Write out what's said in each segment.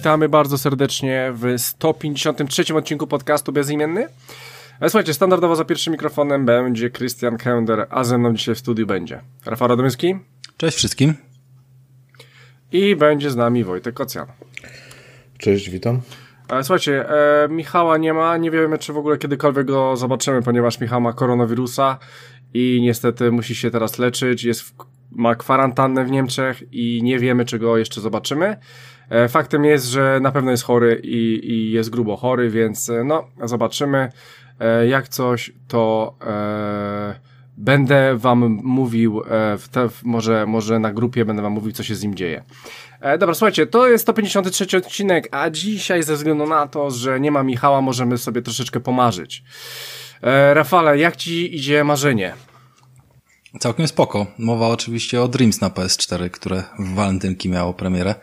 Witamy bardzo serdecznie w 153 odcinku podcastu Bezimienny. Słuchajcie, standardowo za pierwszym mikrofonem będzie Krystian Kender, a ze mną dzisiaj w studiu będzie Rafał Radomyski. Cześć wszystkim. I będzie z nami Wojtek Kocjan. Cześć, witam. Słuchajcie, Michała nie ma, nie wiemy czy w ogóle kiedykolwiek go zobaczymy, ponieważ Michał ma koronawirusa i niestety musi się teraz leczyć, ma kwarantannę w Niemczech i nie wiemy czy go jeszcze zobaczymy. Faktem jest, że na pewno jest chory i jest grubo chory, więc no zobaczymy. Jak coś, to będę wam mówił, może na grupie będę wam mówił, co się z nim dzieje. Dobra, słuchajcie, to jest 153 odcinek, a dzisiaj ze względu na to, że nie ma Michała, możemy sobie troszeczkę pomarzyć. Rafale, jak ci idzie marzenie? Całkiem spoko. Mowa oczywiście o Dreams na PS4, które w walentynki miało premierę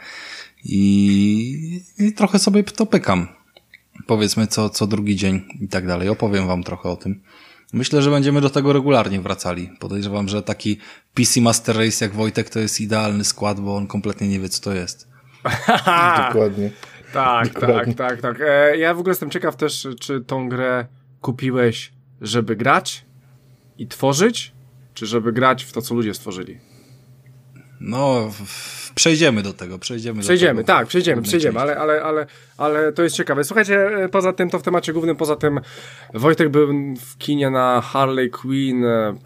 i trochę sobie to pykam. Powiedzmy co drugi dzień i tak dalej. Opowiem wam trochę o tym. Myślę, że będziemy do tego regularnie wracali. Podejrzewam, że taki PC Master Race jak Wojtek to jest idealny skład, bo on kompletnie nie wie, co to jest. Dokładnie. Tak. Dokładnie. Tak. Ja w ogóle jestem ciekaw też, czy tą grę kupiłeś, żeby grać i tworzyć, czy żeby grać w to, co ludzie stworzyli? No, przejdziemy do tego. Przejdziemy, ale to jest ciekawe. Słuchajcie, poza tym to w temacie głównym, poza tym Wojtek był w kinie na Harley Quinn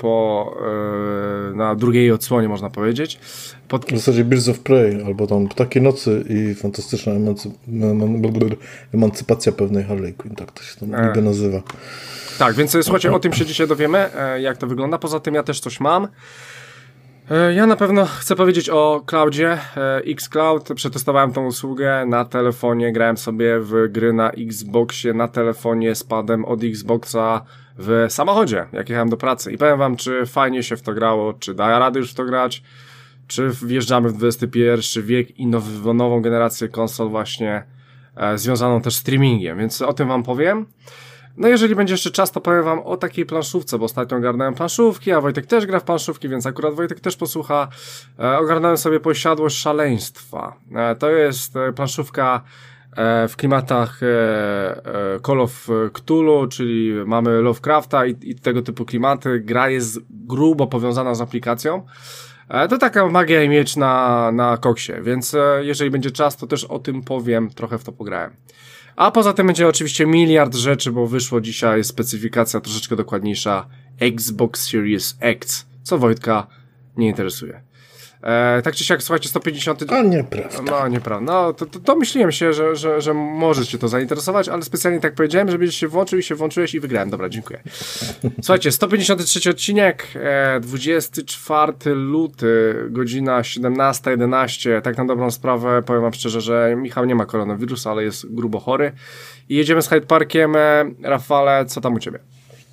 na drugiej odsłonie, można powiedzieć. W zasadzie Birds of Prey, albo tam Ptaki Nocy i fantastyczna emancypacja pewnej Harley Quinn, tak to się tam niby nazywa. Tak, więc słuchajcie, o tym się dzisiaj dowiemy, jak to wygląda. Poza tym ja też coś mam. Ja na pewno chcę powiedzieć o Cloudzie, xCloud. Przetestowałem tą usługę na telefonie, grałem sobie w gry na Xboxie, na telefonie z padem od Xboxa w samochodzie, jak jechałem do pracy. I powiem wam, czy fajnie się w to grało, czy daje radę już w to grać, czy wjeżdżamy w XXI wiek i nową generację konsol właśnie związaną też z streamingiem, więc o tym wam powiem. No jeżeli będzie jeszcze czas, to powiem wam o takiej planszówce, bo ostatnio ogarnąłem planszówki, a Wojtek też gra w planszówki, więc akurat Wojtek też posłucha. Ogarnąłem sobie Posiadłość Szaleństwa. To jest planszówka w klimatach Call of Cthulhu, czyli mamy Lovecrafta i tego typu klimaty. Gra jest grubo powiązana z aplikacją. To taka magia i miecz na koksie, więc jeżeli będzie czas, to też o tym powiem, trochę w to pograłem. A poza tym będzie oczywiście miliard rzeczy, bo wyszło dzisiaj specyfikacja troszeczkę dokładniejsza Xbox Series X, co Wojtka nie interesuje. Tak czy siak, słuchajcie, 150... A nieprawda. No, nieprawda. No, to myśliłem się, że może cię to zainteresować, ale specjalnie tak powiedziałem, żebyś się włączył i się włączyłeś i wygrałem. Dobra, dziękuję. Słuchajcie, 153 odcinek, 24 luty, godzina 17:11. Tak na dobrą sprawę, powiem wam szczerze, że Michał nie ma koronawirusa, ale jest grubo chory. I jedziemy z Hyde Parkiem. Rafale, co tam u ciebie?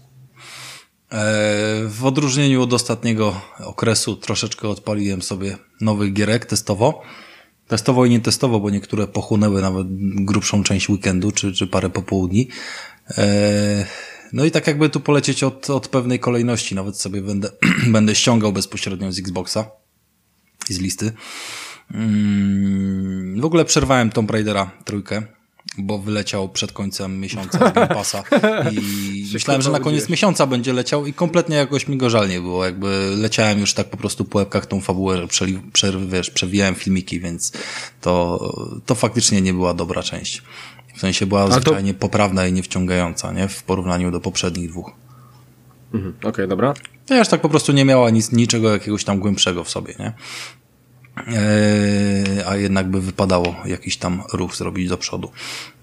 W odróżnieniu od ostatniego okresu troszeczkę odpaliłem sobie nowych gierek testowo. Testowo i nie testowo, bo niektóre pochłonęły nawet grubszą część weekendu, czy parę popołudni. No i tak jakby tu polecieć od pewnej kolejności. Nawet sobie będę ściągał bezpośrednio z Xboxa i z listy. W ogóle przerwałem Tomb Raidera 3, bo wyleciał przed końcem miesiąca z Game Passa i myślałem, że na koniec miesiąca będzie leciał i kompletnie jakoś mi go żal nie było. Jakby leciałem już tak po prostu po łebkach tą fabułę, że przewijałem filmiki, więc to faktycznie nie była dobra część. W sensie była zwyczajnie poprawna i niewciągająca, nie? W porównaniu do poprzednich dwóch. Okej, dobra. To aż tak po prostu nie miała niczego jakiegoś tam głębszego w sobie, nie? A jednak by wypadało jakiś tam ruch zrobić do przodu.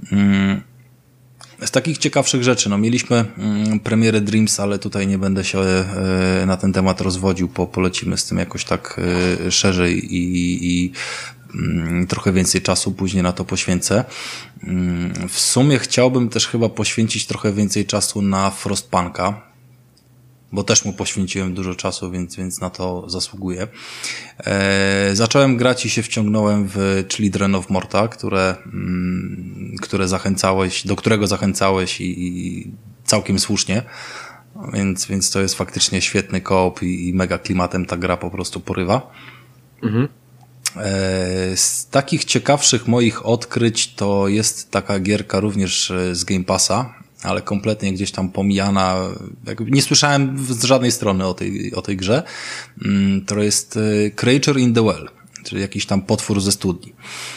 Z takich ciekawszych rzeczy, no mieliśmy premierę Dreams, ale tutaj nie będę się na ten temat rozwodził, polecimy z tym jakoś tak szerzej i trochę więcej czasu później na to poświęcę. W sumie chciałbym też chyba poświęcić trochę więcej czasu na Frostpunka, bo też mu poświęciłem dużo czasu, więc na to zasługuję. Zacząłem grać i się wciągnąłem w Children of Morta, do którego zachęcałeś i całkiem słusznie. Więc to jest faktycznie świetny koop i mega klimatem ta gra po prostu porywa. Z takich ciekawszych moich odkryć to jest taka gierka również z Game Passa, ale kompletnie gdzieś tam pomijana. Nie słyszałem z żadnej strony o tej grze. To jest Creature in the Well, czyli jakiś tam potwór ze studni.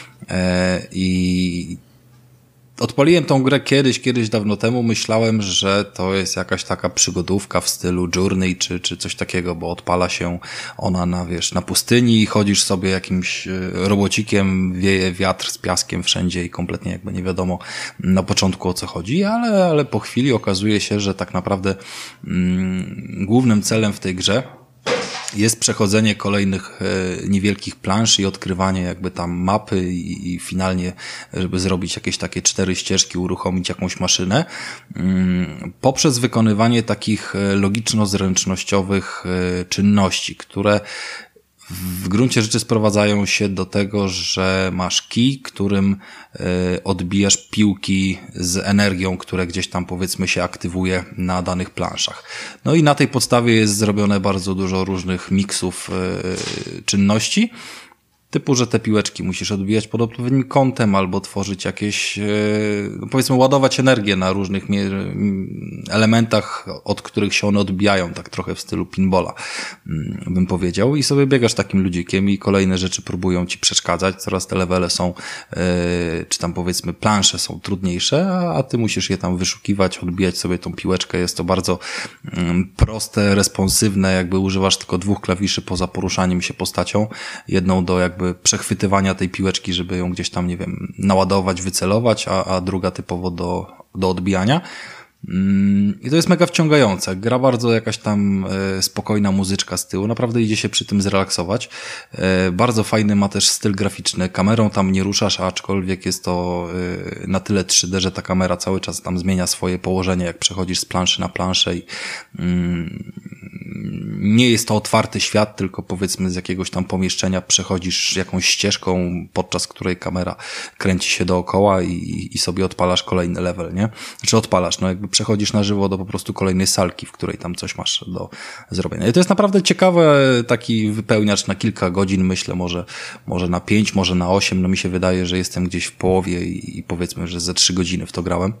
I odpaliłem tą grę kiedyś dawno temu, myślałem, że to jest jakaś taka przygodówka w stylu Journey czy coś takiego, bo odpala się ona na pustyni i chodzisz sobie jakimś robocikiem, wieje wiatr z piaskiem wszędzie i kompletnie jakby nie wiadomo na początku o co chodzi, ale po chwili okazuje się, że tak naprawdę głównym celem w tej grze jest przechodzenie kolejnych niewielkich plansz i odkrywanie jakby tam mapy i finalnie, żeby zrobić jakieś takie 4 ścieżki, uruchomić jakąś maszynę, poprzez wykonywanie takich logiczno-zręcznościowych czynności, które w gruncie rzeczy sprowadzają się do tego, że masz kij, którym odbijasz piłki z energią, które gdzieś tam powiedzmy się aktywuje na danych planszach. No i na tej podstawie jest zrobione bardzo dużo różnych miksów czynności, typu, że te piłeczki musisz odbijać pod odpowiednim kątem albo tworzyć jakieś, powiedzmy ładować energię na różnych elementach, od których się one odbijają, tak trochę w stylu pinballa, bym powiedział. I sobie biegasz takim ludzikiem i kolejne rzeczy próbują ci przeszkadzać. Coraz te levele są, czy tam powiedzmy plansze są trudniejsze, a ty musisz je tam wyszukiwać, odbijać sobie tą piłeczkę. Jest to bardzo proste, responsywne, jakby używasz tylko 2 klawiszy poza poruszaniem się postacią. Jedną do jakby przechwytywania tej piłeczki, żeby ją gdzieś tam, nie wiem, naładować, wycelować, a druga typowo do odbijania. I to jest mega wciągające. Gra bardzo jakaś tam spokojna muzyczka z tyłu. Naprawdę idzie się przy tym zrelaksować. Bardzo fajny ma też styl graficzny. Kamerą tam nie ruszasz, aczkolwiek jest to na tyle 3D, że ta kamera cały czas tam zmienia swoje położenie, jak przechodzisz z planszy na planszę i nie jest to otwarty świat, tylko powiedzmy z jakiegoś tam pomieszczenia przechodzisz jakąś ścieżką, podczas której kamera kręci się dookoła i sobie odpalasz kolejny level, nie? Znaczy odpalasz, no jakby przechodzisz na żywo do po prostu kolejnej salki, w której tam coś masz do zrobienia. I to jest naprawdę ciekawe, taki wypełniacz na kilka godzin, myślę, może na 5, może na 8, no mi się wydaje, że jestem gdzieś w połowie i powiedzmy, że ze 3 godziny w to grałem.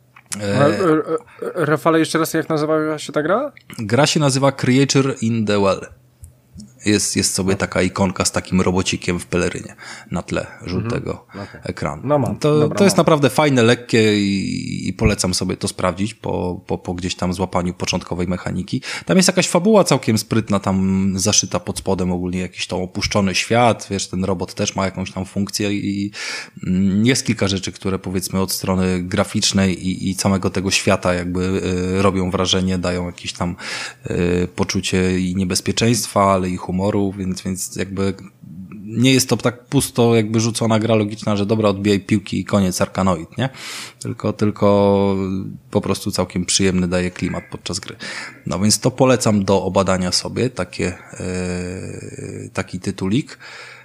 Rafale, jeszcze raz, jak nazywała się ta gra? Gra się nazywa Creature in the Well. Jest sobie taka ikonka z takim robocikiem w pelerynie na tle żółtego ekranu. No to jest naprawdę fajne, lekkie i polecam sobie to sprawdzić po gdzieś tam złapaniu początkowej mechaniki. Tam jest jakaś fabuła całkiem sprytna, tam zaszyta pod spodem ogólnie jakiś tam opuszczony świat, wiesz, ten robot też ma jakąś tam funkcję i jest kilka rzeczy, które powiedzmy od strony graficznej i całego tego świata jakby robią wrażenie, dają jakieś tam poczucie i niebezpieczeństwa, ale i humoru, więc jakby nie jest to tak pusto jakby rzucona gra logiczna, że dobra, odbijaj piłki i koniec Arkanoid, nie? Tylko po prostu całkiem przyjemny daje klimat podczas gry. No więc to polecam do obadania sobie, taki tytulik.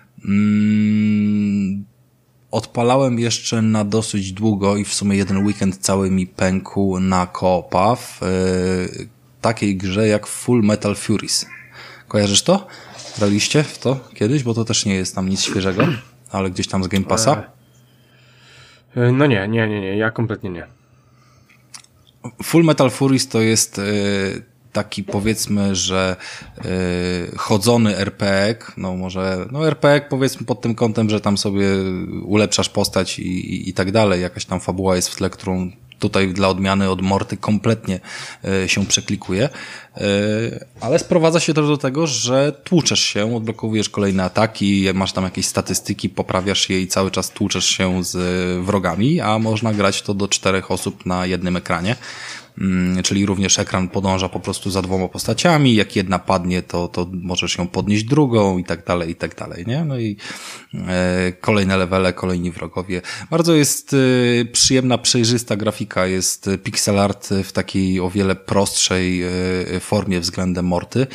Odpalałem jeszcze na dosyć długo i w sumie jeden weekend cały mi pękł na koopa w takiej grze jak Full Metal Furies. Kojarzysz to? Graliście w to kiedyś? Bo to też nie jest tam nic świeżego, ale gdzieś tam z Game Passa. No nie, ja kompletnie nie. Full Metal Furies to jest taki powiedzmy, że chodzony RPG, RPG powiedzmy pod tym kątem, że tam sobie ulepszasz postać i tak dalej. Jakaś tam fabuła jest w tle, którą tutaj dla odmiany od Morty kompletnie się przeklikuje, ale sprowadza się też do tego, że tłuczesz się, odblokowujesz kolejne ataki, masz tam jakieś statystyki, poprawiasz je i cały czas tłuczesz się z wrogami, a można grać to do 4 osób na jednym ekranie. Czyli również ekran podąża po prostu za 2 postaciami, jak jedna padnie, to możesz ją podnieść drugą i tak dalej, nie? No i kolejne levele, kolejni wrogowie. Bardzo jest przyjemna, przejrzysta grafika, jest pixel art w takiej o wiele prostszej formie względem Morty.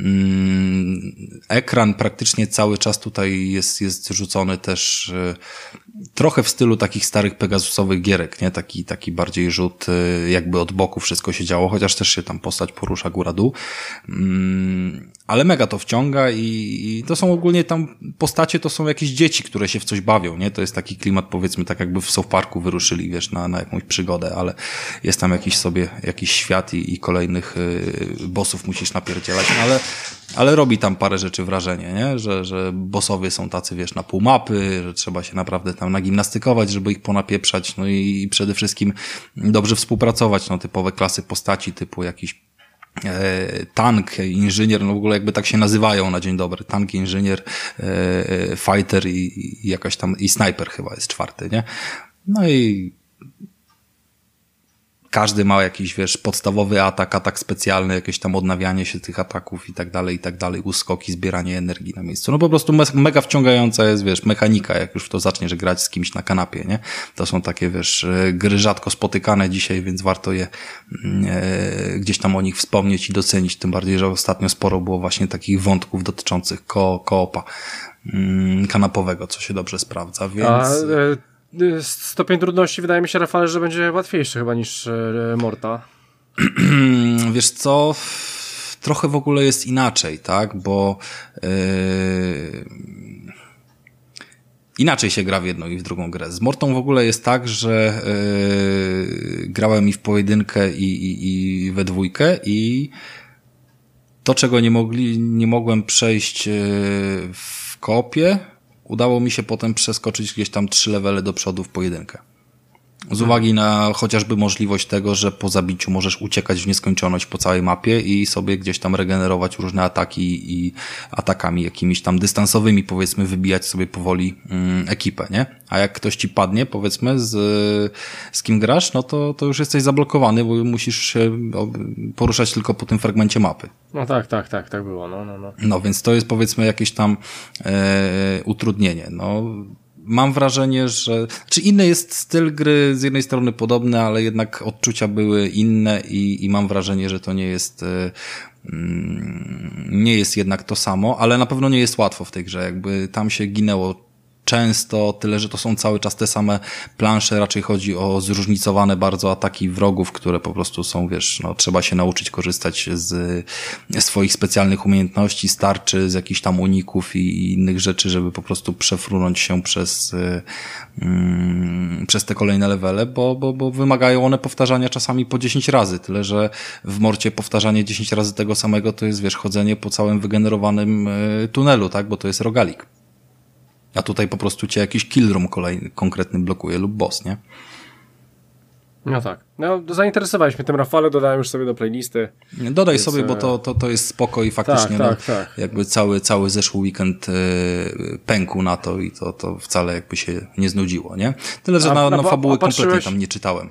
Ekran praktycznie cały czas tutaj jest rzucony też trochę w stylu takich starych pegasusowych gierek, nie? Taki bardziej rzut, jakby od boku wszystko się działo, chociaż też się tam postać porusza góra-dół. ale mega to wciąga i to są ogólnie tam postacie, to są jakieś dzieci, które się w coś bawią, nie? To jest taki klimat, powiedzmy, tak jakby w South Parku wyruszyli, wiesz, na jakąś przygodę, ale jest tam jakiś świat i kolejnych bossów musisz napierdzielać, no ale robi tam parę rzeczy wrażenie, nie? Że bossowie są tacy, wiesz, na pół mapy, że trzeba się naprawdę tam nagimnastykować, żeby ich ponapieprzać, no i przede wszystkim dobrze współpracować, no typowe klasy postaci, typu jakiś tank, inżynier, no w ogóle jakby tak się nazywają na dzień dobry. Tank, inżynier, fighter i jakaś tam, i snajper chyba jest czwarty, nie? No i każdy ma jakiś, wiesz, podstawowy atak specjalny, jakieś tam odnawianie się tych ataków i tak dalej, uskoki, zbieranie energii na miejscu. No po prostu mega wciągająca jest, wiesz, mechanika, jak już w to zaczniesz grać z kimś na kanapie, nie? To są takie, wiesz, gry rzadko spotykane dzisiaj, więc warto je gdzieś tam o nich wspomnieć i docenić, tym bardziej, że ostatnio sporo było właśnie takich wątków dotyczących koopa kanapowego, co się dobrze sprawdza, więc... Stopień trudności wydaje mi się, Rafale, że będzie łatwiejszy chyba niż Morta. Wiesz co, trochę w ogóle jest inaczej, tak, bo inaczej się gra w jedną i w drugą grę. Z Mortą w ogóle jest tak, że grałem i w pojedynkę i we dwójkę i to, czego nie mogłem przejść w koopie, udało mi się potem przeskoczyć gdzieś tam 3 levele do przodu w pojedynkę. Z uwagi na chociażby możliwość tego, że po zabiciu możesz uciekać w nieskończoność po całej mapie i sobie gdzieś tam regenerować różne ataki i atakami jakimiś tam dystansowymi, powiedzmy, wybijać sobie powoli ekipę, nie? A jak ktoś ci padnie, powiedzmy, z kim grasz, no to już jesteś zablokowany, bo musisz się poruszać tylko po tym fragmencie mapy. No tak było, no. No więc to jest, powiedzmy, jakieś tam utrudnienie, no. Mam wrażenie, że... Czy inny jest styl gry, z jednej strony podobny, ale jednak odczucia były inne i mam wrażenie, że to nie jest jednak to samo, ale na pewno nie jest łatwo w tej grze. Jakby tam się ginęło często, tyle, że to są cały czas te same plansze, raczej chodzi o zróżnicowane bardzo ataki wrogów, które po prostu są, wiesz, no trzeba się nauczyć korzystać z swoich specjalnych umiejętności, starczy, z jakichś tam uników i innych rzeczy, żeby po prostu przefrunąć się przez te kolejne levele, bo wymagają one powtarzania czasami po 10 razy, tyle, że w Morcie powtarzanie 10 razy tego samego to jest, wiesz, chodzenie po całym wygenerowanym tunelu, tak, bo to jest rogalik. A tutaj po prostu cię jakiś kill room konkretny blokuje lub boss, nie? No tak. No, zainteresowałeś mnie tym, Rafale, dodałem już sobie do playlisty. Dodaj więc... sobie, bo to jest spoko i faktycznie tak. jakby cały zeszły weekend pękł na to i to wcale jakby się nie znudziło, nie? Tyle, że na fabuły kompletnie tam nie czytałem.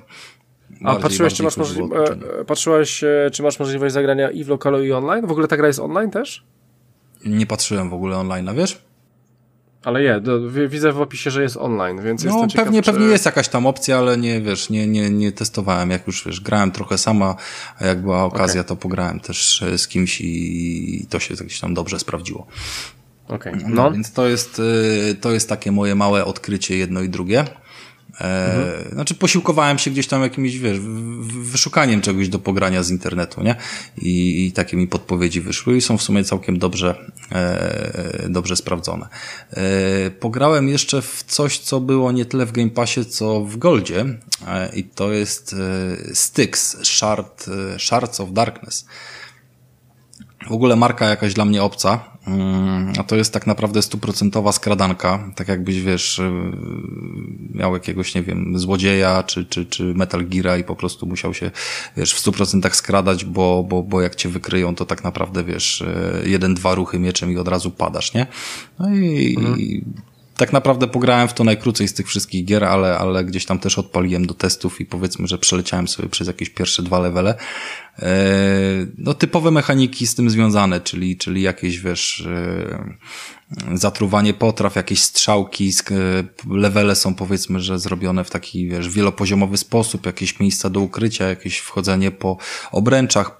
Patrzyłeś, czy masz możliwość zagrania i w lokalu, i online? W ogóle ta gra jest online też? Nie patrzyłem w ogóle online, wiesz? Ale widzę w opisie, że jest online, więc jestem ciekaw, pewnie jest jakaś tam opcja, ale nie, wiesz, nie testowałem. Jak już, wiesz, grałem trochę sama, a jak była okazja, to pograłem też z kimś i to się gdzieś tam dobrze sprawdziło. Okay. No, więc to jest takie moje małe odkrycie, jedno i drugie. Znaczy posiłkowałem się gdzieś tam jakimś, wiesz, wyszukaniem czegoś do pogrania z internetu, nie? I takie mi podpowiedzi wyszły i są w sumie całkiem dobrze sprawdzone. Pograłem jeszcze w coś, co było nie tyle w Game Passie, co w Goldzie i to jest Styx, Shards of Darkness. W ogóle marka jakaś dla mnie obca, a to jest tak naprawdę 100% skradanka, tak jakbyś, wiesz, miał jakiegoś, nie wiem, złodzieja czy Metal Geara i po prostu musiał się, wiesz, w 100% skradać, bo jak cię wykryją, to tak naprawdę, wiesz, 1-2 ruchy mieczem i od razu padasz, nie? No i tak naprawdę pograłem w to najkrócej z tych wszystkich gier, ale gdzieś tam też odpaliłem do testów i powiedzmy, że przeleciałem sobie przez jakieś pierwsze 2 levele. No typowe mechaniki z tym związane, czyli jakieś, wiesz, zatruwanie potraw, jakieś strzałki, levele są powiedzmy, że zrobione w taki, wiesz, wielopoziomowy sposób, jakieś miejsca do ukrycia, jakieś wchodzenie po obręczach,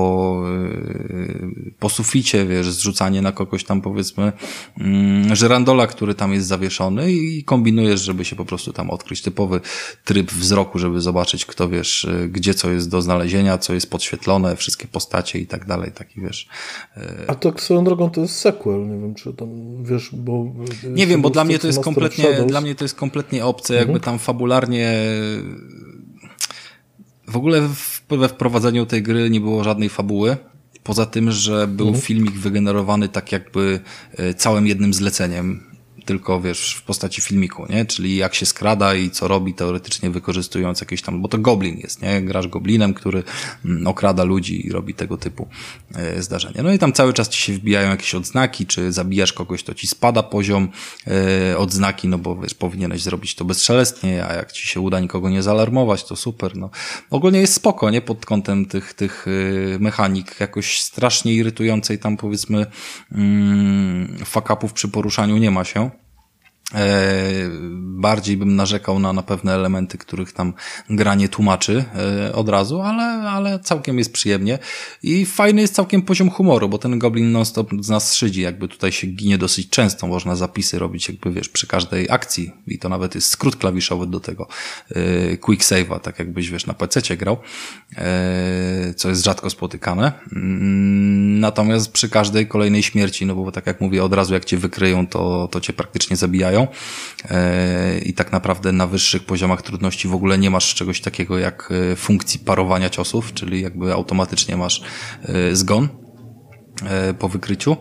po suficie, wiesz, zrzucanie na kogoś tam powiedzmy żyrandola, który tam jest zawieszony i kombinujesz, żeby się po prostu tam odkryć. Typowy tryb wzroku, żeby zobaczyć, kto, wiesz, gdzie co jest do znalezienia, co jest podświetlone, wszystkie postacie i tak dalej, taki, wiesz. A tak swoją drogą to jest sequel, nie wiem, czy tam, wiesz, bo... Nie wiem, bo dla mnie to jest kompletnie obce, jakby tam fabularnie w ogóle we wprowadzeniu tej gry nie było żadnej fabuły. Poza tym, że był filmik wygenerowany tak jakby całym jednym zleceniem, tylko wiesz, w postaci filmiku, nie? Czyli jak się skrada i co robi teoretycznie wykorzystując jakieś tam, bo to goblin jest, nie? Grasz goblinem, który okrada ludzi i robi tego typu zdarzenia. No i tam cały czas ci się wbijają jakieś odznaki, czy zabijasz kogoś, to ci spada poziom odznaki, no bo wiesz, powinieneś zrobić to bezszelestnie, a jak ci się uda nikogo nie zaalarmować, to super, no. Ogólnie jest spoko, nie? Pod kątem tych mechanik jakoś strasznie irytującej tam powiedzmy fuck-upów przy poruszaniu nie ma się. Bardziej bym narzekał na pewne elementy, których tam gra nie tłumaczy od razu, ale całkiem jest przyjemnie i fajny jest całkiem poziom humoru, bo ten goblin non-stop z nas szydzi, jakby tutaj się ginie dosyć często, można zapisy robić jakby, wiesz, przy każdej akcji i to nawet jest skrót klawiszowy do tego quick save'a, tak jakbyś, wiesz, na PC-cie grał, co jest rzadko spotykane. Natomiast przy każdej kolejnej śmierci, no bo tak jak mówię, od razu jak cię wykryją, to cię praktycznie zabijają i tak naprawdę na wyższych poziomach trudności w ogóle nie masz czegoś takiego jak funkcji parowania ciosów, czyli jakby automatycznie masz zgon po wykryciu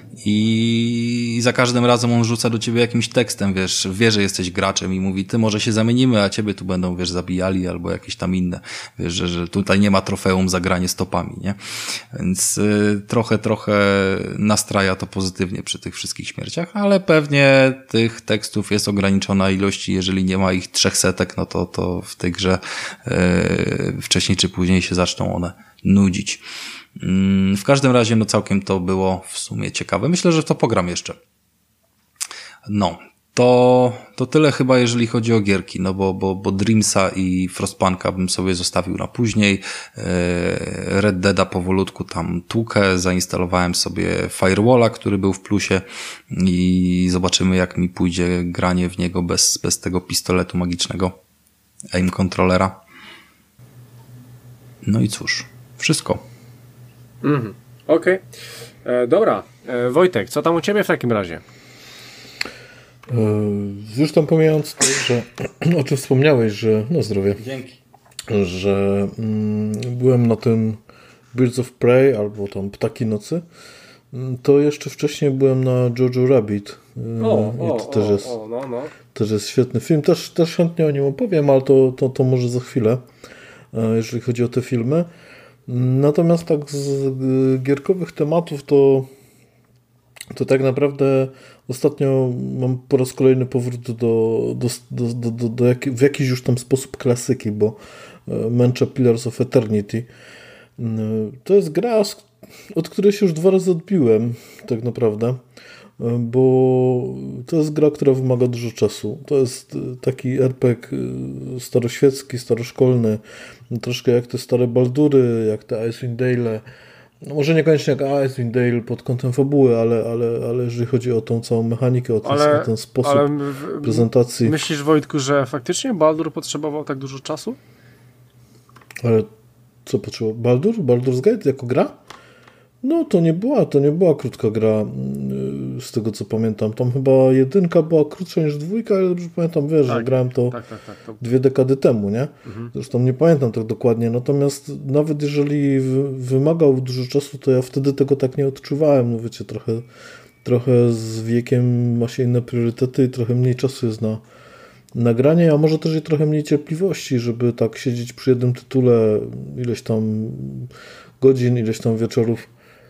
i za każdym razem on rzuca do ciebie jakimś tekstem, wiesz, wie, że jesteś graczem i mówi, ty może się zamienimy, a ciebie tu będą, wiesz, zabijali albo jakieś tam inne, wiesz, że tutaj nie ma trofeum za granie stopami, nie? Więc trochę nastraja to pozytywnie przy tych wszystkich śmierciach, ale pewnie tych tekstów jest ograniczona ilość i jeżeli nie ma ich 300, no to w tej grze wcześniej czy później się zaczną one nudzić. W każdym razie, no całkiem to było w sumie ciekawe. Myślę, że w to pogram jeszcze. No, to tyle chyba, jeżeli chodzi o gierki, no bo Dreamsa i Frostpunka bym sobie zostawił na później. Red Deada powolutku tam tłukę, zainstalowałem sobie Firewalla, który był w plusie i zobaczymy, jak mi pójdzie granie w niego bez tego pistoletu magicznego, aim controllera. No i cóż, wszystko. Okej. Dobra. Wojtek, co tam u ciebie w takim razie? Już tam pomijając to, że o czym wspomniałeś, że na zdrowie. Dzięki. Że byłem na tym Birds of Prey albo tam Ptaki Nocy, to jeszcze wcześniej byłem na Jojo Rabbit. I to też jest świetny film. Też chętnie o nim opowiem, ale to może za chwilę, jeżeli chodzi o te filmy. Natomiast tak z gierkowych tematów to tak naprawdę ostatnio mam po raz kolejny powrót w jakiś już tam sposób klasyki, bo męczę Pillars of Eternity. To jest gra, od której się już 2 razy odbiłem tak naprawdę, bo to jest gra, która wymaga dużo czasu. To jest taki RPG staroświecki, staroszkolny, troszkę jak te stare Baldury, jak te Icewind Dale. No może niekoniecznie jak Icewind Dale pod kątem fabuły, ale jeżeli chodzi o tą całą mechanikę, o ten sposób prezentacji. Myślisz, Wojtku, że faktycznie Baldur potrzebował tak dużo czasu? Ale co potrzebował? Baldur's Gate jako gra? No to nie była krótka gra, z tego co pamiętam. Tam chyba 1 była krótsza niż 2, ale dobrze pamiętam, wiesz, że grałem to 2 dekady temu, nie? Zresztą nie pamiętam tak dokładnie, natomiast nawet jeżeli wymagał dużo czasu, to ja wtedy tego tak nie odczuwałem. No wiecie, trochę z wiekiem ma się inne priorytety i trochę mniej czasu jest na nagranie, a może też i trochę mniej cierpliwości, żeby tak siedzieć przy jednym tytule ileś tam godzin, ileś tam wieczorów.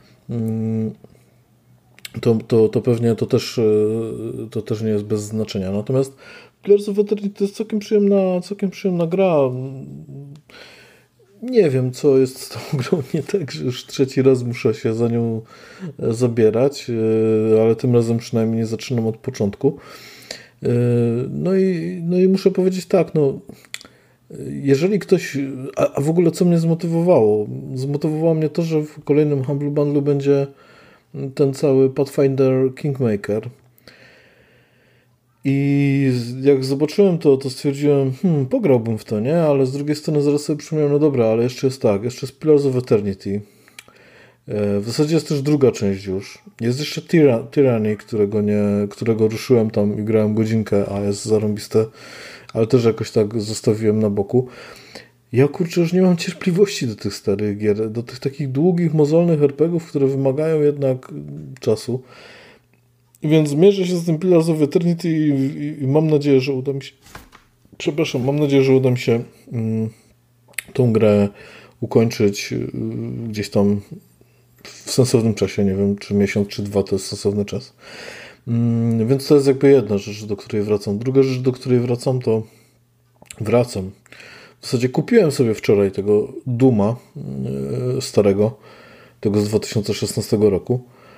To pewnie to też nie jest bez znaczenia. Natomiast Pillars of Eternity to jest całkiem przyjemna gra. Nie wiem, co jest z tą grą nie tak, że już trzeci raz muszę się za nią zabierać, ale tym razem przynajmniej nie zaczynam od początku. No i muszę powiedzieć tak, no jeżeli ktoś, a w ogóle co mnie zmotywowało? Zmotywowało mnie to, że w kolejnym Humble Bundle będzie ten cały Pathfinder Kingmaker. I jak zobaczyłem to stwierdziłem, pograłbym w to, nie? Ale z drugiej strony zaraz sobie przypomniałem, no dobra, ale jeszcze jest Pillars of Eternity. W zasadzie jest też druga część już. Jest jeszcze Tyranny, którego ruszyłem tam i grałem godzinkę, a jest zarąbiste, ale też jakoś tak zostawiłem na boku. Ja kurczę już nie mam cierpliwości do tych starych gier, do tych takich długich, mozolnych RPGów, które wymagają jednak czasu. Więc zmierzę się z tym Pillars of Eternity i mam nadzieję, że uda mi się mam nadzieję, że uda mi się tą grę ukończyć gdzieś tam w sensownym czasie. Nie wiem, czy miesiąc, czy 2 to jest sensowny czas. Więc to jest jakby jedna rzecz, do której wracam. Druga rzecz, do której wracam, to wracam. W zasadzie kupiłem sobie wczoraj tego Dooma starego, tego z 2016 roku.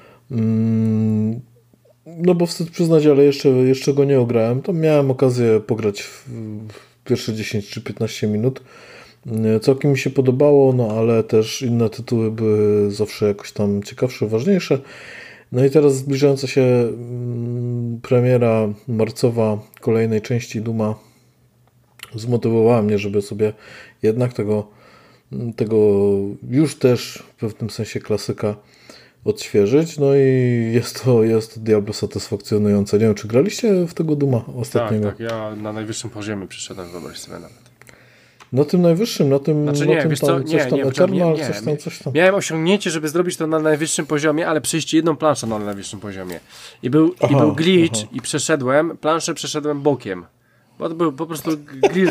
No bo wstyd przyznać, ale jeszcze go nie ograłem. Tam miałem okazję pograć w pierwsze 10 czy 15 minut. Całkiem mi się podobało, no ale też inne tytuły były zawsze jakoś tam ciekawsze, ważniejsze. No i teraz zbliżająca się premiera marcowa kolejnej części Dooma zmotywowała mnie, żeby sobie jednak tego już też w pewnym sensie klasyka odświeżyć. No i jest to diablo satysfakcjonujące. Nie wiem, czy graliście w tego Dooma ostatniego? Tak, ja na najwyższym poziomie przyszedłem, wyobraź sobie nawet. Na tym najwyższym, na tym, znaczy nie, wiesz co, Eternal, coś tam. Miałem osiągnięcie, żeby zrobić to na najwyższym poziomie, ale przejść jedną planszę na najwyższym poziomie. I był glitch i przeszedłem bokiem. Bo to był po prostu glitch.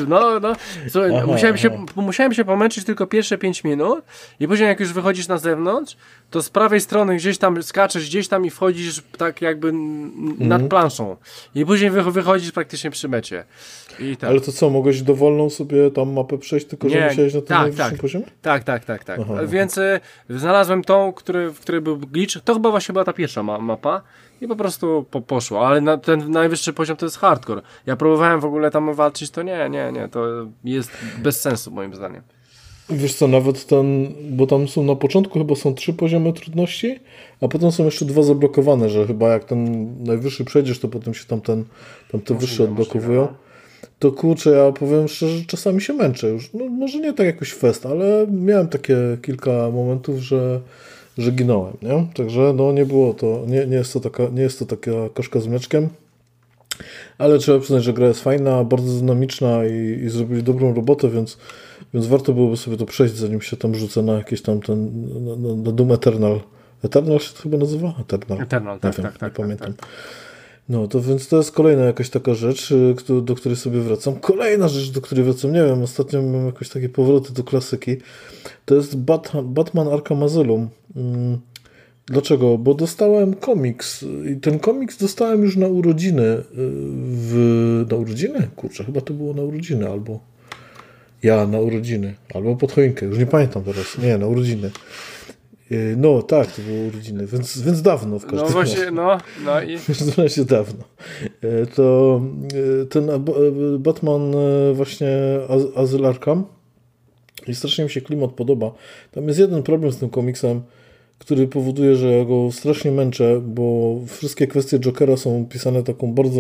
Musiałem się pomęczyć tylko pierwsze 5 minut i później jak już wychodzisz na zewnątrz, to z prawej strony gdzieś tam skaczesz gdzieś tam i wchodzisz tak jakby nad planszą. I później wychodzisz praktycznie przy mecie. I tak. Ale to co, mogłeś dowolną sobie tam mapę przejść, tylko że musiałeś na tym najwyższym poziomie? Tak. Więc znalazłem tą, w której był glitch. To chyba właśnie była ta pierwsza mapa. I po prostu poszło, ale ten najwyższy poziom to jest hardcore. Ja próbowałem w ogóle tam walczyć, to nie, to jest bez sensu moim zdaniem. Wiesz co, nawet bo tam są na początku chyba są 3 poziomy trudności, a potem są jeszcze 2 zablokowane, że chyba jak ten najwyższy przejdziesz, to potem się tam te wyższe odblokowują. To kurczę, ja powiem szczerze, że czasami się męczę już. No, może nie tak jakoś fest, ale miałem takie kilka momentów, że ginąłem, nie? Także no nie było to, nie jest to taka koszka z mleczkiem, ale trzeba przyznać, że gra jest fajna, bardzo dynamiczna i zrobili dobrą robotę, więc warto byłoby sobie to przejść, zanim się tam rzucę na jakieś tam na Doom Eternal. Eternal się to chyba nazywa? Eternal, tak, nie pamiętam. No, to więc to jest kolejna jakaś taka rzecz, do której sobie wracam. Kolejna rzecz, do której wracam, nie wiem, ostatnio mam jakieś takie powroty do klasyki. To jest Batman Arkham Asylum. Dlaczego? Bo dostałem komiks i ten komiks dostałem już na urodziny. Na urodziny? Kurczę, chyba to było na urodziny, albo na urodziny, albo pod choinkę, już nie pamiętam teraz. Nie, na urodziny. No tak, to były urodziny, więc dawno w każdym razie. No właśnie, no i... W każdym razie dawno. To ten Batman właśnie Azyl Arkham i strasznie mi się klimat podoba. Tam jest jeden problem z tym komiksem, który powoduje, że ja go strasznie męczę, bo wszystkie kwestie Jokera są pisane taką bardzo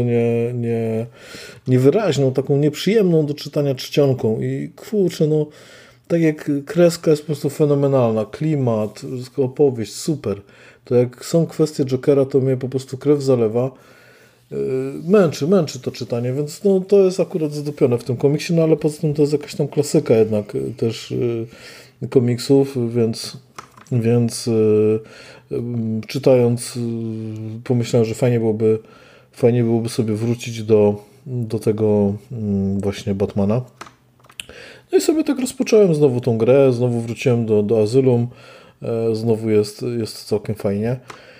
niewyraźną, taką nieprzyjemną do czytania czcionką i kurczę, no tak jak kreska jest po prostu fenomenalna, klimat, opowieść, super. To jak są kwestie Jokera, to mnie po prostu krew zalewa. Męczy to czytanie, więc no, to jest akurat zdupione w tym komiksie, no ale poza tym to jest jakaś tam klasyka jednak też komiksów, więc czytając pomyślałem, że fajnie byłoby sobie wrócić do tego właśnie Batmana. No i sobie tak rozpocząłem znowu tą grę, znowu wróciłem do Asylum, znowu jest całkiem fajnie.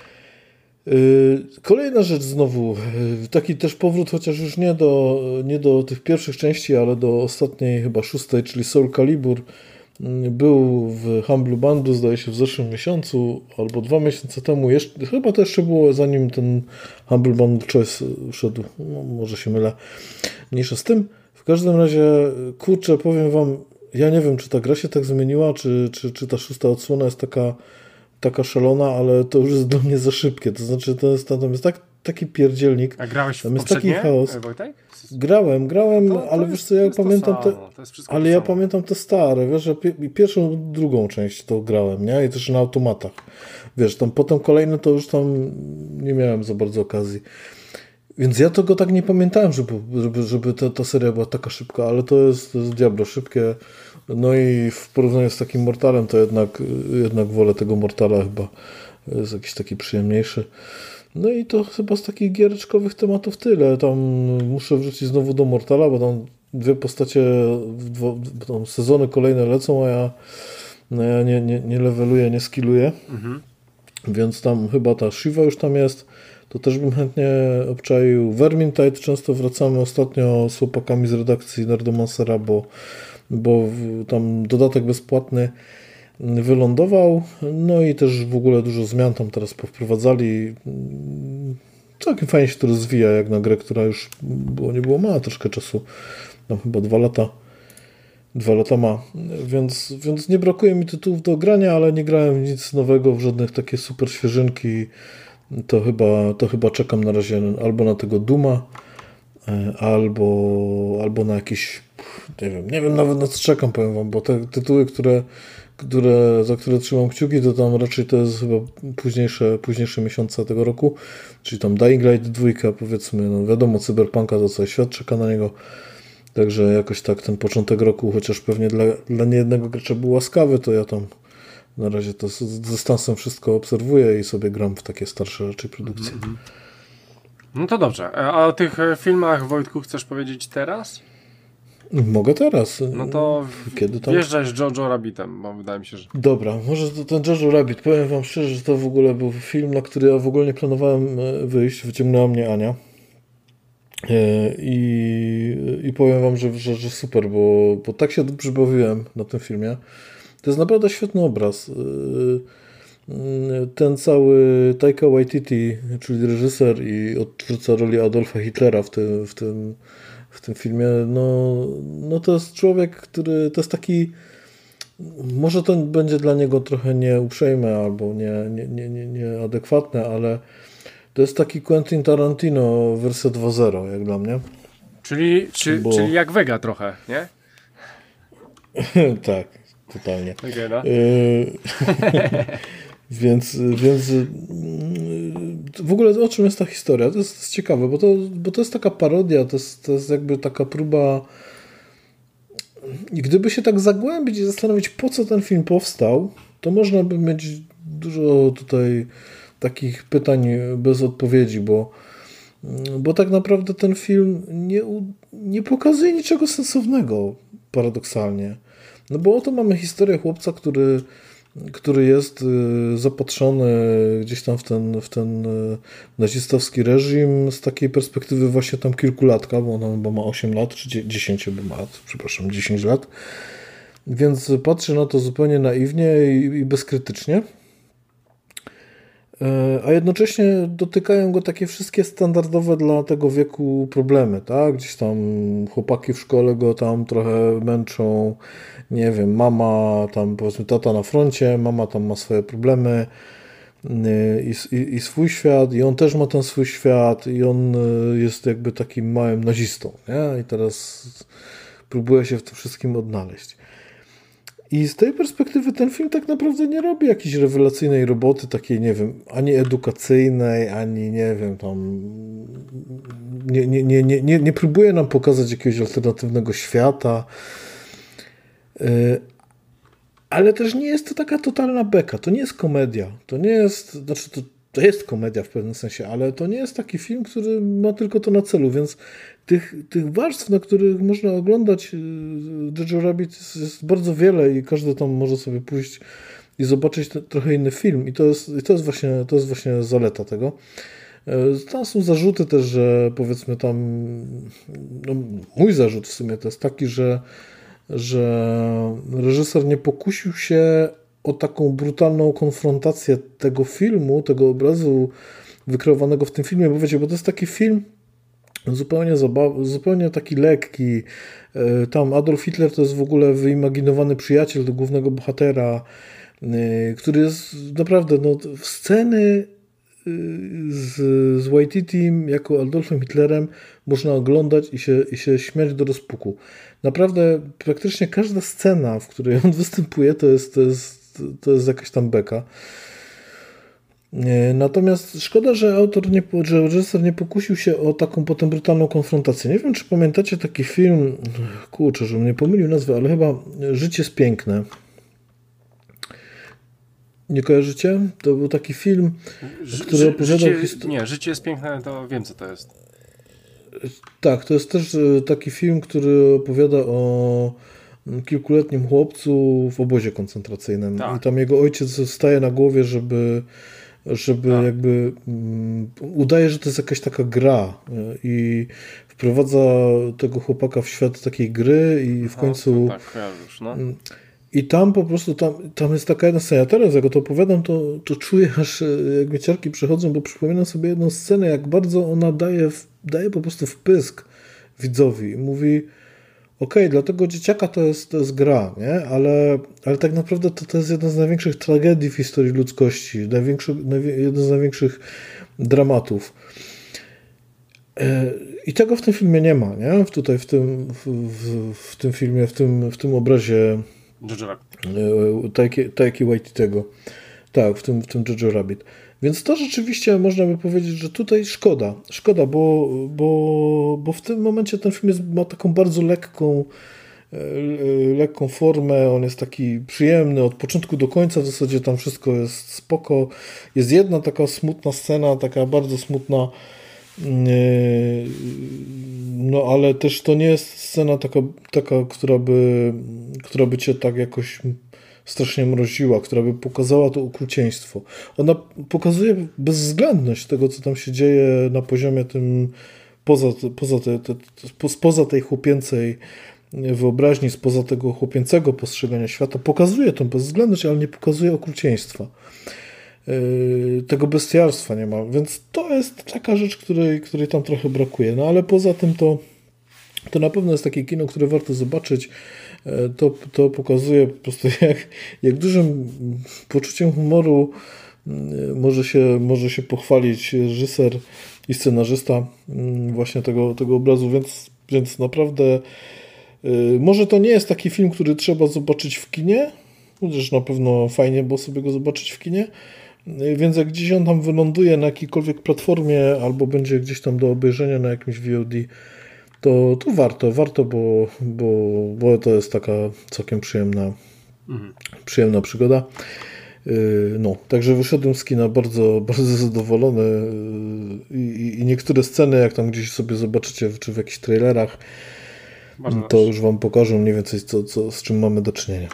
Kolejna rzecz znowu, taki też powrót, chociaż już nie do tych pierwszych części, ale do ostatniej chyba 6, czyli Soul Calibur. był w Humble Bundle, zdaje się w zeszłym miesiącu, albo 2 miesiące temu, chyba to jeszcze było zanim ten Humble Bundle Choice wszedł, no, może się mylę, mniejsza z tym. W każdym razie, kurczę, powiem wam, ja nie wiem, czy ta gra się tak zmieniła, czy ta 6. odsłona jest taka szalona, ale to już jest dla mnie za szybkie, to znaczy tam jest taki pierdzielnik. A grałeś w tam jest taki chaos. Wojtek? Grałem, to ale wiesz co, ja pamiętam ja pamiętam te stare, wiesz, że pierwszą, drugą część to grałem, nie? I też na automatach. Wiesz, tam potem kolejne to już tam nie miałem za bardzo okazji. Więc ja tego tak nie pamiętałem, żeby ta seria była taka szybka, ale to jest diablo szybkie. No i w porównaniu z takim Mortalem to jednak wolę tego Mortala chyba. Jest jakiś taki przyjemniejszy. No i to chyba z takich giereczkowych tematów tyle. Tam muszę wrócić znowu do Mortala, bo tam 2 postacie, tam sezony kolejne lecą, a ja nie leveluję, nie skilluję. Więc tam chyba ta Shiva już tam jest. To też bym chętnie obczaił. Vermintide często wracamy ostatnio z chłopakami z redakcji Nerdomancera, bo tam dodatek bezpłatny wylądował, no i też w ogóle dużo zmian tam teraz powprowadzali. Całkiem fajnie się to rozwija, jak na grę, która już nie było mała troszkę czasu, tam chyba 2 lata. 2 lata ma, więc nie brakuje mi tytułów do grania, ale nie grałem nic nowego, w żadnych takie super świeżynki. To chyba czekam na razie albo na tego Duma, albo na jakiś, nie wiem nawet na co czekam, powiem wam, bo te tytuły, za które trzymam kciuki, to tam raczej to jest chyba późniejsze miesiące tego roku, czyli tam Dying Light 2, powiedzmy, no wiadomo, Cyberpunka to cały świat czeka na niego, także jakoś tak ten początek roku, chociaż pewnie dla niejednego gracza był łaskawy, to ja tam na razie to z dystansem wszystko obserwuję i sobie gram w takie starsze raczej produkcje. No to dobrze. A o tych filmach, Wojtku, chcesz powiedzieć teraz? Mogę teraz. No to kiedy tam? wjeżdżaj z Jojo Rabbitem, bo wydaje mi się, że... Dobra, może to ten Jojo Rabbit. Powiem wam szczerze, że to w ogóle był film, na który ja w ogóle nie planowałem wyjść. Wyciągnęła mnie Ania. I powiem wam, że super, bo tak się dobrze bawiłem na tym filmie. To jest naprawdę świetny obraz. Ten cały Taika Waititi, czyli reżyser i odtwórca roli Adolfa Hitlera w tym filmie, no to jest człowiek, który to jest taki, może to będzie dla niego trochę nieuprzejme albo nieadekwatne, ale to jest taki Quentin Tarantino wersja 2.0, jak dla mnie. Czyli jak Vega trochę, nie? Tak, totalnie. Okay, no. Więc w ogóle o czym jest ta historia? To jest ciekawe, bo to jest taka parodia, to jest jakby taka próba, i gdyby się tak zagłębić i zastanowić, po co ten film powstał, to można by mieć dużo tutaj takich pytań bez odpowiedzi, bo tak naprawdę ten film nie pokazuje niczego sensownego, paradoksalnie. No bo oto mamy historię chłopca, który jest zapatrzony gdzieś tam w ten nazistowski reżim z takiej perspektywy właśnie tam kilkulatka, bo on chyba ma 8 lat, czy 10 ma lat, przepraszam, 10 lat. Więc patrzy na to zupełnie naiwnie i bezkrytycznie. A jednocześnie dotykają go takie wszystkie standardowe dla tego wieku problemy, tak? Gdzieś tam chłopaki w szkole go tam trochę męczą, nie wiem, mama tam, powiedzmy, tata na froncie, mama tam ma swoje problemy i swój świat, i on też ma ten swój świat, i on jest jakby takim małym nazistą, nie? I teraz próbuje się w tym wszystkim odnaleźć. I z tej perspektywy ten film tak naprawdę nie robi jakiejś rewelacyjnej roboty, takiej, nie wiem, ani edukacyjnej, ani, nie wiem, tam nie próbuje nam pokazać jakiegoś alternatywnego świata, ale też nie jest to taka totalna beka, to nie jest komedia, to nie jest, znaczy to jest komedia w pewnym sensie, ale to nie jest taki film, który ma tylko to na celu, więc tych warstw, na których można oglądać Jojo Rabbit jest bardzo wiele i każdy tam może sobie pójść i zobaczyć trochę inny film i to jest właśnie zaleta tego. Tam są zarzuty też, że powiedzmy tam, no, mój zarzut w sumie to jest taki, że że reżyser nie pokusił się o taką brutalną konfrontację tego filmu, tego obrazu wykreowanego w tym filmie, bo wiecie, bo to jest taki film zupełnie taki lekki. Tam Adolf Hitler to jest w ogóle wyimaginowany przyjaciel do głównego bohatera, który jest naprawdę, no, sceny z Waititim jako Adolfem Hitlerem można oglądać i się śmiać do rozpuku. Naprawdę praktycznie każda scena, w której on występuje, to jest jakaś tam beka. Natomiast szkoda, że że reżyser nie pokusił się o taką potem brutalną konfrontację. Nie wiem, czy pamiętacie taki film, kurczę, żebym nie pomylił nazwy, ale chyba Życie jest piękne. Nie kojarzycie? To był taki film, który opowiadał historię. Nie, Życie jest piękne, to wiem, co to jest. Tak, to jest też taki film, który opowiada o kilkuletnim chłopcu w obozie koncentracyjnym. Tak. I tam jego ojciec staje na głowie, żeby tak, jakby udaje, że to jest jakaś taka gra i wprowadza tego chłopaka w świat takiej gry i w końcu... Tak, kojarzysz, no. I tam po prostu, tam jest taka jedna scena. Teraz jak to opowiadam, to czuję, aż jak mi ciarki przychodzą, bo przypominam sobie jedną scenę, jak bardzo ona daje po prostu wpysk widzowi. Mówi, okej, dla tego dzieciaka to jest gra, nie? Ale tak naprawdę to jest jedna z największych tragedii w historii ludzkości, jeden z największych dramatów. I tego w tym filmie nie ma, nie? Tutaj w tym filmie, w tym obrazie Taiki Waititiego. Tak, w tym Jojo Rabbit. Więc to rzeczywiście można by powiedzieć, że tutaj szkoda, bo w tym momencie ten film ma taką bardzo lekką formę, on jest taki przyjemny od początku do końca, w zasadzie tam wszystko jest spoko. Jest jedna taka smutna scena, taka bardzo smutna, no ale też to nie jest scena taka która by cię tak jakoś strasznie mroziła, która by pokazała to okrucieństwo. Ona pokazuje bezwzględność tego, co tam się dzieje na poziomie tym spoza tej chłopięcej wyobraźni, spoza tego chłopięcego postrzegania świata. Pokazuje tą bezwzględność, ale nie pokazuje okrucieństwa. Tego bestialstwa nie ma, więc to jest taka rzecz, której tam trochę brakuje. No ale poza tym to na pewno jest takie kino, które warto zobaczyć. To pokazuje po prostu jak dużym poczuciem humoru może się pochwalić reżyser i scenarzysta właśnie tego obrazu, więc naprawdę może to nie jest taki film, który trzeba zobaczyć w kinie, chociaż na pewno fajnie było sobie go zobaczyć w kinie, więc jak gdzieś on tam wyląduje na jakiejkolwiek platformie albo będzie gdzieś tam do obejrzenia na jakimś VOD, to warto, bo to jest taka całkiem przyjemna przygoda. No, także wyszedłem z kina bardzo, bardzo zadowolony i niektóre sceny, jak tam gdzieś sobie zobaczycie, czy w jakichś trailerach, to już wam pokażę mniej więcej z czym mamy do czynienia.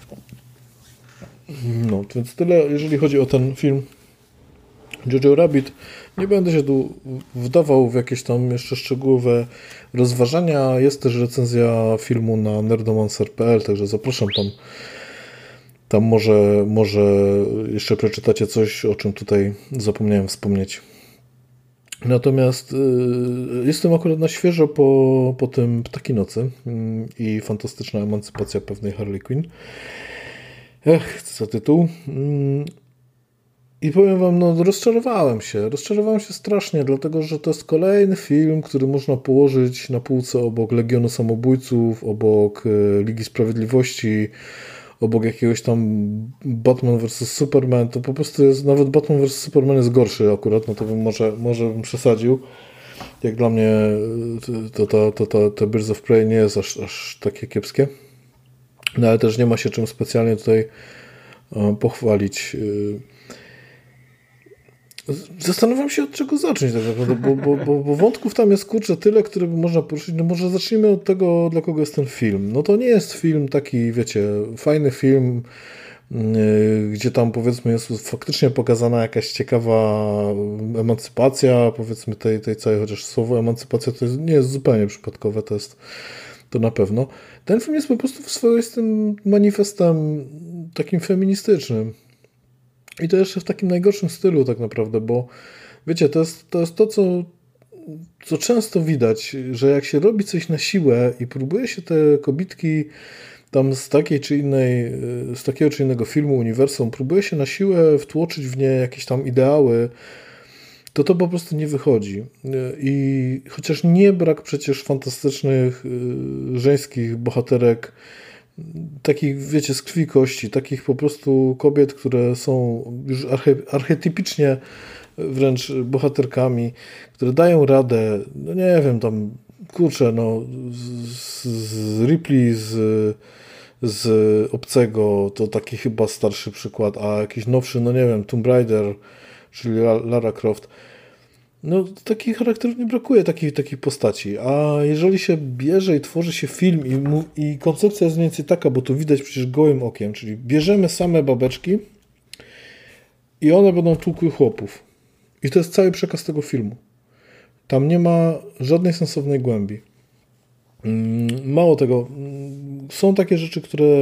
No, więc tyle, jeżeli chodzi o ten film Jojo Rabbit. Nie będę się tu wdawał w jakieś tam jeszcze szczegółowe rozważania. Jest też recenzja filmu na nerdomancer.pl, także zapraszam tam może jeszcze przeczytacie coś, o czym tutaj zapomniałem wspomnieć. Natomiast jestem akurat na świeżo po tym Ptaki Nocy i fantastyczna emancypacja pewnej Harley Quinn. Co za tytuł. I powiem wam, no rozczarowałem się strasznie, dlatego że to jest kolejny film, który można położyć na półce obok Legionu Samobójców, obok Ligi Sprawiedliwości, obok jakiegoś tam Batman vs Superman. To po prostu jest, nawet Batman vs Superman jest gorszy akurat, no to bym może bym przesadził. Jak dla mnie to Birds of Prey nie jest aż takie kiepskie. No ale też nie ma się czym specjalnie tutaj pochwalić. Zastanawiam się, od czego zacząć tak naprawdę, bo wątków tam jest tyle, które by można poruszyć. No może zacznijmy od tego, dla kogo jest ten film. No to nie jest film taki, wiecie, fajny film, gdzie tam powiedzmy jest faktycznie pokazana jakaś ciekawa emancypacja, powiedzmy tej całej, chociaż słowo emancypacja to nie jest zupełnie przypadkowe, to to na pewno. Ten film jest po prostu swoistym manifestem takim feministycznym. I to jeszcze w takim najgorszym stylu tak naprawdę, bo wiecie, to jest to, co często widać, że jak się robi coś na siłę i próbuje się te kobitki tam z takiego czy innego filmu, uniwersum, próbuje się na siłę wtłoczyć w nie jakieś tam ideały, to po prostu nie wychodzi. I chociaż nie brak przecież fantastycznych żeńskich bohaterek, takich, wiecie, z krwi i kości, takich po prostu kobiet, które są już archetypicznie wręcz bohaterkami, które dają radę, no nie wiem, tam, kurczę, no, z Ripley, z Obcego, to taki chyba starszy przykład, a jakiś nowszy, no nie wiem, Tomb Raider, czyli Lara Croft. No, takich charakterów nie brakuje, takich postaci. A jeżeli się bierze i tworzy się film i koncepcja jest mniej więcej taka, bo to widać przecież gołym okiem, czyli bierzemy same babeczki i one będą tłukły chłopów. I to jest cały przekaz tego filmu. Tam nie ma żadnej sensownej głębi. Mało tego, są takie rzeczy,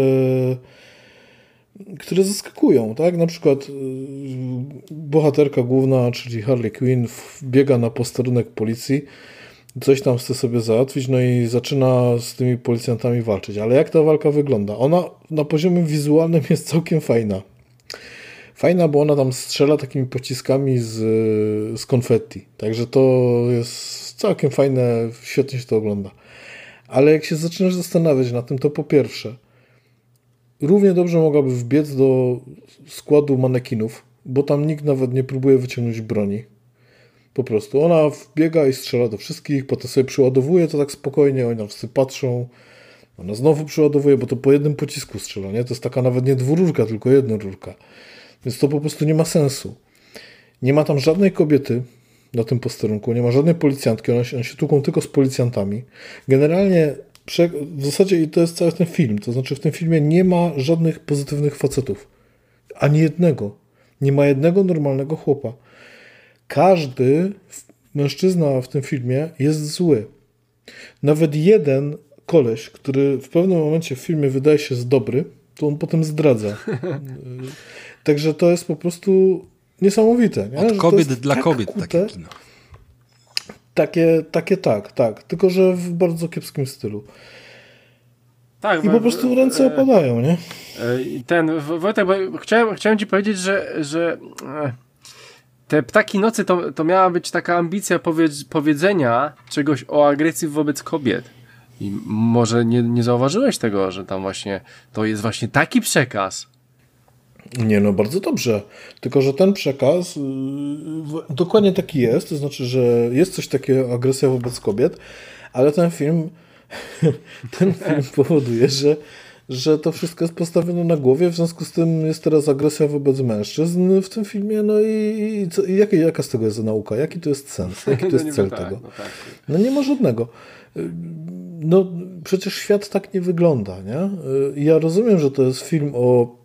które zaskakują, tak? Na przykład bohaterka główna, czyli Harley Quinn, biega na posterunek policji, coś tam chce sobie załatwić, no i zaczyna z tymi policjantami walczyć. Ale jak ta walka wygląda? Ona na poziomie wizualnym jest całkiem fajna. Fajna, bo ona tam strzela takimi pociskami z konfetti. Także to jest całkiem fajne, świetnie się to ogląda. Ale jak się zaczynasz zastanawiać na tym, to po pierwsze, równie dobrze mogłaby wbiec do składu manekinów, bo tam nikt nawet nie próbuje wyciągnąć broni. Po prostu ona wbiega i strzela do wszystkich, potem sobie przyładowuje to tak spokojnie, oni tam wszyscy patrzą, ona znowu przyładowuje, bo to po jednym pocisku strzela, nie? To jest taka nawet nie dwururka, tylko jednorurka. Więc to po prostu nie ma sensu. Nie ma tam żadnej kobiety na tym posterunku, nie ma żadnej policjantki, one się tłuką tylko z policjantami. Generalnie w zasadzie i to jest cały ten film, to znaczy w tym filmie nie ma żadnych pozytywnych facetów. Ani jednego. Nie ma jednego normalnego chłopa. Każdy mężczyzna w tym filmie jest zły. Nawet jeden koleś, który w pewnym momencie w filmie wydaje się dobry, to on potem zdradza. Także to jest po prostu niesamowite. Nie? Od kobiet dla tak kobiet takie kino. Tak. Tylko, że w bardzo kiepskim stylu. Tak, i po prostu ręce opadają, nie? Wojtek, bo chciałem ci powiedzieć, że te Ptaki Nocy to miała być taka ambicja powiedzenia czegoś o agresji wobec kobiet. I może nie zauważyłeś tego, że tam właśnie to jest właśnie taki przekaz. Nie, no bardzo dobrze. Tylko, że ten przekaz dokładnie taki jest, to znaczy, że jest coś takiego, agresja wobec kobiet, ale ten film powoduje, że to wszystko jest postawione na głowie, w związku z tym jest teraz agresja wobec mężczyzn w tym filmie, no i jaka z tego jest nauka? Jaki to jest sens? Jaki to jest cel tego? No nie ma żadnego. No przecież świat tak nie wygląda, nie? Ja rozumiem, że to jest film o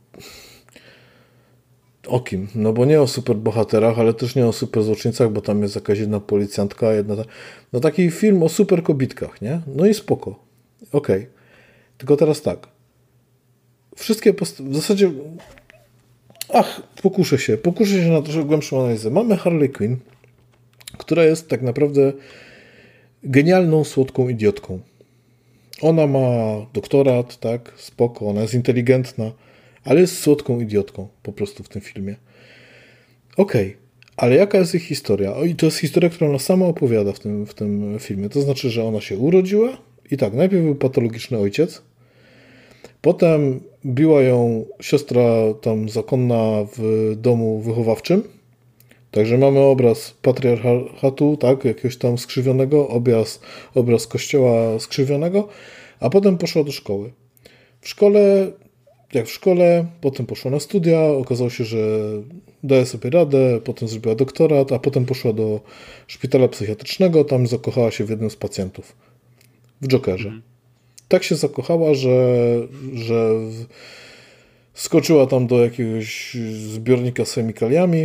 kim? No bo nie o superbohaterach, ale też nie o superzłoczyńcach, bo tam jest jakaś jedna policjantka, no taki film o superkobitkach, nie? No i spoko. Okej. Tylko teraz tak. Wszystkie w zasadzie pokuszę się na troszkę głębszą analizę. Mamy Harley Quinn, która jest tak naprawdę genialną, słodką idiotką. Ona ma doktorat, tak? Spoko, ona jest inteligentna, ale jest słodką idiotką po prostu w tym filmie. Okej, ale jaka jest ich historia? I to jest historia, którą ona sama opowiada w tym filmie. To znaczy, że ona się urodziła i tak, najpierw był patologiczny ojciec, potem biła ją siostra tam zakonna w domu wychowawczym. Także mamy obraz patriarchatu, tak, jakiegoś tam skrzywionego, obraz kościoła skrzywionego, a potem poszła do szkoły. W szkole, potem poszła na studia, okazało się, że daje sobie radę, potem zrobiła doktorat, a potem poszła do szpitala psychiatrycznego, tam zakochała się w jednym z pacjentów, w Jokerze. Tak się zakochała, że skoczyła tam do jakiegoś zbiornika z chemikaliami,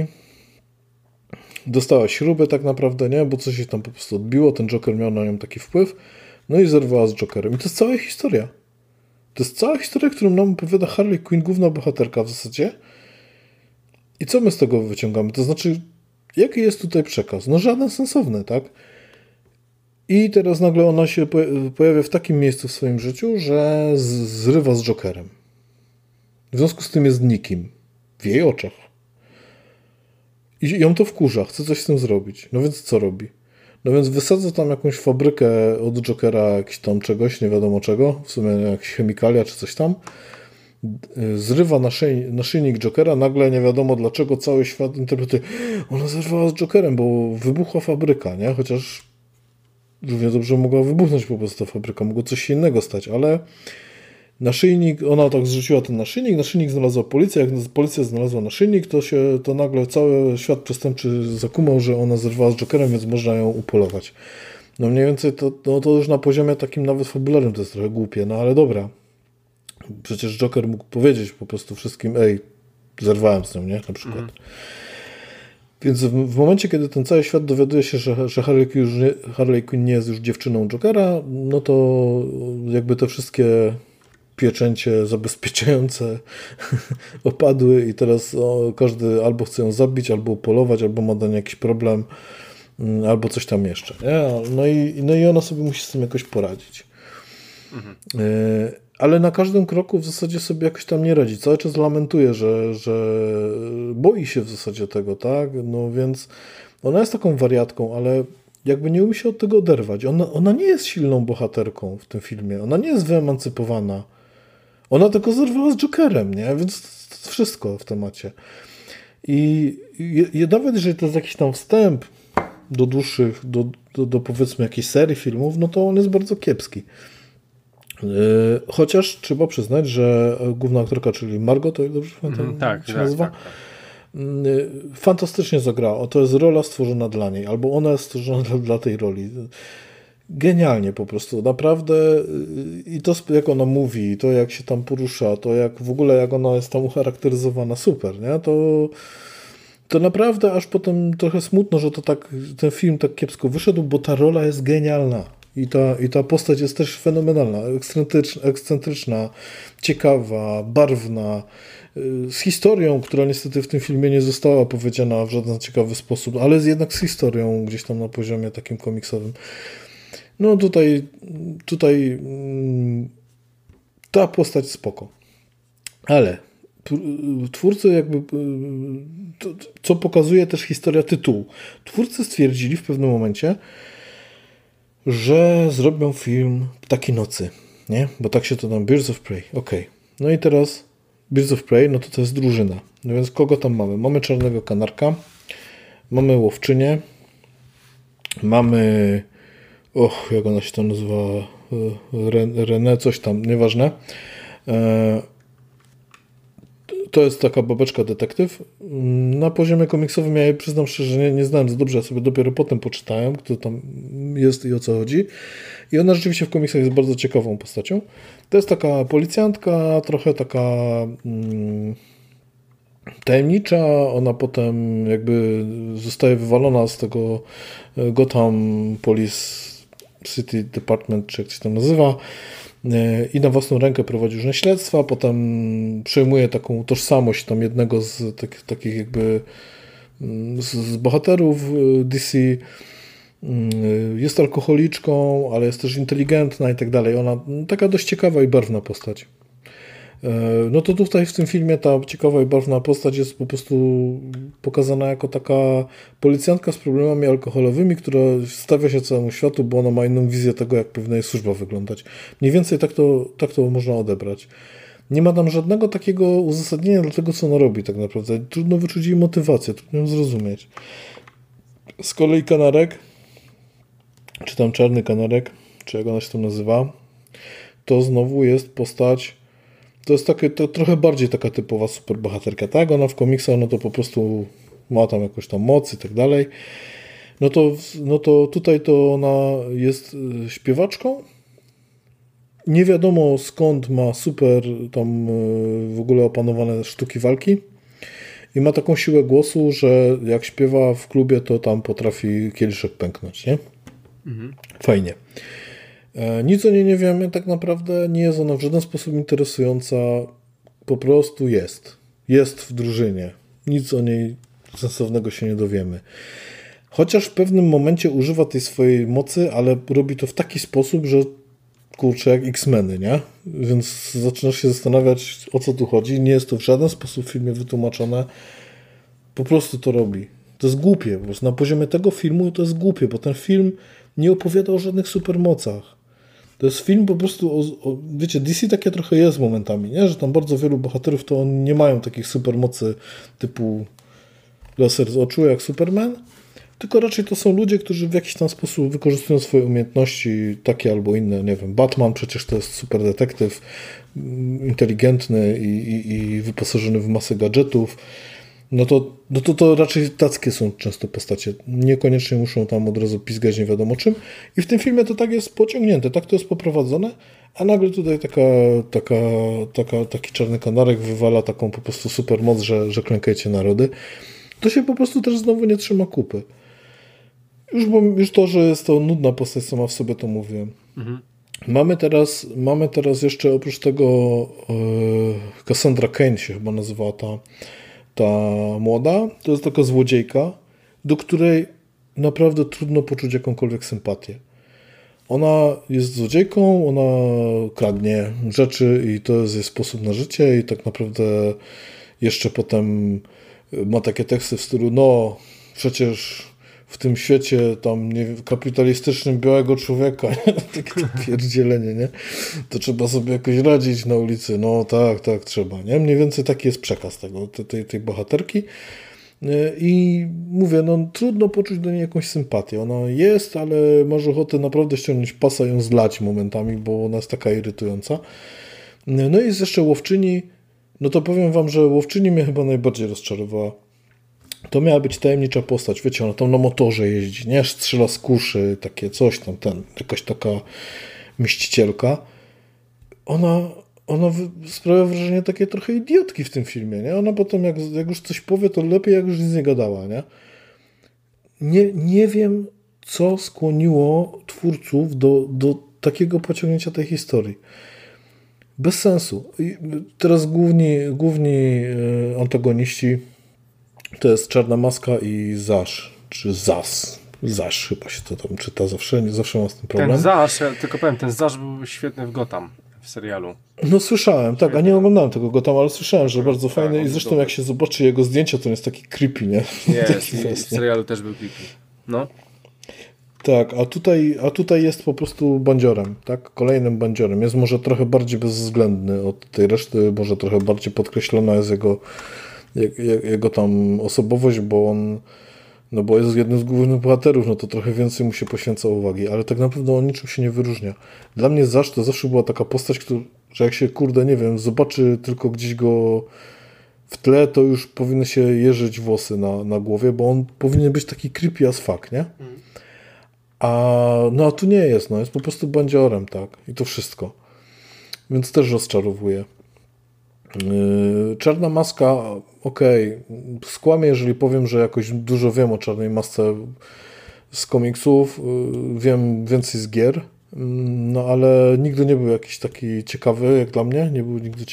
dostała śrubę tak naprawdę, nie? Bo coś się tam po prostu odbiło, ten Joker miał na nią taki wpływ. No i zerwała z Jokerem. I to jest cała historia. To jest cała historia, którą nam opowiada Harley Quinn, główna bohaterka w zasadzie. I co my z tego wyciągamy? To znaczy, jaki jest tutaj przekaz? No żaden sensowny, tak? I teraz nagle ona się pojawia w takim miejscu w swoim życiu, że zrywa z Jokerem. W związku z tym jest nikim. W jej oczach. I ją to wkurza. Chce coś z tym zrobić. No więc co robi? No więc wysadza tam jakąś fabrykę od Jokera, jakiś tam czegoś, nie wiadomo czego. W sumie jakieś chemikalia czy coś tam. Zrywa naszyjnik Jokera. Nagle nie wiadomo dlaczego cały świat interpretuje. Ona zerwała z Jokerem, bo wybuchła fabryka, nie? Chociaż równie dobrze mogła wybuchnąć po prostu ta fabryka. Mogło coś się innego stać, ale naszyjnik, ona tak zrzuciła ten naszyjnik znalazła policja, jak policja znalazła naszyjnik, to nagle cały świat przestępczy zakumał, że ona zerwała z Jokerem, więc można ją upolować. No mniej więcej to już na poziomie takim nawet fabularnym to jest trochę głupie, no ale dobra. Przecież Joker mógł powiedzieć po prostu wszystkim, zerwałem z nią, nie? Na przykład. Więc w momencie, kiedy ten cały świat dowiaduje się, że Harley Quinn nie jest już dziewczyną Jokera, no to jakby te wszystkie pieczęcie zabezpieczające opadły i teraz każdy albo chce ją zabić, albo upolować, albo ma do niej jakiś problem, albo coś tam jeszcze. Nie? No i ona sobie musi z tym jakoś poradzić. Ale na każdym kroku w zasadzie sobie jakoś tam nie radzi. Cały czas lamentuje, że boi się w zasadzie tego, tak? No więc ona jest taką wariatką, ale jakby nie umie się od tego oderwać. Ona nie jest silną bohaterką w tym filmie. Ona nie jest wyemancypowana. Ona tylko zerwała z Jokerem, nie? Więc to wszystko w temacie. I nawet jeżeli to jest jakiś tam wstęp do dłuższych, do powiedzmy jakiejś serii filmów, no to on jest bardzo kiepski. Chociaż trzeba przyznać, że główna aktorka, czyli Margot, to jak dobrze pamiętam, się nazywa? Tak. Fantastycznie zagrała. To jest rola stworzona dla niej, albo ona jest stworzona dla tej roli. Genialnie po prostu, naprawdę. I to jak ona mówi, to jak się tam porusza, to jak w ogóle jak ona jest tam ucharakteryzowana, super, nie? To naprawdę aż potem trochę smutno, że ten film tak kiepsko wyszedł, bo ta rola jest genialna. I ta postać jest też fenomenalna, ekscentryczna, ciekawa, barwna, z historią, która niestety w tym filmie nie została opowiedziana w żaden ciekawy sposób, ale jest jednak z historią gdzieś tam na poziomie takim komiksowym. No tutaj ta postać spoko. Ale twórcy jakby, co pokazuje też historia tytułu. Twórcy stwierdzili w pewnym momencie, że zrobią film Ptaki Nocy, nie? Bo tak się to tam, Birds of Prey, okej. No i teraz Birds of Prey, no to jest drużyna. No więc kogo tam mamy? Mamy Czarnego Kanarka, mamy Łowczynię, mamy, jak ona się tam nazywa, René, coś tam, nieważne. To jest taka babeczka detektyw. Na poziomie komiksowym ja jej przyznam szczerze, nie znałem za dobrze, ja sobie dopiero potem poczytałem, kto tam jest i o co chodzi. I ona rzeczywiście w komiksach jest bardzo ciekawą postacią. To jest taka policjantka, trochę taka tajemnicza. Ona potem jakby zostaje wywalona z tego Gotham Police City Department, czy jak się tam nazywa. I na własną rękę prowadzi różne śledztwa, potem przejmuje taką tożsamość tam jednego z takich jakby z bohaterów DC. Jest alkoholiczką, ale jest też inteligentna i tak dalej. Ona taka dość ciekawa i barwna postać. No to tutaj w tym filmie ta ciekawa i barwna postać jest po prostu pokazana jako taka policjantka z problemami alkoholowymi, która stawia się całemu światu, bo ona ma inną wizję tego, jak powinna jej służba wyglądać. Mniej więcej tak to można odebrać. Nie ma tam żadnego takiego uzasadnienia dla tego, co ona robi tak naprawdę. Trudno wyczuć jej motywację, trudno ją zrozumieć. Z kolei Kanarek, czy tam Czarny Kanarek, czy jak ona się tam nazywa, to znowu jest postać. To jest to trochę bardziej taka typowa superbohaterka, tak? Ona w komiksach, no to po prostu ma tam jakąś tam moc i tak dalej. No to tutaj to ona jest śpiewaczką. Nie wiadomo skąd ma super tam w ogóle opanowane sztuki walki. I ma taką siłę głosu, że jak śpiewa w klubie, to tam potrafi kieliszek pęknąć, nie? Mhm. Fajnie. Nic o niej nie wiemy, tak naprawdę nie jest ona w żaden sposób interesująca, po prostu jest. Jest w drużynie. Nic o niej sensownego się nie dowiemy. Chociaż w pewnym momencie używa tej swojej mocy, ale robi to w taki sposób, że kurczę, jak X-Meny, nie? Więc zaczynasz się zastanawiać, o co tu chodzi. Nie jest to w żaden sposób w filmie wytłumaczone. Po prostu to robi. To jest głupie. Po prostu na poziomie tego filmu to jest głupie, bo ten film nie opowiada o żadnych supermocach. To jest film po prostu wiecie, DC takie trochę jest momentami, nie? Że tam bardzo wielu bohaterów to oni nie mają takich supermocy typu laser z oczu jak Superman, tylko raczej to są ludzie, którzy w jakiś tam sposób wykorzystują swoje umiejętności takie albo inne, nie wiem, Batman przecież to jest super detektyw, inteligentny i wyposażony w masę gadżetów. No to raczej tackie są często postacie. Niekoniecznie muszą tam od razu pizgać nie wiadomo czym. I w tym filmie to tak jest pociągnięte, tak to jest poprowadzone, a nagle tutaj taki czarny kanarek wywala taką po prostu super moc, że klękajcie narody. To się po prostu też znowu nie trzyma kupy. Już to, że jest to nudna postać sama w sobie, to mówię. Mhm. Mamy teraz jeszcze oprócz tego Cassandra Cain się chyba nazywała ta młoda. To jest taka złodziejka, do której naprawdę trudno poczuć jakąkolwiek sympatię. Ona jest złodziejką, ona kradnie rzeczy i to jest jej sposób na życie i tak naprawdę jeszcze potem ma takie teksty w stylu, no przecież w tym świecie tam kapitalistycznym białego człowieka, takie pierdzielenie, nie? To trzeba sobie jakoś radzić na ulicy. No tak, trzeba, nie? Mniej więcej taki jest przekaz tej bohaterki. I mówię, no trudno poczuć do niej jakąś sympatię. Ona jest, ale masz ochotę naprawdę ściągnąć pasa i ją zlać momentami, bo ona jest taka irytująca. No i jest jeszcze łowczyni. No to powiem wam, że łowczyni mnie chyba najbardziej rozczarowała. To miała być tajemnicza postać, wiecie, ona tam na motorze jeździ, nie? Strzela z kuszy, takie coś tam, jakaś taka mścicielka. Ona sprawia wrażenie takiej trochę idiotki w tym filmie, nie? Ona potem jak już coś powie, to lepiej jak już nic nie gadała, nie? Nie wiem, co skłoniło twórców do takiego pociągnięcia tej historii. Bez sensu. I teraz główni antagoniści to jest Czarna Maska i Zasz, czy Zas. Zasz chyba się to tam czyta, zawsze mam z tym problem. Ten Zasz, ja tylko powiem, ten Zasz był świetny w Gotham, w serialu. No słyszałem, tak, a nie oglądałem tego Gotham, ale słyszałem, że bardzo fajny i zresztą jak się zobaczy jego zdjęcia, to on jest taki creepy, nie? Jest, i w serialu też był creepy. No. Tak, a tutaj jest po prostu bandziorem, tak? Kolejnym bandziorem. Jest może trochę bardziej bezwzględny od tej reszty, może trochę bardziej podkreślona jest jego tam osobowość, bo jest jednym z głównych bohaterów, no to trochę więcej mu się poświęca uwagi, ale tak naprawdę on niczym się nie wyróżnia. Dla mnie Zasz to zawsze była taka postać, że jak się, nie wiem, zobaczy tylko gdzieś go w tle, to już powinny się jeżyć włosy na głowie, bo on powinien być taki creepy as fuck, nie? A tu nie jest, jest po prostu bandziorem, tak? I to wszystko. Więc też rozczarowuje. Czarna Maska, okej, skłamię, jeżeli powiem, że jakoś dużo wiem o Czarnej Masce z komiksów, wiem więcej z gier, no ale nigdy nie był jakiś taki ciekawy jak dla mnie, nie był nigdy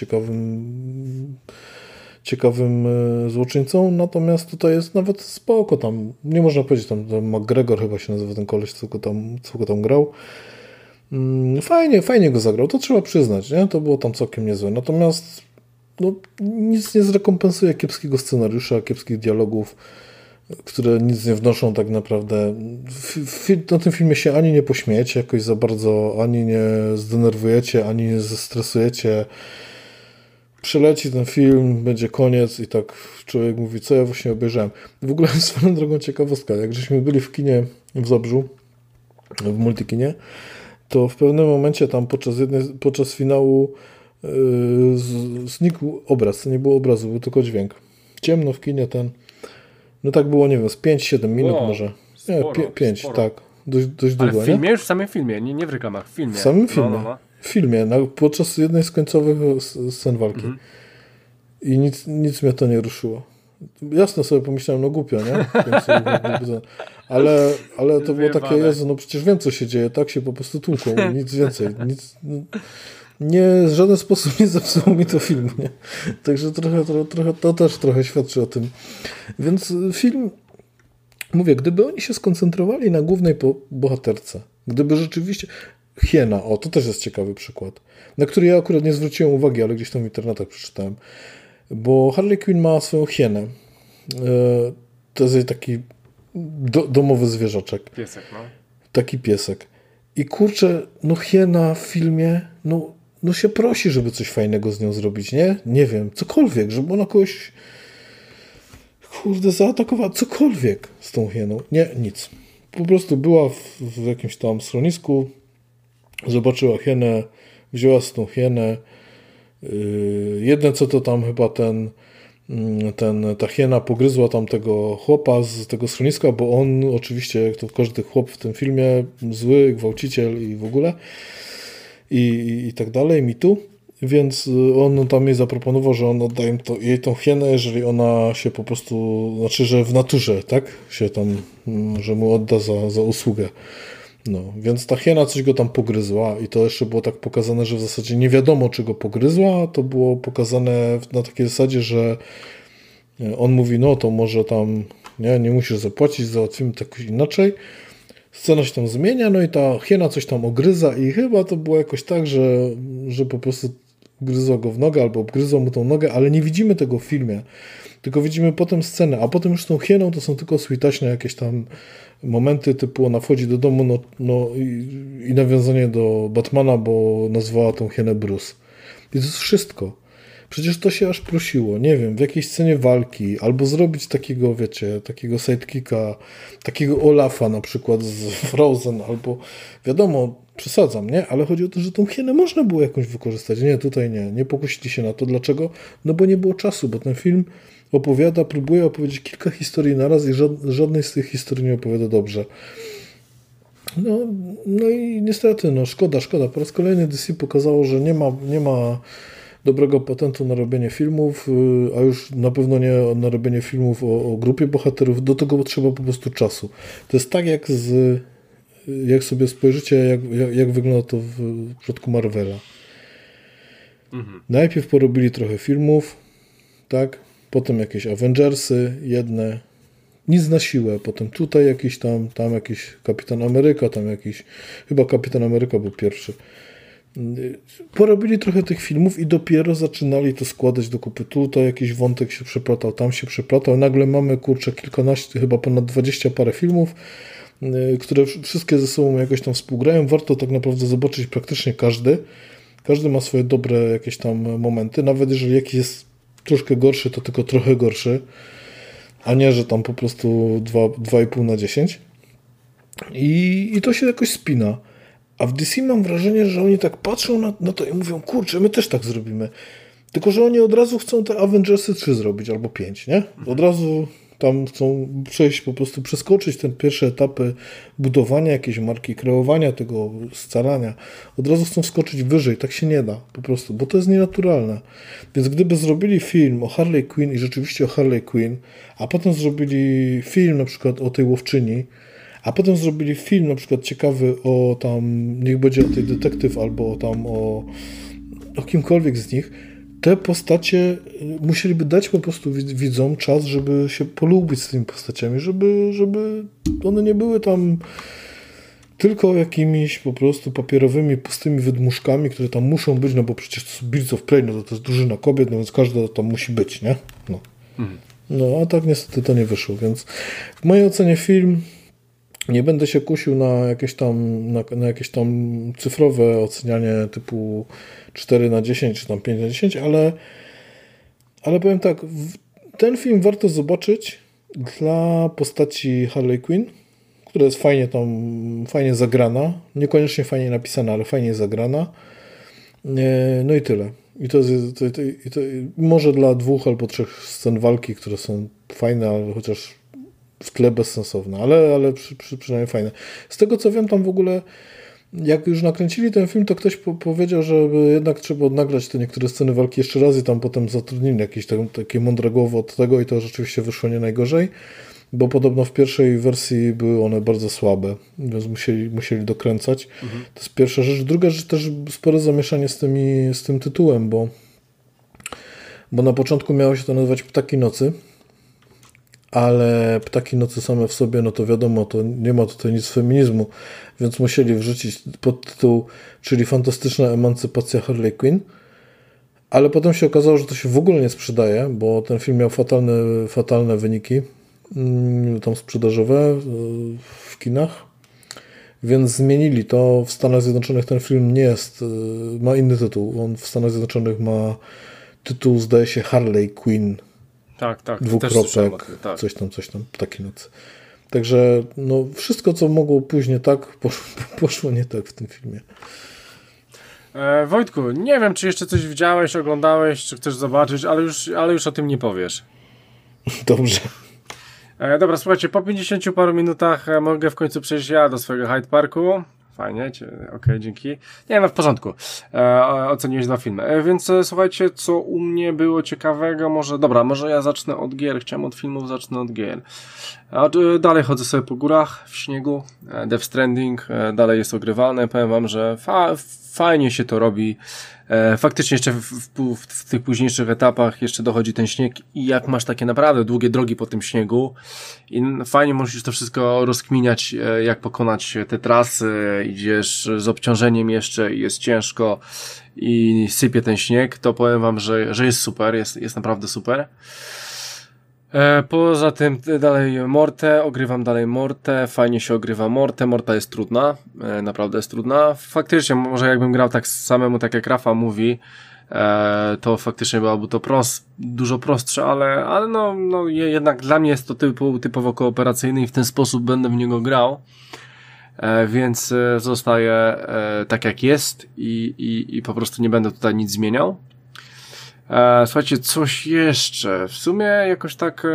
ciekawym złoczyńcą, natomiast tutaj jest nawet spoko, tam nie można powiedzieć, tam McGregor chyba się nazywa ten koleś, co go tam grał. Fajnie go zagrał, to trzeba przyznać, nie? To było tam całkiem niezłe, natomiast nic nie zrekompensuje kiepskiego scenariusza, kiepskich dialogów, które nic nie wnoszą tak naprawdę. Na tym filmie się ani nie pośmiejecie jakoś za bardzo, ani nie zdenerwujecie, ani nie zestresujecie. Przeleci ten film, będzie koniec i tak człowiek mówi, co ja właśnie obejrzałem. W ogóle swoją drogą ciekawostka, jak żeśmy byli w kinie w Zabrzu, w Multikinie, to w pewnym momencie tam podczas finału znikł obraz, to nie było obrazu, był tylko dźwięk. Ciemno w kinie no tak było, nie wiem, z 5-7 minut może. Sporo, 5, sporo. tak. Dość długo. Ale w filmie? Już w samym filmie, nie w reklamach, w filmie. W samym filmie. W filmie, podczas jednej z końcowych scen walki. I nic mnie to nie ruszyło. Jasno sobie pomyślałem, no głupio, nie? Ale to było takie, Jezu, no przecież wiem, co się dzieje, tak się po prostu tłuką, nic więcej, nie, w żaden sposób nie zepsuło mi to filmu, nie? Także trochę, to też trochę świadczy o tym. Więc film, mówię, gdyby oni się skoncentrowali na głównej bohaterce, gdyby rzeczywiście... Hiena, to też jest ciekawy przykład, na który ja akurat nie zwróciłem uwagi, ale gdzieś tam w internetach przeczytałem, bo Harley Quinn ma swoją hienę. To jest taki domowy zwierzaczek. Piesek, no. Taki piesek. I kurczę, no hiena w filmie, no się prosi, żeby coś fajnego z nią zrobić, nie? Nie wiem, cokolwiek, żeby ona kogoś zaatakowała, cokolwiek z tą hieną. Nie, nic. Po prostu była w jakimś tam schronisku, zobaczyła hienę, wzięła z tą hienę. Jedne co to tam chyba ta hiena pogryzła tam tego chłopa z tego schroniska, bo on oczywiście, jak to każdy chłop w tym filmie, zły, gwałciciel i w ogóle i tak dalej, mitu. Więc on tam jej zaproponował, że on odda jej tą hienę, jeżeli ona się po prostu, znaczy, że w naturze, tak, się tam, że mu odda za usługę. No, więc ta hiena coś go tam pogryzła i to jeszcze było tak pokazane, że w zasadzie nie wiadomo, czy go pogryzła. To było pokazane na takiej zasadzie, że on mówi, no to może tam nie musisz zapłacić, załatwimy to jakoś inaczej. Scena się tam zmienia, no i ta hiena coś tam ogryza i chyba to było jakoś tak, że po prostu gryzła go w nogę albo obgryzła mu tą nogę, ale nie widzimy tego w filmie, tylko widzimy potem scenę, a potem już z tą hieną to są tylko switaśne jakieś tam momenty typu ona wchodzi do domu i nawiązanie do Batmana, bo nazwała tą hienę Bruce. I to jest wszystko. Przecież to się aż prosiło, nie wiem, w jakiejś scenie walki, albo zrobić takiego, wiecie, takiego sidekicka, takiego Olafa na przykład z Frozen, albo wiadomo, przesadzam, nie? Ale chodzi o to, że tą hienę można było jakąś wykorzystać. Nie, tutaj nie pokusili się na to. Dlaczego? No bo nie było czasu, bo ten film próbuje opowiedzieć kilka historii naraz i żadnej z tych historii nie opowiada dobrze. No i niestety, szkoda. Po raz kolejny DC pokazało, że nie ma dobrego patentu na robienie filmów, a już na pewno nie na robienie filmów o grupie bohaterów. Do tego trzeba po prostu czasu. To jest tak jak sobie spojrzycie, jak wygląda to w przypadku Marvela. Najpierw porobili trochę filmów, tak? Potem jakieś Avengersy, jedne, nic na siłę, potem tutaj jakiś tam jakiś Kapitan Ameryka, chyba Kapitan Ameryka był pierwszy. Porobili trochę tych filmów i dopiero zaczynali to składać do kupy. Tutaj jakiś wątek się przeplatał, tam się przeplatał. Nagle mamy, kilkanaście, chyba ponad 20 parę filmów, które wszystkie ze sobą jakoś tam współgrają. Warto tak naprawdę zobaczyć praktycznie każdy. Każdy ma swoje dobre jakieś tam momenty. Nawet jeżeli jakiś jest troszkę gorszy, to tylko trochę gorszy, a nie, że tam po prostu 2,5 na 10. I to się jakoś spina. A w DC mam wrażenie, że oni tak patrzą na to i mówią, kurczę, my też tak zrobimy. Tylko że oni od razu chcą te Avengersy 3 zrobić, albo 5, nie? Od razu tam chcą przejść, po prostu przeskoczyć te pierwsze etapy budowania jakiejś marki, kreowania tego, scalania. Od razu chcą wskoczyć wyżej. Tak się nie da po prostu, bo to jest nienaturalne. Więc gdyby zrobili film o Harley Quinn i rzeczywiście o Harley Quinn, a potem zrobili film na przykład o tej łowczyni, a potem zrobili film na przykład ciekawy o tam, niech będzie o tej detektyw, albo o kimkolwiek z nich, te postacie musieliby dać po prostu widzom czas, żeby się polubić z tymi postaciami, żeby one nie były tam tylko jakimiś po prostu papierowymi, pustymi wydmuszkami, które tam muszą być, no bo przecież to są Birds of Prey, no to jest drużyna kobiet, no więc każda tam musi być, nie? No, a tak niestety to nie wyszło, więc w mojej ocenie film, nie będę się kusił na jakieś tam cyfrowe ocenianie typu 4 na 10 czy tam 5 na 10, ale powiem tak, ten film warto zobaczyć dla postaci Harley Quinn, która jest fajnie zagrana, niekoniecznie fajnie napisana, ale fajnie zagrana. No i tyle. I to może dla 2 albo 3 scen walki, które są fajne, ale chociaż w tle bezsensowne, ale przynajmniej fajne. Z tego co wiem, tam w ogóle jak już nakręcili ten film, to ktoś powiedział, że jednak trzeba nagrać te niektóre sceny walki jeszcze raz i tam potem zatrudnili jakieś takie mądre głowy od tego i to rzeczywiście wyszło nie najgorzej, bo podobno w pierwszej wersji były one bardzo słabe, więc musieli dokręcać. To jest pierwsza rzecz. Druga rzecz, też spore zamieszanie z tym tytułem, bo na początku miało się to nazywać Ptaki Nocy, ale Ptaki Nocy same w sobie, no to wiadomo, to nie ma tutaj nic feminizmu, więc musieli wrzucić podtytuł, czyli Fantastyczna emancypacja Harley Quinn, ale potem się okazało, że to się w ogóle nie sprzedaje, bo ten film miał fatalne wyniki tam sprzedażowe w kinach, więc zmienili to. W Stanach Zjednoczonych ten film nie jest, ma inny tytuł. On w Stanach Zjednoczonych ma tytuł, zdaje się, Harley Quinn. Tak. Dwukropek, tak. Coś tam, Ptaki Nocy. Także no, wszystko, co mogło później tak, poszło nie tak w tym filmie. Wojtku, nie wiem, czy jeszcze coś widziałeś, oglądałeś, czy chcesz zobaczyć, ale już o tym nie powiesz. Dobrze. Dobra, słuchajcie, po 50 paru minutach mogę w końcu przejść ja do swojego Hyde Parku. Fajnie, okej, dzięki. Nie, no w porządku. Oceniłeś 2 filmy. Więc słuchajcie, co u mnie było ciekawego, może ja zacznę od gier. Chciałem od filmów, zacznę od gier. Dalej chodzę sobie po górach, w śniegu. Death Stranding dalej jest ogrywalne. Powiem wam, że fajnie się to robi. Faktycznie jeszcze w tych późniejszych etapach jeszcze dochodzi ten śnieg i jak masz takie naprawdę długie drogi po tym śniegu i fajnie musisz to wszystko rozkminiać, jak pokonać te trasy, idziesz z obciążeniem jeszcze i jest ciężko i sypie ten śnieg, to powiem wam, że jest super, jest naprawdę super. Poza tym dalej Mortę, ogrywam dalej Mortę, fajnie się ogrywa Mortę, Morta jest trudna, naprawdę jest trudna. Faktycznie, może jakbym grał tak samemu, tak jak Rafa mówi, to faktycznie byłoby to dużo prostsze, ale no jednak dla mnie jest to typowo kooperacyjny i w ten sposób będę w niego grał, więc zostaje tak jak jest i po prostu nie będę tutaj nic zmieniał. Słuchajcie, coś jeszcze. W sumie jakoś tak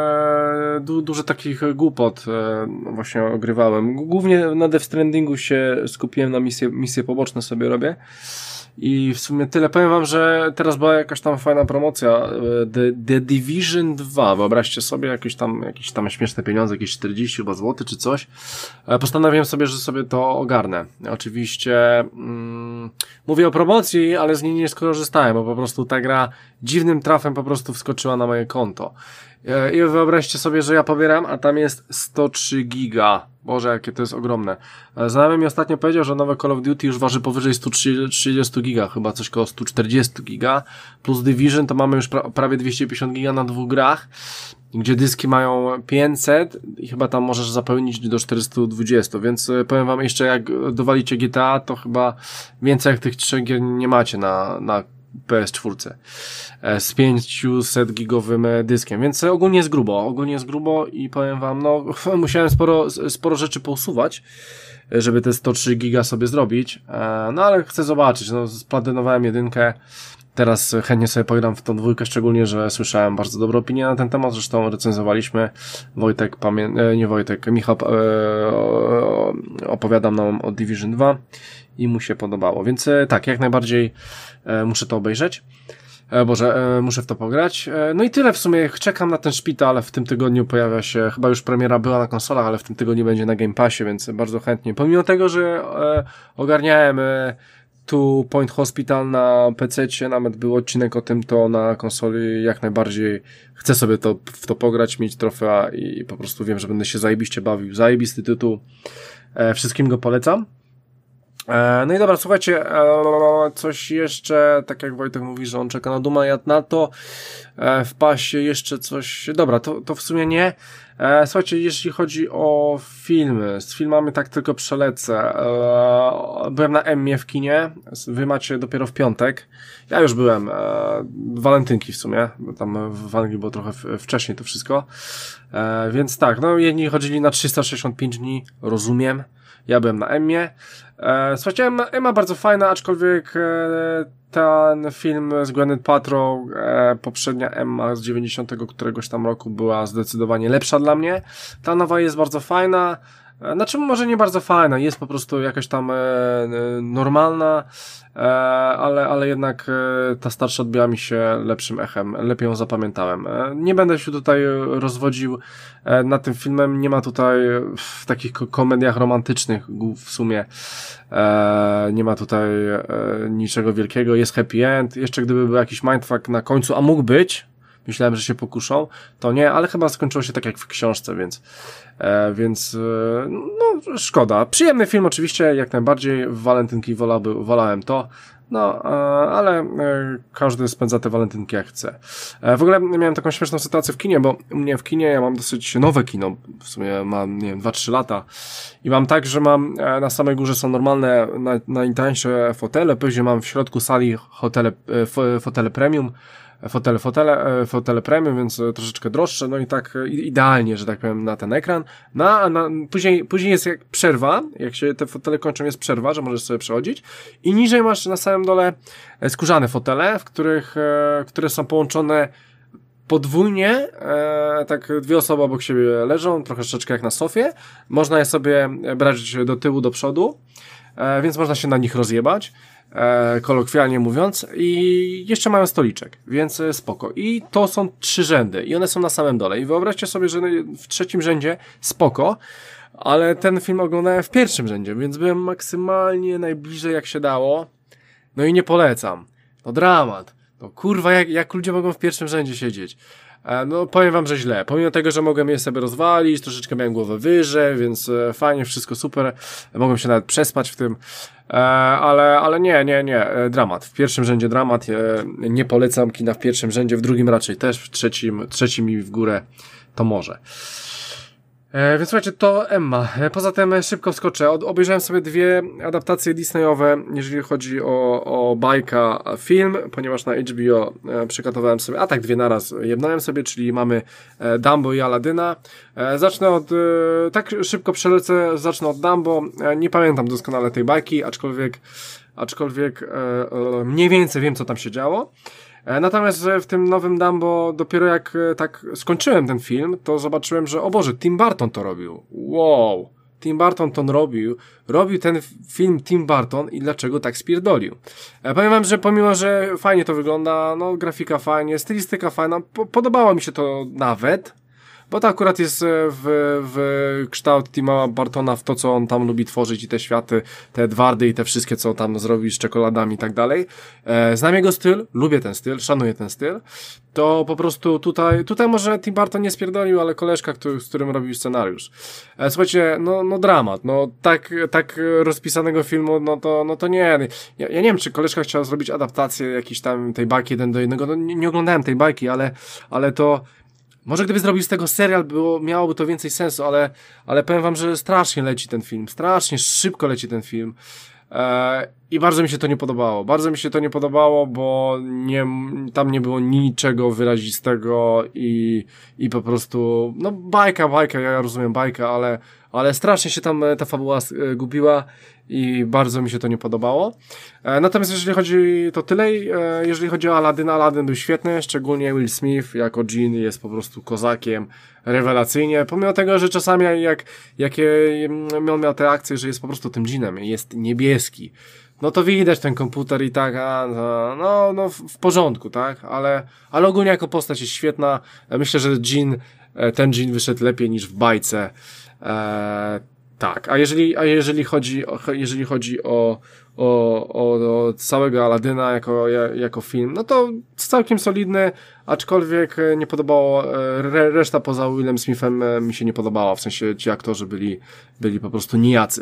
dużo takich głupot właśnie ogrywałem. Głównie na Death Strandingu się skupiłem, na misje poboczne sobie robię. I w sumie tyle. Powiem wam, że teraz była jakaś tam fajna promocja The Division 2. Wyobraźcie sobie jakieś tam śmieszne pieniądze, jakieś 40 chyba złoty czy coś. Postanowiłem sobie, że sobie to ogarnę. Oczywiście mówię o promocji, ale z niej nie skorzystałem, bo po prostu ta gra dziwnym trafem po prostu wskoczyła na moje konto. I wyobraźcie sobie, że ja pobieram, a tam jest 103 giga. Boże, jakie to jest ogromne. Znajomy mi ostatnio powiedział, że nowe Call of Duty już waży powyżej 130 giga, chyba coś koło 140 giga, plus Division to mamy już prawie 250 giga na 2 grach, gdzie dyski mają 500 i chyba tam możesz zapełnić do 420, więc powiem wam jeszcze, jak dowalicie GTA, to chyba więcej jak tych 3 gier nie macie na PS4 z 500 gigowym dyskiem, więc ogólnie jest grubo i powiem wam, no musiałem sporo rzeczy pousuwać, żeby te 103 giga sobie zrobić, no ale chcę zobaczyć, no splatynowałem 1, teraz chętnie sobie pogram w tą 2, szczególnie, że słyszałem bardzo dobre opinie na ten temat, zresztą recenzowaliśmy, Michał opowiadał nam o Division 2 i mu się podobało, więc tak, jak najbardziej muszę to obejrzeć. Muszę w to pograć. No i tyle w sumie. Czekam na ten szpital. W tym tygodniu pojawia się, chyba już premiera była na konsolach, ale w tym tygodniu będzie na Game Passie, więc bardzo chętnie. Pomimo tego, że ogarniałem Two Point Hospital na PC-cie, nawet był odcinek o tym, to na konsoli jak najbardziej chcę sobie w to pograć, mieć trofea i po prostu wiem, że będę się zajebiście bawił. Zajebisty tytuł. Wszystkim go polecam. No i dobra, słuchajcie, coś jeszcze, tak jak Wojtek mówi, że on czeka na Duma, ja na to w pasie jeszcze coś, dobra, to w sumie nie. Słuchajcie, jeśli chodzi o filmy, z filmami tak tylko przelecę. Byłem na Emmie w kinie, wy macie dopiero w piątek. Ja już byłem, walentynki w sumie, bo tam w Anglii było trochę wcześniej to wszystko. Więc tak, no jedni chodzili na 365 dni, rozumiem. Ja byłem na Emmie. Słuchajcie, Emma bardzo fajna, aczkolwiek ten film z Gwyneth Paltrow, poprzednia Emma z 90 któregoś tam roku była zdecydowanie lepsza dla mnie. Ta nowa jest bardzo fajna. Znaczy może nie bardzo fajna, jest po prostu jakaś tam normalna, ale jednak ta starsza odbiła mi się lepszym echem, lepiej ją zapamiętałem. Nie będę się tutaj rozwodził nad tym filmem, nie ma tutaj w takich komediach romantycznych w sumie, nie ma tutaj niczego wielkiego, jest happy end, jeszcze gdyby był jakiś mindfuck na końcu, a mógł być, myślałem, że się pokuszą, to nie, ale chyba skończyło się tak jak w książce, więc no szkoda. Przyjemny film oczywiście, jak najbardziej, w walentynki wolałem to, no, ale każdy spędza te walentynki jak chce. W ogóle miałem taką śmieszną sytuację w kinie, bo u mnie w kinie ja mam dosyć nowe kino, w sumie mam, nie wiem, 2-3 lata i mam tak, że mam na samej górze są normalne, najtańsze fotele, później mam w środku sali fotele premium, fotele premium, więc troszeczkę droższe, no i tak idealnie, że tak powiem, na ten ekran. Później jest jak przerwa, jak się te fotele kończą, jest przerwa, że możesz sobie przechodzić i niżej masz na samym dole skórzane fotele, które są połączone podwójnie, tak dwie osoby obok siebie leżą, troszeczkę jak na sofie. Można je sobie brać do tyłu, do przodu, więc można się na nich rozjebać, kolokwialnie mówiąc, i jeszcze mają stoliczek, więc spoko. I to są 3 rzędy i one są na samym dole. I wyobraźcie sobie, że w 3. rzędzie spoko, ale ten film oglądałem w 1. rzędzie, więc byłem maksymalnie najbliżej jak się dało. No i nie polecam. To dramat. No kurwa, jak ludzie mogą w 1. rzędzie siedzieć? No powiem wam, że źle. Pomimo tego, że mogłem je sobie rozwalić, troszeczkę miałem głowę wyżej, więc fajnie, wszystko super. Mogłem się nawet przespać w tym. Ale nie. Dramat. W 1. rzędzie dramat. Nie polecam kina w 1. rzędzie, w 2. raczej też, w 3. i w górę to może. Więc słuchajcie, to Emma. Poza tym szybko wskoczę. Obejrzałem sobie 2 adaptacje Disneyowe, jeżeli chodzi o bajka film, ponieważ na HBO przygotowałem sobie, 2 naraz jednałem sobie, czyli mamy Dumbo i Aladyna. Zacznę tak szybko przelecę, zacznę od Dumbo. Nie pamiętam doskonale tej bajki, aczkolwiek mniej więcej wiem, co tam się działo. Natomiast w tym nowym Dumbo, dopiero jak tak skończyłem ten film, to zobaczyłem, że o Boże, Tim Burton to robił. Wow! Tim Burton to robił ten film Tim Burton i dlaczego tak spierdolił. Powiem wam, że pomimo, że fajnie to wygląda, no grafika fajnie, stylistyka fajna, podobało mi się to nawet, bo to akurat jest w kształt Tima Burtona, w to, co on tam lubi tworzyć i te światy, te Edwardy i te wszystkie, co tam zrobi z czekoladami i tak dalej. Znam jego styl, lubię ten styl, szanuję ten styl. To po prostu tutaj może Tim Burton nie spierdolił, ale koleżka, z którym robił scenariusz. Słuchajcie, no dramat, no tak rozpisanego filmu, no to nie. Ja nie wiem, czy koleżka chciała zrobić adaptację jakiejś tam tej bajki 1:1, no nie oglądałem tej bajki, ale to może gdyby zrobił z tego serial, miałoby to więcej sensu, ale powiem wam, że strasznie leci ten film, strasznie szybko leci ten film i bardzo mi się to nie podobało. Bardzo mi się to nie podobało, bo tam nie było niczego wyrazistego i po prostu, no bajka, ja rozumiem bajkę, ale strasznie się tam ta fabuła gubiła i bardzo mi się to nie podobało. Natomiast jeżeli chodzi, to tyle. Jeżeli chodzi o Aladdin był świetny, szczególnie Will Smith jako Dżin jest po prostu kozakiem, rewelacyjnie, pomimo tego, że czasami jakie on miał te akcje, że jest po prostu tym Dżinem, jest niebieski. No to widać ten komputer i tak, no w porządku, tak, ale ogólnie jako postać jest świetna. Myślę, że ten Dżin wyszedł lepiej niż w bajce. Tak, a jeżeli chodzi o całego Aladyna jako film, no to całkiem solidny, aczkolwiek nie podobało, reszta poza Willem Smithem mi się nie podobała, w sensie ci aktorzy byli po prostu nijacy.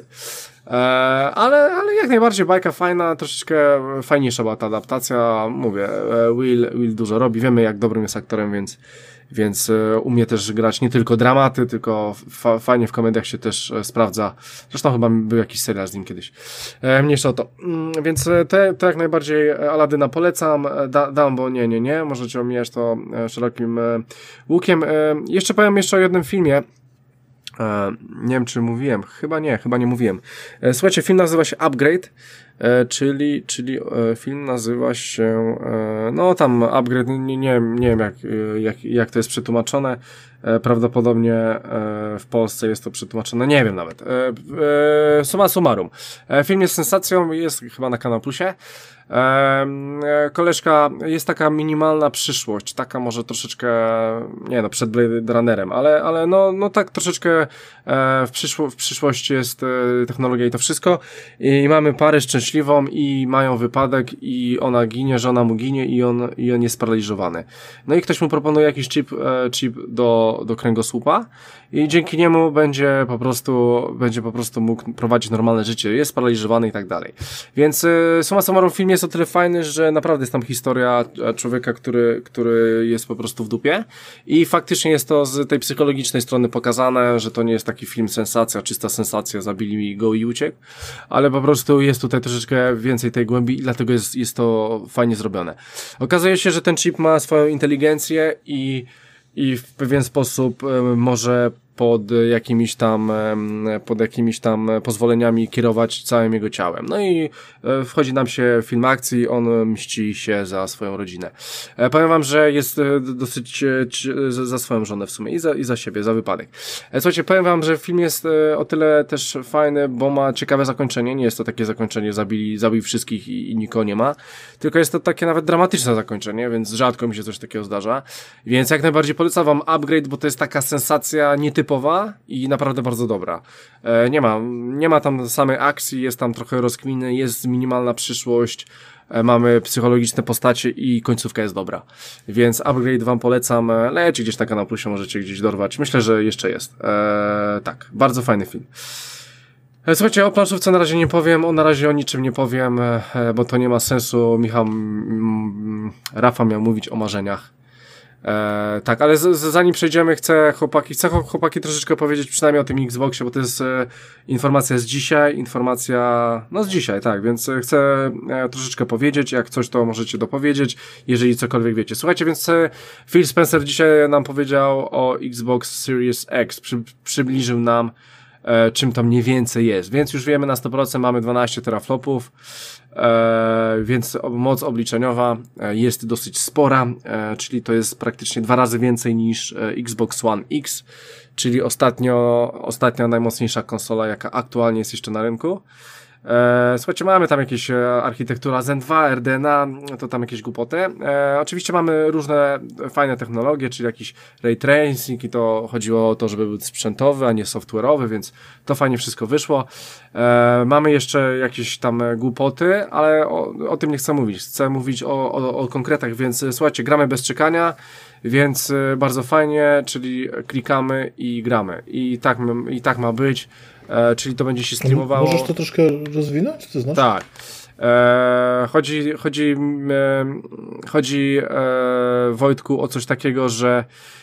Ale jak najbardziej bajka fajna, troszeczkę fajniejsza była ta adaptacja, mówię, Will dużo robi, wiemy jak dobrym jest aktorem, więc umie też grać nie tylko dramaty, tylko fajnie w komediach się też sprawdza. Zresztą chyba był jakiś serial z nim kiedyś. Mniejsza o to. Więc to jak najbardziej Aladyna polecam. Dumbo nie. Możecie omijać to szerokim łukiem. Jeszcze powiem o jednym filmie. Nie wiem, czy mówiłem. Chyba nie mówiłem. Słuchajcie, film nazywa się Upgrade. czyli film nazywa się, no tam Upgrade, nie wiem jak to jest przetłumaczone, prawdopodobnie w Polsce jest to przetłumaczone, nie wiem nawet. Summa summarum. Film jest sensacją, jest chyba na Kanal Plusie. Koleżka, jest taka minimalna przyszłość, taka może troszeczkę, nie no, przed Blade Runnerem, ale no tak troszeczkę w przyszłości jest technologia i to wszystko i mamy parę szczęśliwą i mają wypadek i ona ginie, żona mu ginie i on jest sparaliżowany. No i ktoś mu proponuje jakiś chip do kręgosłupa i dzięki niemu będzie po prostu mógł prowadzić normalne życie, jest sparaliżowany i tak dalej. Więc summa summarum film jest o tyle fajny, że naprawdę jest tam historia człowieka, który jest po prostu w dupie i faktycznie jest to z tej psychologicznej strony pokazane, że to nie jest taki film sensacja, czysta sensacja, zabili go i uciekł, ale po prostu jest tutaj troszeczkę więcej tej głębi i dlatego jest to fajnie zrobione. Okazuje się, że ten chip ma swoją inteligencję i w pewien sposób może pod jakimiś tam pozwoleniami kierować całym jego ciałem. No i wchodzi nam się film akcji, on mści się za swoją rodzinę. Powiem wam, że jest dosyć za swoją żonę w sumie i za siebie, za wypadek. Słuchajcie, powiem wam, że film jest o tyle też fajny, bo ma ciekawe zakończenie. Nie jest to takie zakończenie zabij wszystkich i nikogo nie ma, tylko jest to takie nawet dramatyczne zakończenie, więc rzadko mi się coś takiego zdarza. Więc jak najbardziej polecam wam Upgrade, bo to jest taka sensacja nietypowa i naprawdę bardzo dobra. Nie ma tam samej akcji, jest tam trochę rozkminy, jest minimalna przyszłość, mamy psychologiczne postacie i końcówka jest dobra. Więc Upgrade wam polecam, leci gdzieś na Kanal Plusie, możecie gdzieś dorwać. Myślę, że jeszcze jest. Tak, bardzo fajny film. Słuchajcie, o planszówce na razie nie powiem, na razie o niczym nie powiem, bo to nie ma sensu. Rafa miał mówić o marzeniach. Tak, ale zanim przejdziemy, chcę chłopaki troszeczkę powiedzieć przynajmniej o tym Xboxie, bo to jest informacja z dzisiaj, z dzisiaj, tak, więc chcę troszeczkę powiedzieć, jak coś to możecie dopowiedzieć, jeżeli cokolwiek wiecie. Słuchajcie, więc Phil Spencer dzisiaj nam powiedział o Xbox Series X, przybliżył nam czym to mniej więcej jest, więc już wiemy na 100%, mamy 12 teraflopów, więc moc obliczeniowa jest dosyć spora, czyli to jest praktycznie 2 razy więcej niż Xbox One X, czyli ostatnia najmocniejsza konsola, jaka aktualnie jest jeszcze na rynku. Słuchajcie, mamy tam jakieś architektura Zen 2, RDNA, to tam jakieś głupoty. Oczywiście mamy różne fajne technologie, czyli jakiś ray tracing i to chodziło o to, żeby był sprzętowy, a nie software'owy, więc to fajnie wszystko wyszło. Mamy jeszcze jakieś tam głupoty, ale o tym nie chcę mówić. Chcę mówić o konkretach, więc słuchajcie, gramy bez czekania, więc bardzo fajnie, czyli klikamy i gramy. I tak ma być. Czyli to będzie się streamowało. Możesz to troszkę rozwinąć? Co znaczy? Tak. Chodzi Wojtku o coś takiego, że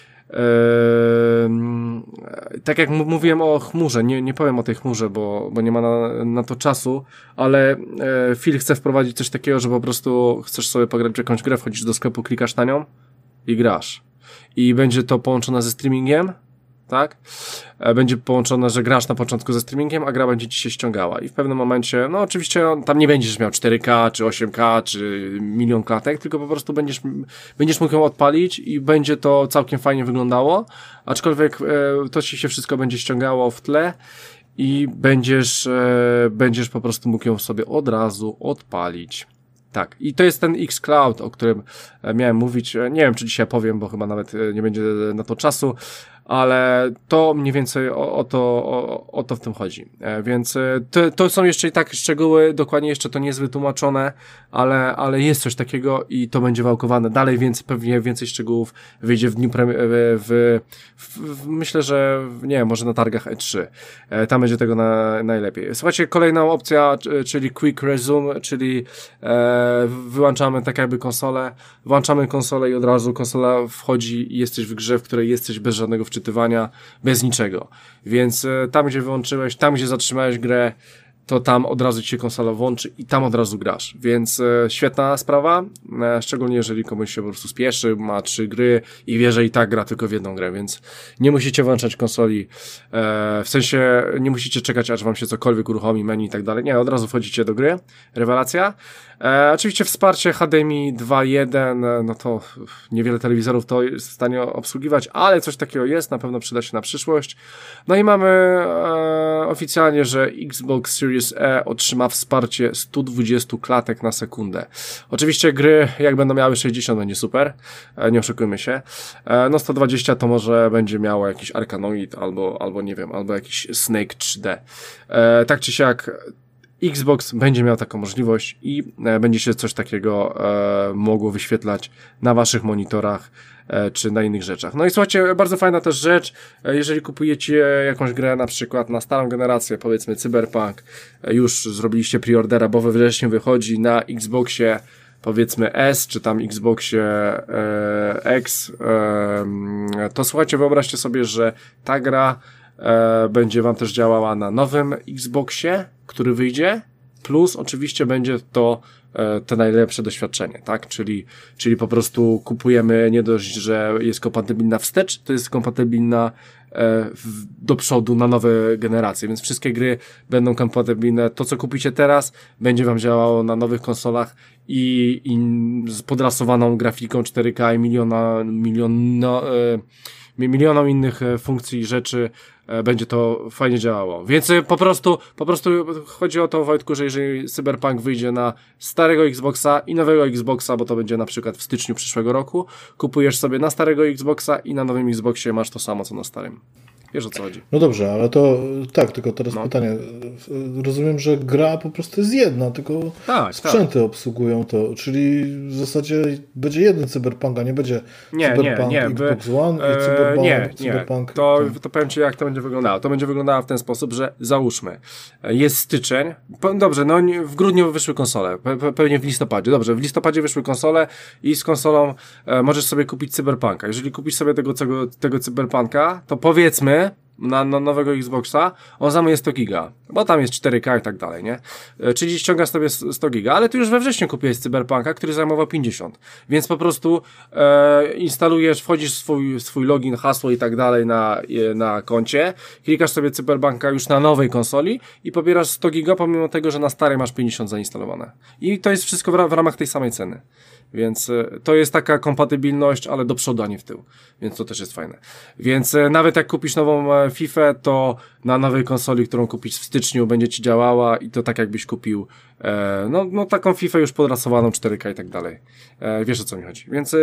tak jak mówiłem o chmurze, nie powiem o tej chmurze, bo nie ma na to czasu, ale Phil chce wprowadzić coś takiego, że po prostu chcesz sobie pograć w jakąś grę, wchodzisz do sklepu, klikasz na nią i grasz. I będzie to połączone ze streamingiem, tak? Będzie połączone, że grasz na początku ze streamingiem, a gra będzie ci się ściągała i w pewnym momencie, no oczywiście tam nie będziesz miał 4K, czy 8K, czy milion klatek, tylko po prostu będziesz mógł ją odpalić i będzie to całkiem fajnie wyglądało, aczkolwiek to ci się wszystko będzie ściągało w tle i będziesz po prostu mógł ją sobie od razu odpalić. Tak, i to jest ten xCloud, o którym miałem mówić, nie wiem czy dzisiaj powiem, bo chyba nawet nie będzie na to czasu, ale to mniej więcej o to w tym chodzi. Więc to są jeszcze i tak szczegóły, dokładnie jeszcze to nie jest wytłumaczone, ale jest coś takiego i to będzie wałkowane dalej, więc pewnie więcej szczegółów wyjdzie w dniu myślę, że nie wiem, może na targach E3. Tam będzie tego najlepiej. Słuchajcie, kolejna opcja, czyli Quick Resume, czyli wyłączamy tak jakby konsolę, włączamy konsolę i od razu konsola wchodzi i jesteś w grze, w której jesteś bez żadnego wczytywania, bez niczego. Więc tam, gdzie wyłączyłeś, tam, gdzie zatrzymałeś grę, to tam od razu ci się konsola włączy i tam od razu grasz. Więc świetna sprawa, szczególnie jeżeli komuś się po prostu spieszy, ma 3 gry i wie, że i tak gra tylko w jedną grę, więc nie musicie włączać konsoli, w sensie nie musicie czekać, aż wam się cokolwiek uruchomi, menu i tak dalej. Nie, od razu wchodzicie do gry. Rewelacja. Oczywiście wsparcie HDMI 2.1, no to niewiele telewizorów to jest w stanie obsługiwać, ale coś takiego jest, na pewno przyda się na przyszłość. No i mamy oficjalnie, że Xbox Series E otrzyma wsparcie 120 klatek na sekundę. Oczywiście gry, jak będą miały 60, będzie super, nie oszukujmy się. No 120 to może będzie miało jakiś Arkanoid albo nie wiem, albo jakiś Snake 3D. Tak czy siak Xbox będzie miał taką możliwość i będzie się coś takiego mogło wyświetlać na waszych monitorach czy na innych rzeczach. No i słuchajcie, bardzo fajna też rzecz, jeżeli kupujecie jakąś grę na przykład na starą generację, powiedzmy Cyberpunk, już zrobiliście preordera, bo we wrześniu wychodzi na Xboxie powiedzmy S, czy tam Xboxie X, to słuchajcie, wyobraźcie sobie, że ta gra będzie wam też działała na nowym Xboxie, który wyjdzie, plus oczywiście będzie to najlepsze doświadczenie, tak? Czyli po prostu kupujemy nie dość, że jest kompatybilna wstecz, to jest kompatybilna do przodu na nowe generacje, więc wszystkie gry będą kompatybilne. To, co kupicie teraz, będzie wam działało na nowych konsolach i z podrasowaną grafiką 4K i milionom innych funkcji i rzeczy będzie to fajnie działało. Więc po prostu chodzi o to, Wojtku, że jeżeli Cyberpunk wyjdzie na starego Xboxa i nowego Xboxa, bo to będzie na przykład w styczniu przyszłego roku, kupujesz sobie na starego Xboxa i na nowym Xboxie masz to samo, co na starym. Wiesz, o co chodzi. No dobrze, ale to tak, tylko teraz pytanie. Rozumiem, że gra po prostu jest jedna, tylko sprzęty obsługują to, czyli w zasadzie będzie jeden Cyberpunk, a nie będzie Cyberpunk Xbox One i Cyberpunk. To powiem ci, jak to będzie wyglądało. To będzie wyglądało w ten sposób, że załóżmy, jest styczeń, dobrze, no w grudniu wyszły konsole, pewnie w listopadzie, dobrze, w listopadzie wyszły konsole i z konsolą możesz sobie kupić Cyberpunka. Jeżeli kupisz sobie tego Cyberpunka, to powiedzmy, na nowego Xboxa, on zajmuje 100 giga, bo tam jest 4K i tak dalej, nie? Czyli ściągasz sobie 100 giga, ale ty już we wrześniu kupiłeś Cyberpunka, który zajmował 50, więc po prostu instalujesz, wchodzisz swój login, hasło i tak dalej na koncie, klikasz sobie Cyberpunka już na nowej konsoli i pobierasz 100 giga, pomimo tego, że na starej masz 50 zainstalowane. I to jest wszystko w ramach tej samej ceny. Więc to jest taka kompatybilność, ale do przodu, a nie w tył. Więc to też jest fajne. Więc nawet jak kupisz nową FIFA, to na nowej konsoli, którą kupisz w styczniu, będzie ci działała i to tak jakbyś kupił no taką FIFA już podrasowaną 4K i tak dalej. Wiesz, o co mi chodzi. Więc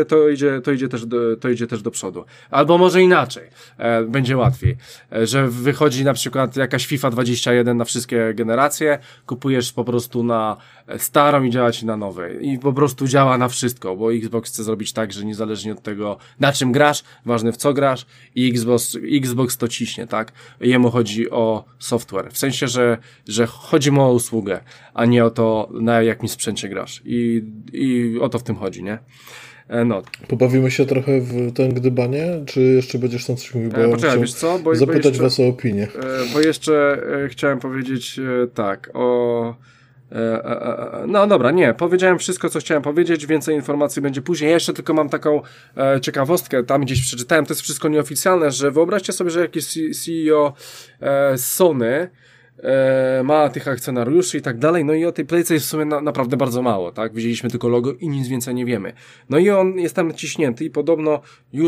to idzie też do przodu. Albo może inaczej. Będzie łatwiej. Że wychodzi na przykład jakaś FIFA 21 na wszystkie generacje, kupujesz po prostu na starą i działa ci na nowej. I po prostu działa na wszystko, bo Xbox chce zrobić tak, że niezależnie od tego, na czym grasz, ważne w co grasz i Xbox to ciśnie, tak? Jemu chodzi o software. W sensie, że chodzi mu o usługę, a nie o to, na jakim sprzęcie grasz. I o to w tym chodzi, nie? No. Pobawimy się trochę w ten gdybanie, czy jeszcze będziesz tam coś mówił? Bo poczekaj, wiesz co? Zapytać was o opinię. Bo jeszcze chciałem powiedzieć tak, no dobra, nie, powiedziałem wszystko, co chciałem powiedzieć, więcej informacji będzie później. Ja jeszcze tylko mam taką ciekawostkę, tam gdzieś przeczytałem, to jest wszystko nieoficjalne, że wyobraźcie sobie, że jakiś CEO Sony ma tych akcjonariuszy i tak dalej, no i o tej playce jest w sumie naprawdę bardzo mało, tak? Widzieliśmy tylko logo i nic więcej nie wiemy. No i on jest tam naciśnięty i podobno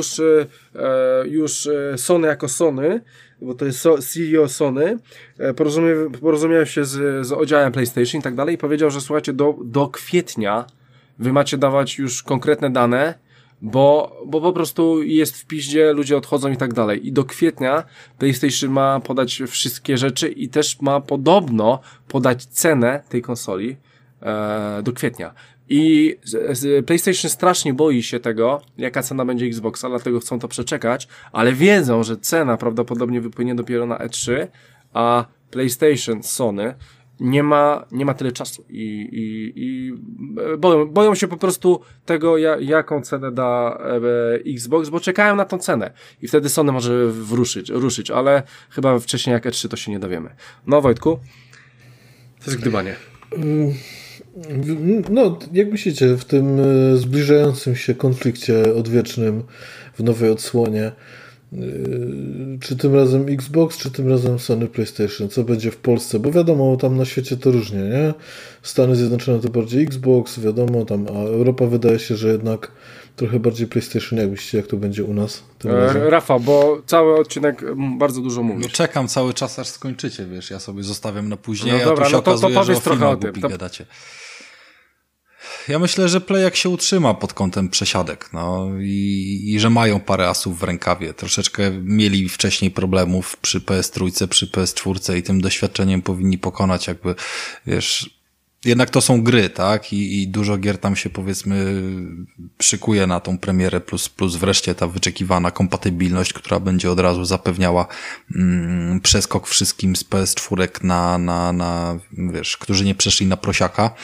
już Sony jako Sony, bo to jest CEO Sony, porozumiał się z oddziałem PlayStation i tak dalej i powiedział, że słuchajcie, do kwietnia wy macie dawać już konkretne dane, bo po prostu jest w piździe, ludzie odchodzą i tak dalej. I do kwietnia PlayStation ma podać wszystkie rzeczy i też ma podobno podać cenę tej konsoli do kwietnia. I PlayStation strasznie boi się tego, jaka cena będzie Xboxa, dlatego chcą to przeczekać, ale wiedzą, że cena prawdopodobnie wypłynie dopiero na E3, a PlayStation, Sony nie ma tyle czasu i boją się po prostu tego, jaką cenę da Xbox, bo czekają na tą cenę i wtedy Sony może ruszyć, ale chyba wcześniej jak E3 to się nie dowiemy. No Wojtku? To jest gdybanie. No, jak myślicie, w tym zbliżającym się konflikcie odwiecznym w nowej odsłonie, czy tym razem Xbox, czy tym razem Sony PlayStation? Co będzie w Polsce? Bo wiadomo, tam na świecie to różnie, nie? Stany Zjednoczone to bardziej Xbox, wiadomo, tam, a Europa wydaje się, że jednak trochę bardziej PlayStation. Jak myślicie, jak to będzie u nas? Rafał, bo cały odcinek bardzo dużo mówisz. No czekam cały czas, aż skończycie, wiesz, ja sobie zostawiam na później, no dobra, a tu się okazuje, to że o trochę o filmach tym. gadacie. Ja myślę, że Playak się utrzyma pod kątem przesiadek, no i że mają parę asów w rękawie. Troszeczkę mieli wcześniej problemów przy PS3, przy PS4 i tym doświadczeniem powinni pokonać jakby, wiesz, jednak to są gry, tak? I dużo gier tam się, powiedzmy, szykuje na tą premierę, plus wreszcie ta wyczekiwana kompatybilność, która będzie od razu zapewniała przeskok wszystkim z PS4 na wiesz, którzy nie przeszli na prosiaka.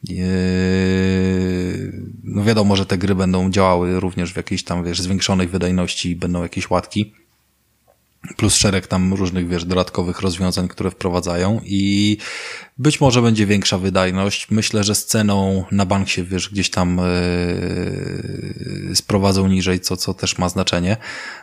No wiadomo, że te gry będą działały również w jakiejś tam, wiesz, zwiększonej wydajności i będą jakieś łatki. Plus szereg tam różnych, wiesz, dodatkowych rozwiązań, które wprowadzają i być może będzie większa wydajność. Myślę, że z ceną na bank się, wiesz, gdzieś tam sprowadzą niżej, co też ma znaczenie.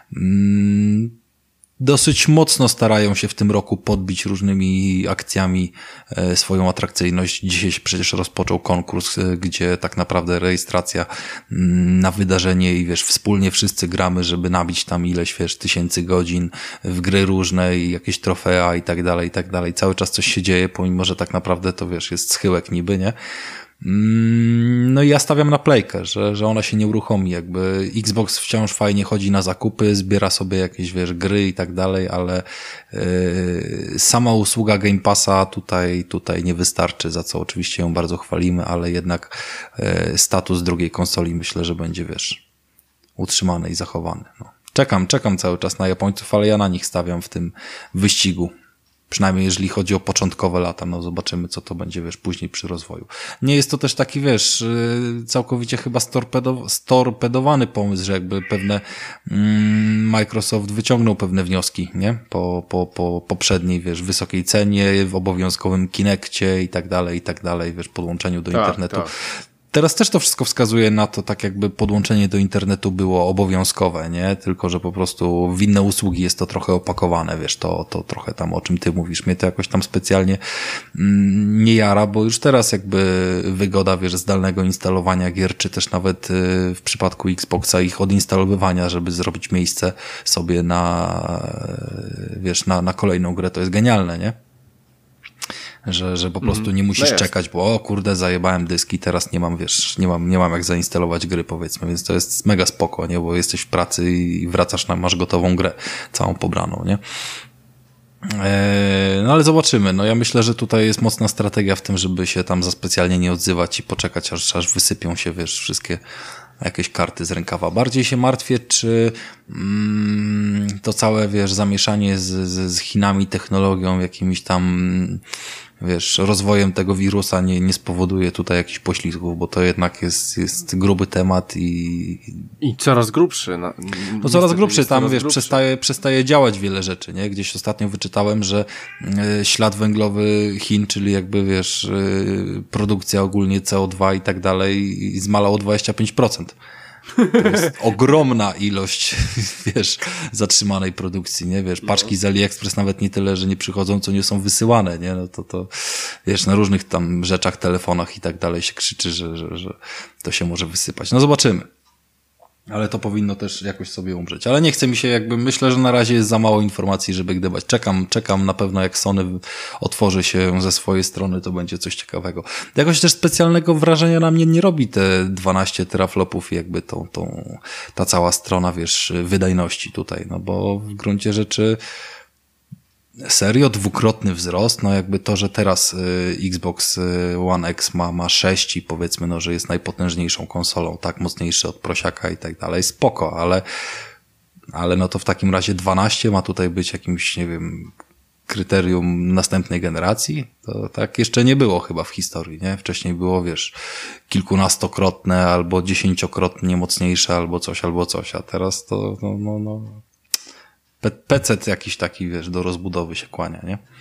Dosyć mocno starają się w tym roku podbić różnymi akcjami swoją atrakcyjność. Dzisiaj się przecież rozpoczął konkurs, gdzie tak naprawdę rejestracja na wydarzenie i wiesz, wspólnie wszyscy gramy, żeby nabić tam ileś, wiesz, 1000 godzin w gry różne i jakieś trofea i tak dalej, i tak dalej. Cały czas coś się dzieje, pomimo że tak naprawdę to, wiesz, jest schyłek niby, nie? No i ja stawiam na Playkę, że ona się nie uruchomi, jakby Xbox wciąż fajnie chodzi na zakupy, zbiera sobie jakieś, wiesz, gry i tak dalej, ale sama usługa Game Passa tutaj nie wystarczy, za co oczywiście ją bardzo chwalimy, ale jednak status drugiej konsoli myślę, że będzie, wiesz, utrzymany i zachowany. No. Czekam cały czas na Japońców, ale ja na nich stawiam w tym wyścigu. Przynajmniej jeżeli chodzi o początkowe lata, no zobaczymy, co to będzie, wiesz, później przy rozwoju. Nie jest to też taki, wiesz, całkowicie chyba storpedowany pomysł, że jakby pewne Microsoft wyciągnął pewne wnioski, nie? Po poprzedniej, wiesz, wysokiej cenie, w obowiązkowym Kinekcie i tak dalej, wiesz, podłączeniu do internetu. Tak. Teraz też to wszystko wskazuje na to, tak jakby podłączenie do internetu było obowiązkowe, nie? Tylko, że po prostu w inne usługi jest to trochę opakowane, wiesz, to trochę tam, o czym ty mówisz. Mnie to jakoś tam specjalnie nie jara, bo już teraz jakby wygoda, wiesz, zdalnego instalowania gier, czy też nawet w przypadku Xboxa ich odinstalowywania, żeby zrobić miejsce sobie na kolejną grę, to jest genialne, nie? Że po prostu nie musisz czekać, bo o kurde, zajebałem dyski, teraz nie mam, wiesz, nie mam jak zainstalować gry, powiedzmy, więc to jest mega spoko, nie, bo jesteś w pracy i wracasz, masz gotową grę, całą pobraną, nie. No ale zobaczymy, no ja myślę, że tutaj jest mocna strategia w tym, żeby się tam za specjalnie nie odzywać i poczekać, aż wysypią się, wiesz, wszystkie jakieś karty z rękawa. Bardziej się martwię, czy to całe, wiesz, zamieszanie z Chinami, technologią, jakimiś tam, wiesz, rozwojem tego wirusa nie spowoduje tutaj jakichś poślizgów, bo to jednak jest gruby temat i coraz grubszy. No coraz grubszy, tam, wiesz, przestaje działać wiele rzeczy, nie? Gdzieś ostatnio wyczytałem, że ślad węglowy Chin, czyli jakby, wiesz, produkcja ogólnie CO2 i tak dalej, zmalał o 25%. To jest ogromna ilość, wiesz, zatrzymanej produkcji, nie? Wiesz, paczki z AliExpress nawet nie tyle, że nie przychodzą, co nie są wysyłane, nie? No to wiesz, na różnych tam rzeczach, telefonach i tak dalej się krzyczy, że to się może wysypać. No zobaczymy. Ale to powinno też jakoś sobie umrzeć. Ale nie chce mi się jakby, myślę, że na razie jest za mało informacji, żeby gdybać. Czekam na pewno, jak Sony otworzy się ze swojej strony, to będzie coś ciekawego. Jakoś też specjalnego wrażenia na mnie nie robi te 12 teraflopów i jakby ta cała strona, wiesz, wydajności tutaj, no bo w gruncie rzeczy serio dwukrotny wzrost, no jakby to, że teraz Xbox One X ma 6 i powiedzmy, no, że jest najpotężniejszą konsolą, tak, mocniejszy od prosiaka i tak dalej, spoko, ale no to w takim razie 12 ma tutaj być jakimś, nie wiem, kryterium następnej generacji? To tak jeszcze nie było chyba w historii, nie? Wcześniej było, wiesz, kilkunastokrotne albo 10-krotnie mocniejsze albo coś, a teraz to PC jakiś taki, wiesz, do rozbudowy się kłania, nie?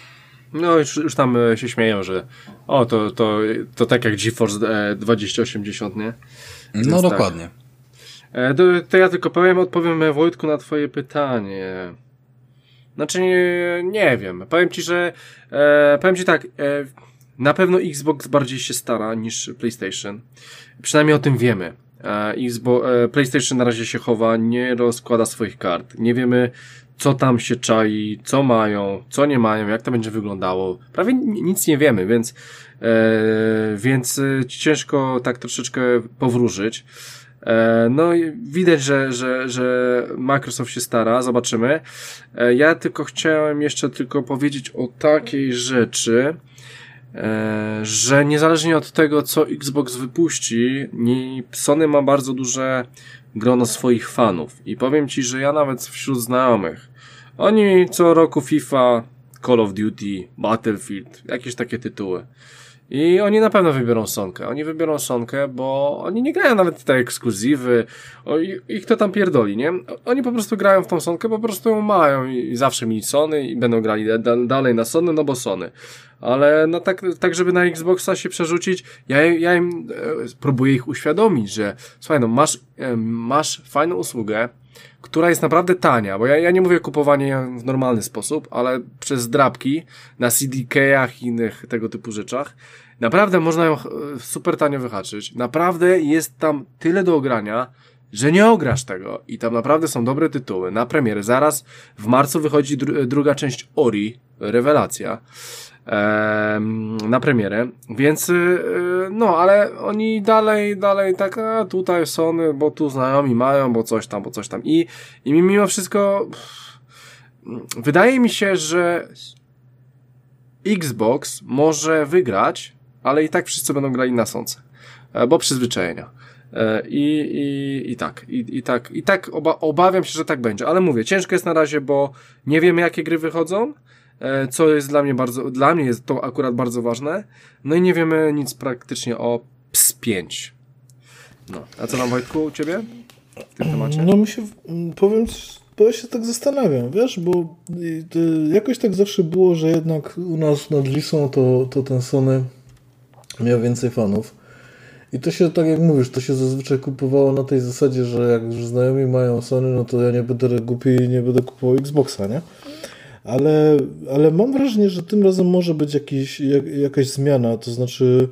No już tam się śmieją, że to tak jak GeForce 2080, nie? No więc dokładnie. Tak. To ja tylko odpowiem Wojtku na twoje pytanie. Znaczy nie wiem. Powiem ci tak, na pewno Xbox bardziej się stara niż PlayStation. Przynajmniej o tym wiemy. PlayStation na razie się chowa, nie rozkłada swoich kart. Nie wiemy, co tam się czai, co mają, co nie mają, jak to będzie wyglądało. Prawie nic nie wiemy, więc ciężko tak troszeczkę powróżyć. No i widać, że Microsoft się stara, zobaczymy. Ja tylko chciałem jeszcze powiedzieć o takiej rzeczy, że niezależnie od tego, co Xbox wypuści, Sony ma bardzo duże grono swoich fanów. I powiem ci, że ja nawet wśród znajomych, oni co roku FIFA, Call of Duty, Battlefield, jakieś takie tytuły. I oni na pewno wybiorą Sonkę. Oni wybiorą Sonkę, bo oni nie grają nawet te ekskluzywy. Ich to tam pierdoli, nie? Oni po prostu grają w tą Sonkę, po prostu ją mają i zawsze mieli Sony i będą grali dalej na Sony, no bo Sony. Ale no tak żeby na Xboxa się przerzucić, ja im próbuję ich uświadomić, że słuchaj, no masz fajną usługę, która jest naprawdę tania, bo ja nie mówię kupowanie w normalny sposób, ale przez drapki na CDK-ach i innych tego typu rzeczach, naprawdę można ją super tanio wyhaczyć. Naprawdę jest tam tyle do ogrania, że nie ograsz tego i tam naprawdę są dobre tytuły na premierę. Zaraz w marcu wychodzi druga część Ori, rewelacja, na premierę, więc no, ale oni dalej tak, tutaj Sony, bo tu znajomi mają, bo coś tam i mimo wszystko wydaje mi się, że Xbox może wygrać, ale i tak wszyscy będą grali na Sonce, bo przyzwyczajenia. I tak obawiam się, że tak będzie, ale mówię, ciężko jest na razie, bo nie wiemy, jakie gry wychodzą, co jest dla mnie jest to akurat bardzo ważne, no i nie wiemy nic praktycznie o PS5. No, a co tam, Wojtku, u ciebie w tym temacie? No powiem, bo ja się tak zastanawiam, wiesz, bo jakoś tak zawsze było, że jednak u nas nad Wisłą to ten Sony miał więcej fanów. I to się, tak jak mówisz, to się zazwyczaj kupowało na tej zasadzie, że jak już znajomi mają Sony, no to ja nie będę głupi i nie będę kupował Xboxa, nie? Ale mam wrażenie, że tym razem może być jakaś zmiana, to znaczy,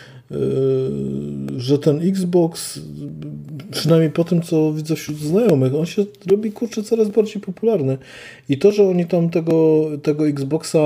że ten Xbox, przynajmniej po tym, co widzę wśród znajomych, on się robi, kurczę, coraz bardziej popularny. I to, że oni tam tego Xboxa,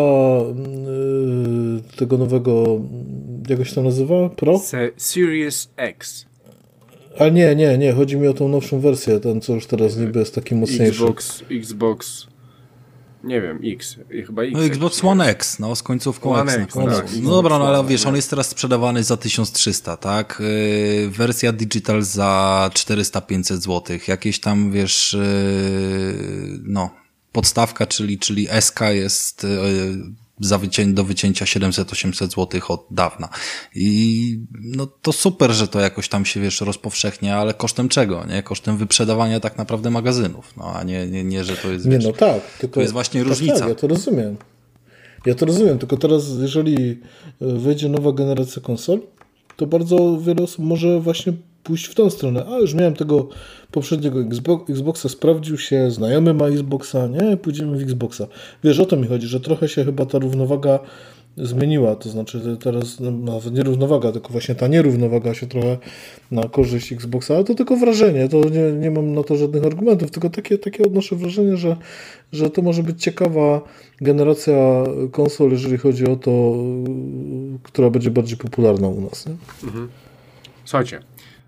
tego nowego, jak się to nazywa? Pro? Series X. Ale nie, chodzi mi o tą nowszą wersję, ten, co już teraz niby jest taki mocniejszy. Xbox... Nie wiem, chyba X. No Xbox One X, no z końcówką One X. X, tak. No dobra, no ale wiesz, on jest teraz sprzedawany za 1300, tak? Wersja digital za 400-500 zł. Jakieś tam, wiesz, no, podstawka, czyli SK jest do wycięcia 700-800 zł od dawna. I no to super, że to jakoś tam się, wiesz, rozpowszechnia, ale kosztem czego, nie? Kosztem wyprzedawania tak naprawdę magazynów, no a nie, że to jest, wiesz, no tak, tylko to jest właśnie różnica. Tak, ja to rozumiem, tylko teraz jeżeli wyjdzie nowa generacja konsol, to bardzo wiele osób może właśnie pójść w tą stronę. A już miałem tego poprzedniego Xboxa, sprawdził się, znajomy ma Xboxa, nie? Pójdziemy w Xboxa. Wiesz, o to mi chodzi, że trochę się chyba ta równowaga zmieniła, to znaczy teraz nawet nie równowaga, tylko właśnie ta nierównowaga się trochę na korzyść Xboxa, ale to tylko wrażenie, to nie mam na to żadnych argumentów, tylko takie odnoszę wrażenie, że to może być ciekawa generacja konsol, jeżeli chodzi o to, która będzie bardziej popularna u nas. Nie? Mhm. Słuchajcie,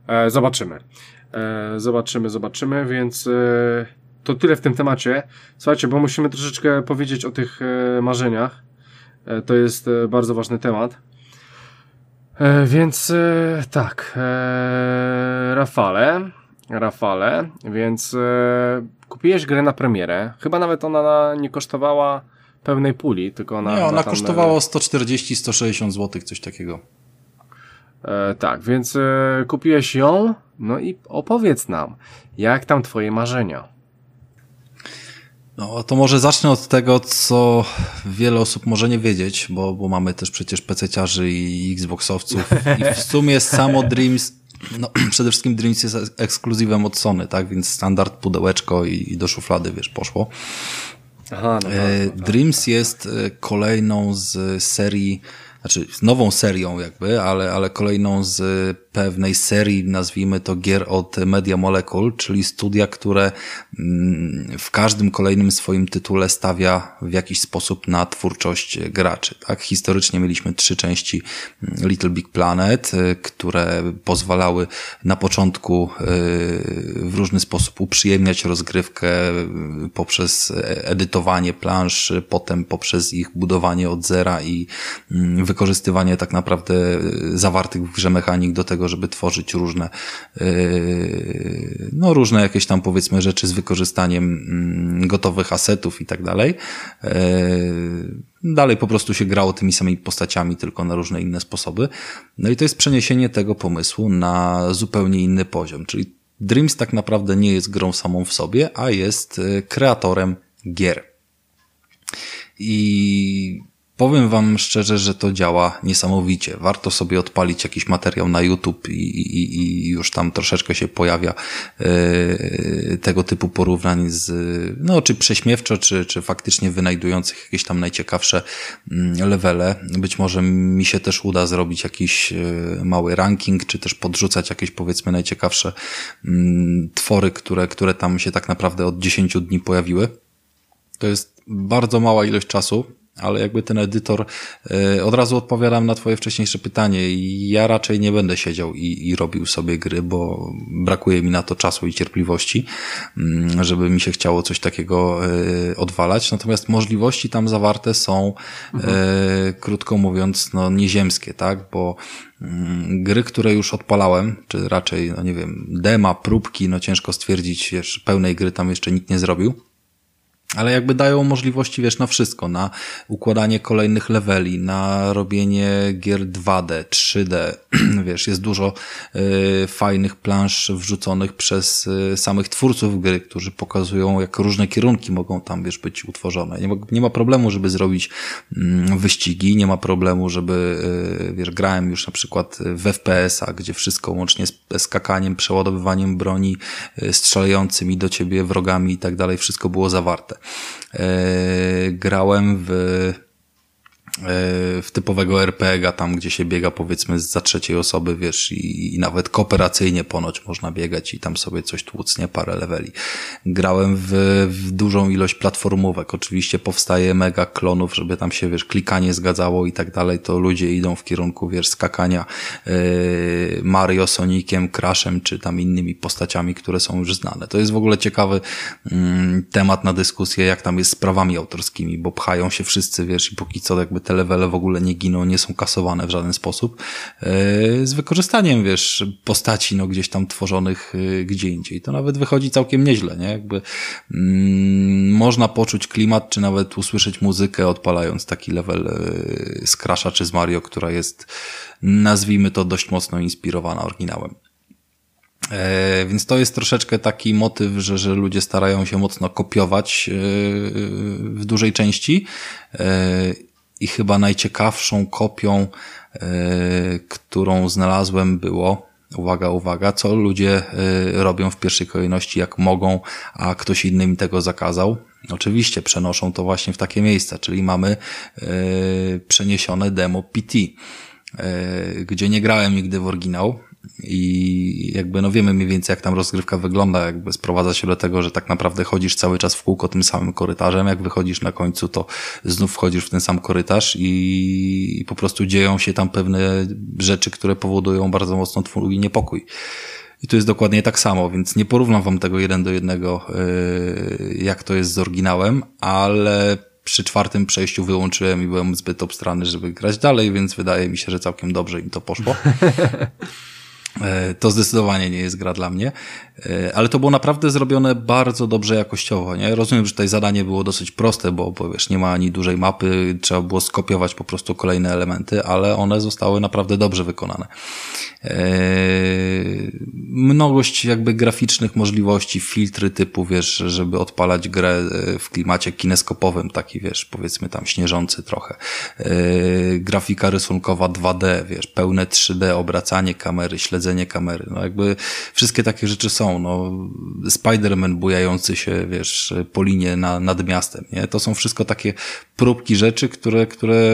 zobaczymy, więc to tyle w tym temacie. Słuchajcie, bo musimy troszeczkę powiedzieć o tych marzeniach. To jest bardzo ważny temat. Więc tak, Rafale, więc kupiłeś grę na premierę. Chyba nawet ona nie kosztowała pełnej puli, tylko ona kosztowała 140-160 zł, coś takiego. Tak, więc kupiłeś ją, no i opowiedz nam, jak tam twoje marzenia? No to może zacznę od tego, co wiele osób może nie wiedzieć, bo mamy też przecież PC-ciarzy i Xboxowców i w sumie samo Dreams, no przede wszystkim Dreams jest ekskluzywem od Sony, tak, więc standard, pudełeczko i do szuflady, wiesz, poszło. Aha, no tak. Dreams jest kolejną z serii, znaczy nową serią jakby, ale kolejną z pewnej serii, nazwijmy to gier od Media Molecule, czyli studia, które w każdym kolejnym swoim tytule stawia w jakiś sposób na twórczość graczy. Tak? Historycznie mieliśmy 3 części Little Big Planet, które pozwalały na początku w różny sposób uprzyjemniać rozgrywkę poprzez edytowanie plansz, potem poprzez ich budowanie od zera i wykorzystywanie tak naprawdę zawartych w grze mechanik do tego, żeby tworzyć różne jakieś tam powiedzmy rzeczy z wykorzystaniem gotowych asetów i tak dalej. Dalej po prostu się grało tymi samymi postaciami, tylko na różne inne sposoby. No i to jest przeniesienie tego pomysłu na zupełnie inny poziom, czyli Dreams tak naprawdę nie jest grą samą w sobie, a jest kreatorem gier. I powiem wam szczerze, że to działa niesamowicie. Warto sobie odpalić jakiś materiał na YouTube i już tam troszeczkę się pojawia tego typu porównań czy prześmiewczo, czy faktycznie wynajdujących jakieś tam najciekawsze levele. Być może mi się też uda zrobić jakiś mały ranking, czy też podrzucać jakieś powiedzmy najciekawsze twory, które tam się tak naprawdę od 10 dni pojawiły. To jest bardzo mała ilość czasu, ale jakby ten edytor, od razu odpowiadam na twoje wcześniejsze pytanie i ja raczej nie będę siedział i robił sobie gry, bo brakuje mi na to czasu i cierpliwości, żeby mi się chciało coś takiego odwalać, natomiast możliwości tam zawarte są, krótko mówiąc, nieziemskie, tak, bo gry, które już odpalałem, czy raczej, dema, próbki, ciężko stwierdzić, pełnej gry tam jeszcze nikt nie zrobił. Ale jakby dają możliwości, na wszystko, na układanie kolejnych leveli, na robienie gier 2D, 3D, jest dużo fajnych plansz wrzuconych przez samych twórców gry, którzy pokazują, jak różne kierunki mogą tam, być utworzone. Nie ma problemu, żeby zrobić wyścigi, nie ma problemu, żeby, grałem już na przykład w FPS-a, gdzie wszystko łącznie z skakaniem, przeładowywaniem broni, strzelającymi do ciebie wrogami i tak dalej, wszystko było zawarte. Grałem w typowego RPG-a, tam gdzie się biega powiedzmy za trzeciej osoby, i nawet kooperacyjnie ponoć można biegać i tam sobie coś tłuc, parę leveli. Grałem w dużą ilość platformówek. Oczywiście powstaje mega klonów, żeby tam się, klikanie zgadzało i tak dalej, to ludzie idą w kierunku, skakania Mario, Soniciem, Crashem, czy tam innymi postaciami, które są już znane. To jest w ogóle ciekawy temat na dyskusję, jak tam jest z prawami autorskimi, bo pchają się wszyscy, i póki co jakby te levele w ogóle nie giną, nie są kasowane w żaden sposób, z wykorzystaniem, postaci, gdzieś tam tworzonych gdzie indziej. To nawet wychodzi całkiem nieźle, nie? Jakby można poczuć klimat, czy nawet usłyszeć muzykę, odpalając taki level z Crasha czy z Mario, która jest, nazwijmy to, dość mocno inspirowana oryginałem. Więc to jest troszeczkę taki motyw, że ludzie starają się mocno kopiować w dużej części. I chyba najciekawszą kopią, którą znalazłem, było, uwaga, co ludzie robią w pierwszej kolejności, jak mogą, a ktoś inny im tego zakazał. Oczywiście przenoszą to właśnie w takie miejsca, czyli mamy przeniesione demo PT, gdzie nie grałem nigdy w oryginał. I jakby wiemy mniej więcej, jak tam rozgrywka wygląda, jakby sprowadza się do tego, że tak naprawdę chodzisz cały czas w kółko tym samym korytarzem, jak wychodzisz na końcu, to znów wchodzisz w ten sam korytarz i po prostu dzieją się tam pewne rzeczy, które powodują bardzo mocno twój niepokój. I tu jest dokładnie tak samo, więc nie porównam wam tego 1:1, jak to jest z oryginałem, ale przy 4. przejściu wyłączyłem i byłem zbyt obstrany, żeby grać dalej, więc wydaje mi się, że całkiem dobrze im to poszło. To zdecydowanie nie jest gra dla mnie, ale to było naprawdę zrobione bardzo dobrze jakościowo, nie? Rozumiem, że tutaj zadanie było dosyć proste, bo nie ma ani dużej mapy, trzeba było skopiować po prostu kolejne elementy, ale one zostały naprawdę dobrze wykonane. Mnogość jakby graficznych możliwości, filtry typu, wiesz, żeby odpalać grę w klimacie kineskopowym, taki, wiesz, powiedzmy tam śnieżący trochę. Grafika rysunkowa 2D, wiesz, pełne 3D, obracanie kamery, śledzenie kamery, no jakby wszystkie takie rzeczy są, no Spider-Man bujający się, wiesz, po linie nad miastem, nie? To są wszystko takie próbki rzeczy, które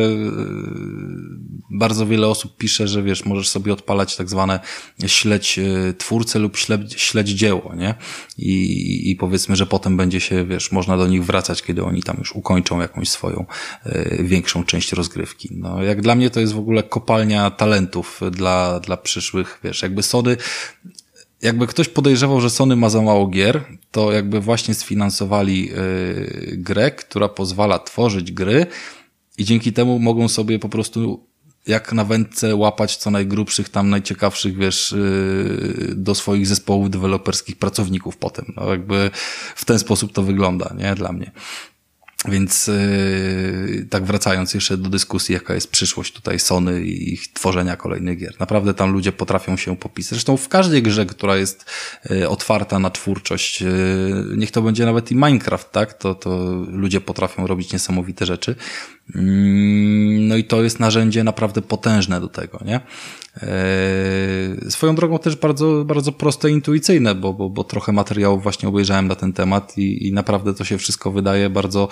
bardzo wiele osób pisze, że wiesz, możesz sobie odpalać tak zwane śledź twórcę lub śledź dzieło, nie? I powiedzmy, że potem będzie się, wiesz, można do nich wracać, kiedy oni tam już ukończą jakąś swoją większą część rozgrywki. No, jak dla mnie to jest w ogóle kopalnia talentów dla przyszłych, wiesz, jakby Sony, jakby ktoś podejrzewał, że Sony ma za mało gier, to jakby właśnie sfinansowali grę, która pozwala tworzyć gry i dzięki temu mogą sobie po prostu jak na wędce łapać co najgrubszych, tam najciekawszych, wiesz, do swoich zespołów deweloperskich pracowników potem. No jakby w ten sposób to wygląda, nie? Dla mnie. Więc tak wracając jeszcze do dyskusji, jaka jest przyszłość tutaj Sony i ich tworzenia kolejnych gier. Naprawdę tam ludzie potrafią się popisać. Zresztą w każdej grze, która jest otwarta na twórczość, niech to będzie nawet i Minecraft, tak? To ludzie potrafią robić niesamowite rzeczy. No i to jest narzędzie naprawdę potężne do tego, nie? Swoją drogą też bardzo, bardzo proste i intuicyjne, bo trochę materiałów właśnie obejrzałem na ten temat i naprawdę to się wszystko wydaje bardzo,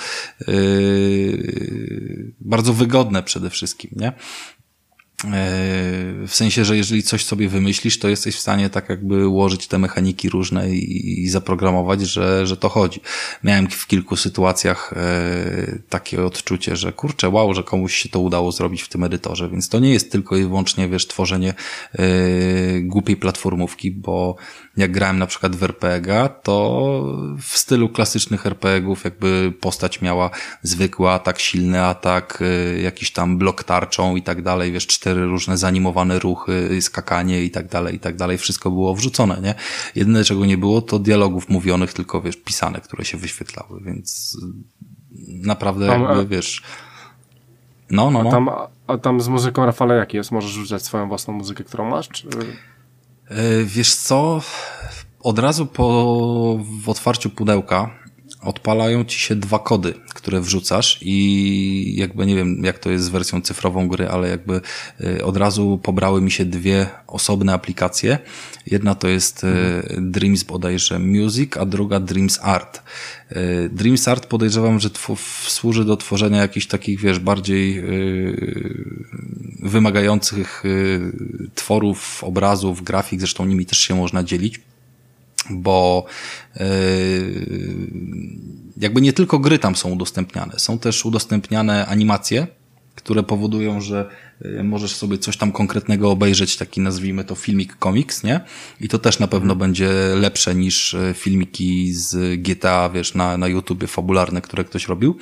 bardzo wygodne przede wszystkim, nie? W sensie, że jeżeli coś sobie wymyślisz, to jesteś w stanie tak jakby ułożyć te mechaniki różne i zaprogramować, że to chodzi. Miałem w kilku sytuacjach takie odczucie, że kurczę, wow, że komuś się to udało zrobić w tym edytorze, więc to nie jest tylko i wyłącznie, wiesz, tworzenie głupiej platformówki, bo jak grałem na przykład w RPG-a, to w stylu klasycznych RPG-ów jakby postać miała zwykły atak, silny atak, jakiś tam blok tarczą i tak dalej, wiesz, 4 różne zanimowane ruchy, skakanie i tak dalej, wszystko było wrzucone, nie? Jedyne, czego nie było, to dialogów mówionych, tylko, wiesz, pisane, które się wyświetlały, więc naprawdę jakby, wiesz... No. A tam z muzyką, Rafale, jak jest? Możesz rzucać swoją własną muzykę, którą masz? Czy... Wiesz co? Od razu w otwarciu pudełka odpalają ci się 2 kody, które wrzucasz i jakby nie wiem, jak to jest z wersją cyfrową gry, ale jakby od razu pobrały mi się 2 osobne aplikacje. Jedna to jest Dreams bodajże Music, a druga Dreams Art. Dreams Art podejrzewam, że służy do tworzenia jakichś takich, wiesz, bardziej wymagających tworów, obrazów, grafik, zresztą nimi też się można dzielić. Bo jakby nie tylko gry tam są udostępniane, są też udostępniane animacje, które powodują, że możesz sobie coś tam konkretnego obejrzeć, taki nazwijmy to filmik komiks, nie? I to też na pewno będzie lepsze niż filmiki z GTA, wiesz, na YouTubie fabularne, które ktoś robił.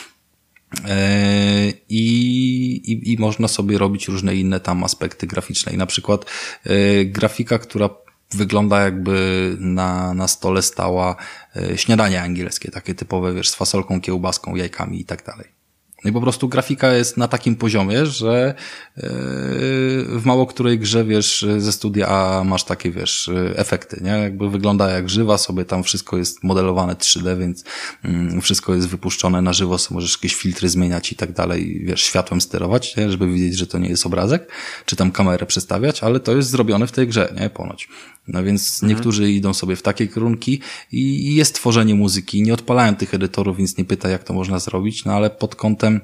I można sobie robić różne inne tam aspekty graficzne. I na przykład grafika, która wygląda jakby na stole stała śniadanie angielskie, takie typowe, wiesz, z fasolką, kiełbaską, jajkami i tak dalej. No i po prostu grafika jest na takim poziomie, że w mało której grze, wiesz, ze studia A masz takie, wiesz, efekty, nie? Jakby wygląda jak żywa, sobie tam wszystko jest modelowane 3D, więc wszystko jest wypuszczone na żywo, sobie możesz jakieś filtry zmieniać i tak dalej, wiesz, światłem sterować, nie? Żeby widzieć, że to nie jest obrazek, czy tam kamerę przestawiać, ale to jest zrobione w tej grze, nie? Ponoć. No więc niektórzy idą sobie w takie kierunki i jest tworzenie muzyki. Nie odpalałem tych edytorów, więc nie pytaj, jak to można zrobić, no ale pod kątem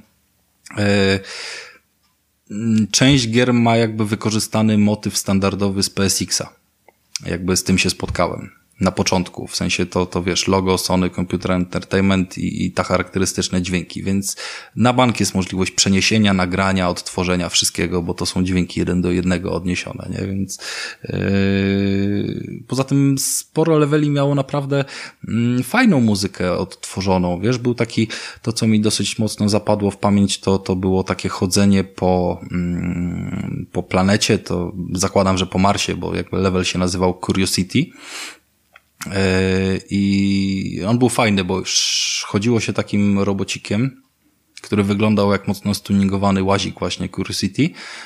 część gier ma jakby wykorzystany motyw standardowy z PSX-a. Jakby z tym się spotkałem na początku, w sensie to wiesz, logo Sony Computer Entertainment i ta charakterystyczne dźwięki, więc na bank jest możliwość przeniesienia, nagrania, odtworzenia wszystkiego, bo to są dźwięki 1:1 odniesione, nie? Więc poza tym sporo leveli miało naprawdę fajną muzykę odtworzoną, wiesz, był taki, to co mi dosyć mocno zapadło w pamięć, to było takie chodzenie po planecie, to zakładam, że po Marsie, bo jakby level się nazywał Curiosity. I on był fajny, bo już chodziło się takim robocikiem który wyglądał jak mocno stuningowany łazik właśnie Curiosity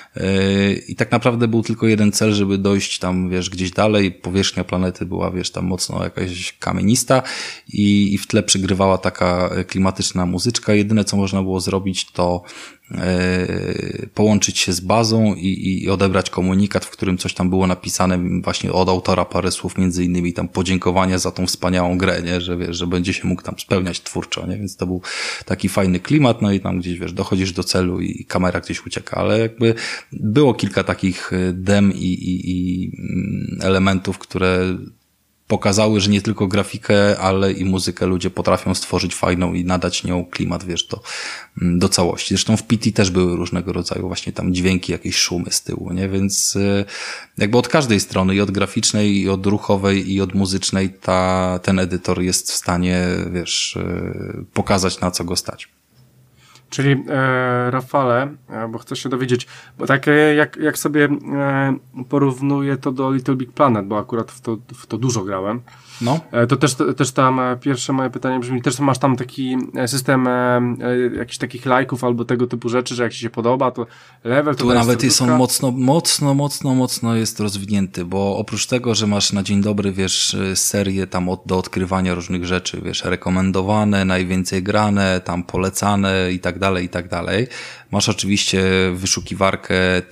i tak naprawdę był tylko jeden cel, żeby dojść tam, wiesz, gdzieś dalej. Powierzchnia planety była, wiesz, tam mocno jakaś kamienista i w tle przygrywała taka klimatyczna muzyczka. Jedyne, co można było zrobić, to połączyć się z bazą i odebrać komunikat, w którym coś tam było napisane właśnie od autora, parę słów, między innymi tam podziękowania za tą wspaniałą grę, nie? Że wiesz, że będzie się mógł tam spełniać twórczo, nie? Więc to był taki fajny klimat, no i tam gdzieś, wiesz, dochodzisz do celu i kamera gdzieś ucieka, ale jakby było kilka takich dem i elementów, które pokazały, że nie tylko grafikę, ale i muzykę ludzie potrafią stworzyć fajną i nadać nią klimat, wiesz, do całości. Zresztą w PT też były różnego rodzaju właśnie tam dźwięki, jakieś szumy z tyłu, nie? Więc jakby od każdej strony, i od graficznej, i od ruchowej, i od muzycznej, ten edytor jest w stanie, wiesz, pokazać, na co go stać. Czyli Rafale, bo chcę się dowiedzieć, bo tak jak sobie porównuję to do Little Big Planet, bo akurat w to dużo grałem, no. To też tam pierwsze moje pytanie brzmi, też masz tam taki system jakichś takich lajków albo tego typu rzeczy, że jak ci się podoba, to level... Tu nawet są mocno jest rozwinięty, bo oprócz tego, że masz na dzień dobry, wiesz, serię tam do odkrywania różnych rzeczy, wiesz, rekomendowane, najwięcej grane, tam polecane i tak dalej, masz oczywiście wyszukiwarkę,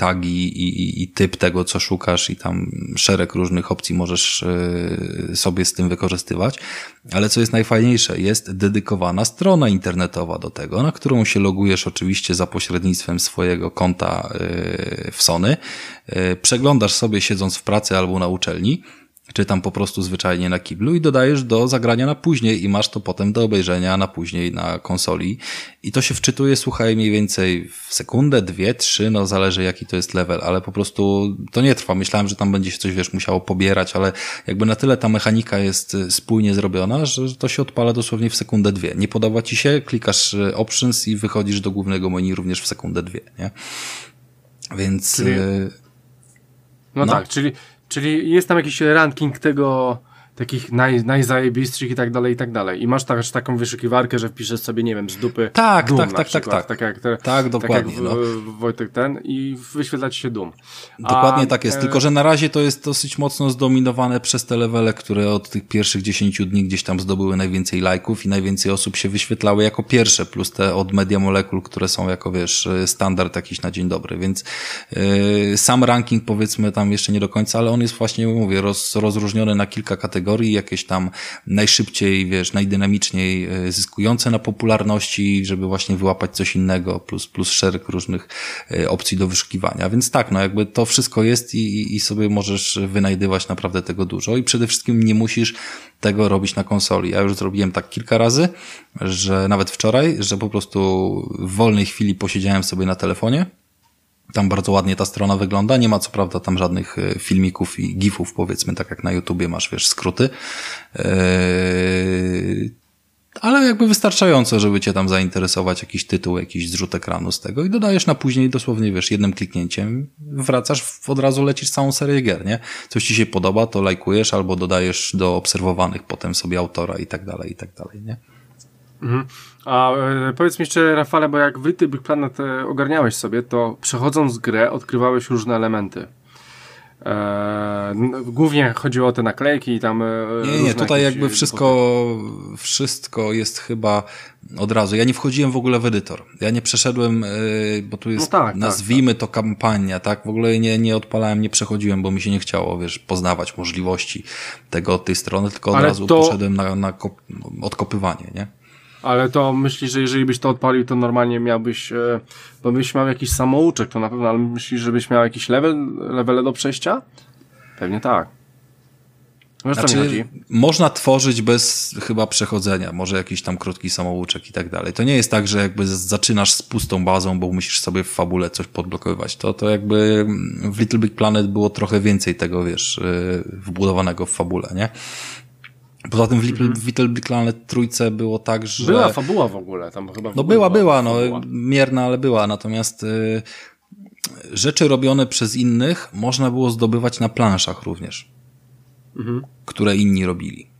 tagi i typ tego, co szukasz i tam szereg różnych opcji możesz sobie z tym wykorzystywać, ale co jest najfajniejsze, jest dedykowana strona internetowa do tego, na którą się logujesz oczywiście za pośrednictwem swojego konta w Sony, przeglądasz sobie siedząc w pracy albo na uczelni, czy tam po prostu zwyczajnie na kiblu i dodajesz do zagrania na później i masz to potem do obejrzenia na później na konsoli i to się wczytuje, słuchaj, mniej więcej w sekundę, 2, 3, no zależy jaki to jest level, ale po prostu to nie trwa. Myślałem, że tam będzie się coś, wiesz, musiało pobierać, ale jakby na tyle ta mechanika jest spójnie zrobiona, że to się odpala dosłownie w sekundę, 2. Nie podoba ci się, klikasz options i wychodzisz do głównego menu również w sekundę, 2, nie? Więc... No tak, czyli jest tam jakiś ranking tego, takich najzajebistszych i tak dalej. I masz też taką wyszukiwarkę, że wpiszesz sobie, nie wiem, z dupy tak, Doom tak. Tak, dokładnie. Tak jak Wojtek i wyświetla ci się Doom. Dokładnie tak jest, tylko że na razie to jest dosyć mocno zdominowane przez te levele, które od tych pierwszych 10 dni gdzieś tam zdobyły najwięcej lajków i najwięcej osób się wyświetlały jako pierwsze, plus te od Media Molecule, które są jako, wiesz, standard jakiś na dzień dobry, więc sam ranking, powiedzmy, tam jeszcze nie do końca, ale on jest właśnie, mówię, rozróżniony na kilka kategorii, jakieś tam najszybciej, wiesz, najdynamiczniej zyskujące na popularności, żeby właśnie wyłapać coś innego, plus szereg różnych opcji do wyszukiwania. Więc tak, no jakby to wszystko jest i sobie możesz wynajdywać naprawdę tego dużo i przede wszystkim nie musisz tego robić na konsoli. Ja już zrobiłem tak kilka razy, że nawet wczoraj, że po prostu w wolnej chwili posiedziałem sobie na telefonie. Tam bardzo ładnie ta strona wygląda. Nie ma co prawda tam żadnych filmików i gifów, powiedzmy, tak jak na YouTubie masz, wiesz, skróty. Ale jakby wystarczająco, żeby cię tam zainteresować, jakiś tytuł, jakiś zrzut ekranu z tego i dodajesz na później dosłownie, wiesz, jednym kliknięciem, wracasz, od razu lecisz całą serię gier, nie? Coś ci się podoba, to lajkujesz albo dodajesz do obserwowanych potem sobie autora i tak dalej, nie? Mhm. A powiedz mi jeszcze, Rafale, bo jak w Little Big Planet ogarniałeś sobie, to przechodząc grę odkrywałeś różne elementy. Głównie chodziło o te naklejki i tam... Nie, tutaj jakby wszystko jest chyba od razu. Ja nie wchodziłem w ogóle w edytor. Ja nie przeszedłem, bo tu jest, nazwijmy to kampania, tak? W ogóle nie odpalałem, nie przechodziłem, bo mi się nie chciało, wiesz, poznawać możliwości tego od tej strony, tylko od razu poszedłem na odkopywanie, nie? Ale to myślisz, że jeżeli byś to odpalił, to normalnie miałbyś, bo byś miał jakiś samouczek, to na pewno, ale myślisz, żebyś miał jakiś levele do przejścia? Pewnie tak. Wiesz, co mi chodzi? Można tworzyć bez chyba przechodzenia, może jakiś tam krótki samouczek i tak dalej. To nie jest tak, że jakby zaczynasz z pustą bazą, bo musisz sobie w fabule coś podblokowywać. To jakby w Little Big Planet było trochę więcej tego, wiesz, wbudowanego w fabule, nie? Poza tym w Little Big Planet trójce było tak, że... Była fabuła w ogóle, tam chyba... No była, no mierna, ale była. Natomiast rzeczy robione przez innych można było zdobywać na planszach również, które inni robili.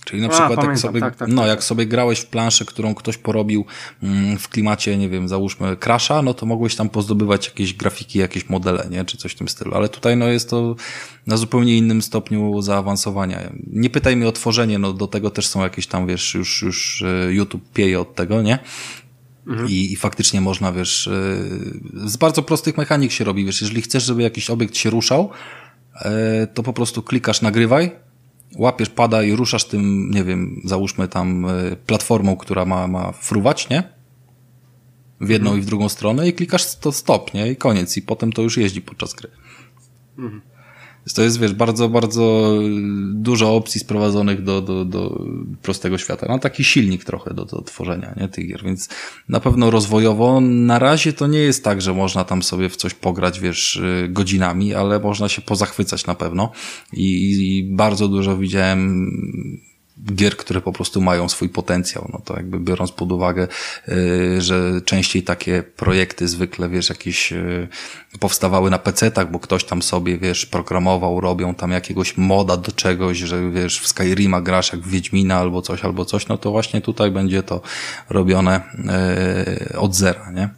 Czyli na przykład pamiętam, jak sobie, jak sobie grałeś w planszę, którą ktoś porobił w klimacie, nie wiem, załóżmy Crasha, no to mogłeś tam pozdobywać jakieś grafiki, jakieś modele, nie? Czy coś w tym stylu. Ale tutaj no jest to na zupełnie innym stopniu zaawansowania. Nie pytaj mnie o tworzenie, no do tego też są jakieś tam, wiesz, już YouTube pieje od tego, nie? I faktycznie można, wiesz, z bardzo prostych mechanik się robi, wiesz, jeżeli chcesz, żeby jakiś obiekt się ruszał, to po prostu klikasz nagrywaj, łapiesz pada i ruszasz tym, nie wiem, załóżmy tam platformą, która ma fruwać, nie? W jedną i w drugą stronę i klikasz to stop, nie? I koniec. I potem to już jeździ podczas gry. To jest, wiesz, bardzo, bardzo dużo opcji sprowadzonych do prostego świata. No taki silnik trochę do tworzenia, nie, tych gier, więc na pewno rozwojowo na razie to nie jest tak, że można tam sobie w coś pograć, wiesz, godzinami, ale można się pozachwycać na pewno i bardzo dużo widziałem gier, które po prostu mają swój potencjał, no to jakby biorąc pod uwagę, że częściej takie projekty zwykle, wiesz, jakieś powstawały na PC-tach, bo ktoś tam sobie, wiesz, programował, robią tam jakiegoś moda do czegoś, że wiesz, w Skyrima grasz jak w Wiedźmina albo coś, no to właśnie tutaj będzie to robione od zera, nie?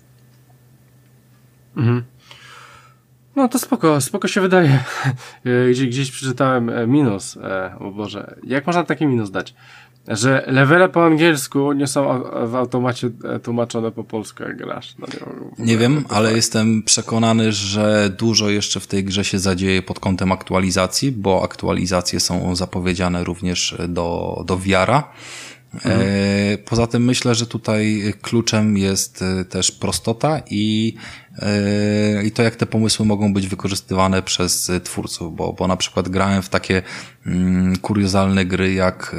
No to spoko się wydaje. Gdzieś przeczytałem minus, o Boże, jak można taki minus dać? Że levele po angielsku nie są w automacie tłumaczone po polsku, jak grasz. No, nie wiem, ale jestem przekonany, że dużo jeszcze w tej grze się zadzieje pod kątem aktualizacji, bo aktualizacje są zapowiedziane również do VR-a. Poza tym myślę, że tutaj kluczem jest też prostota i to, jak te pomysły mogą być wykorzystywane przez twórców, bo na przykład grałem w takie kuriozalne gry jak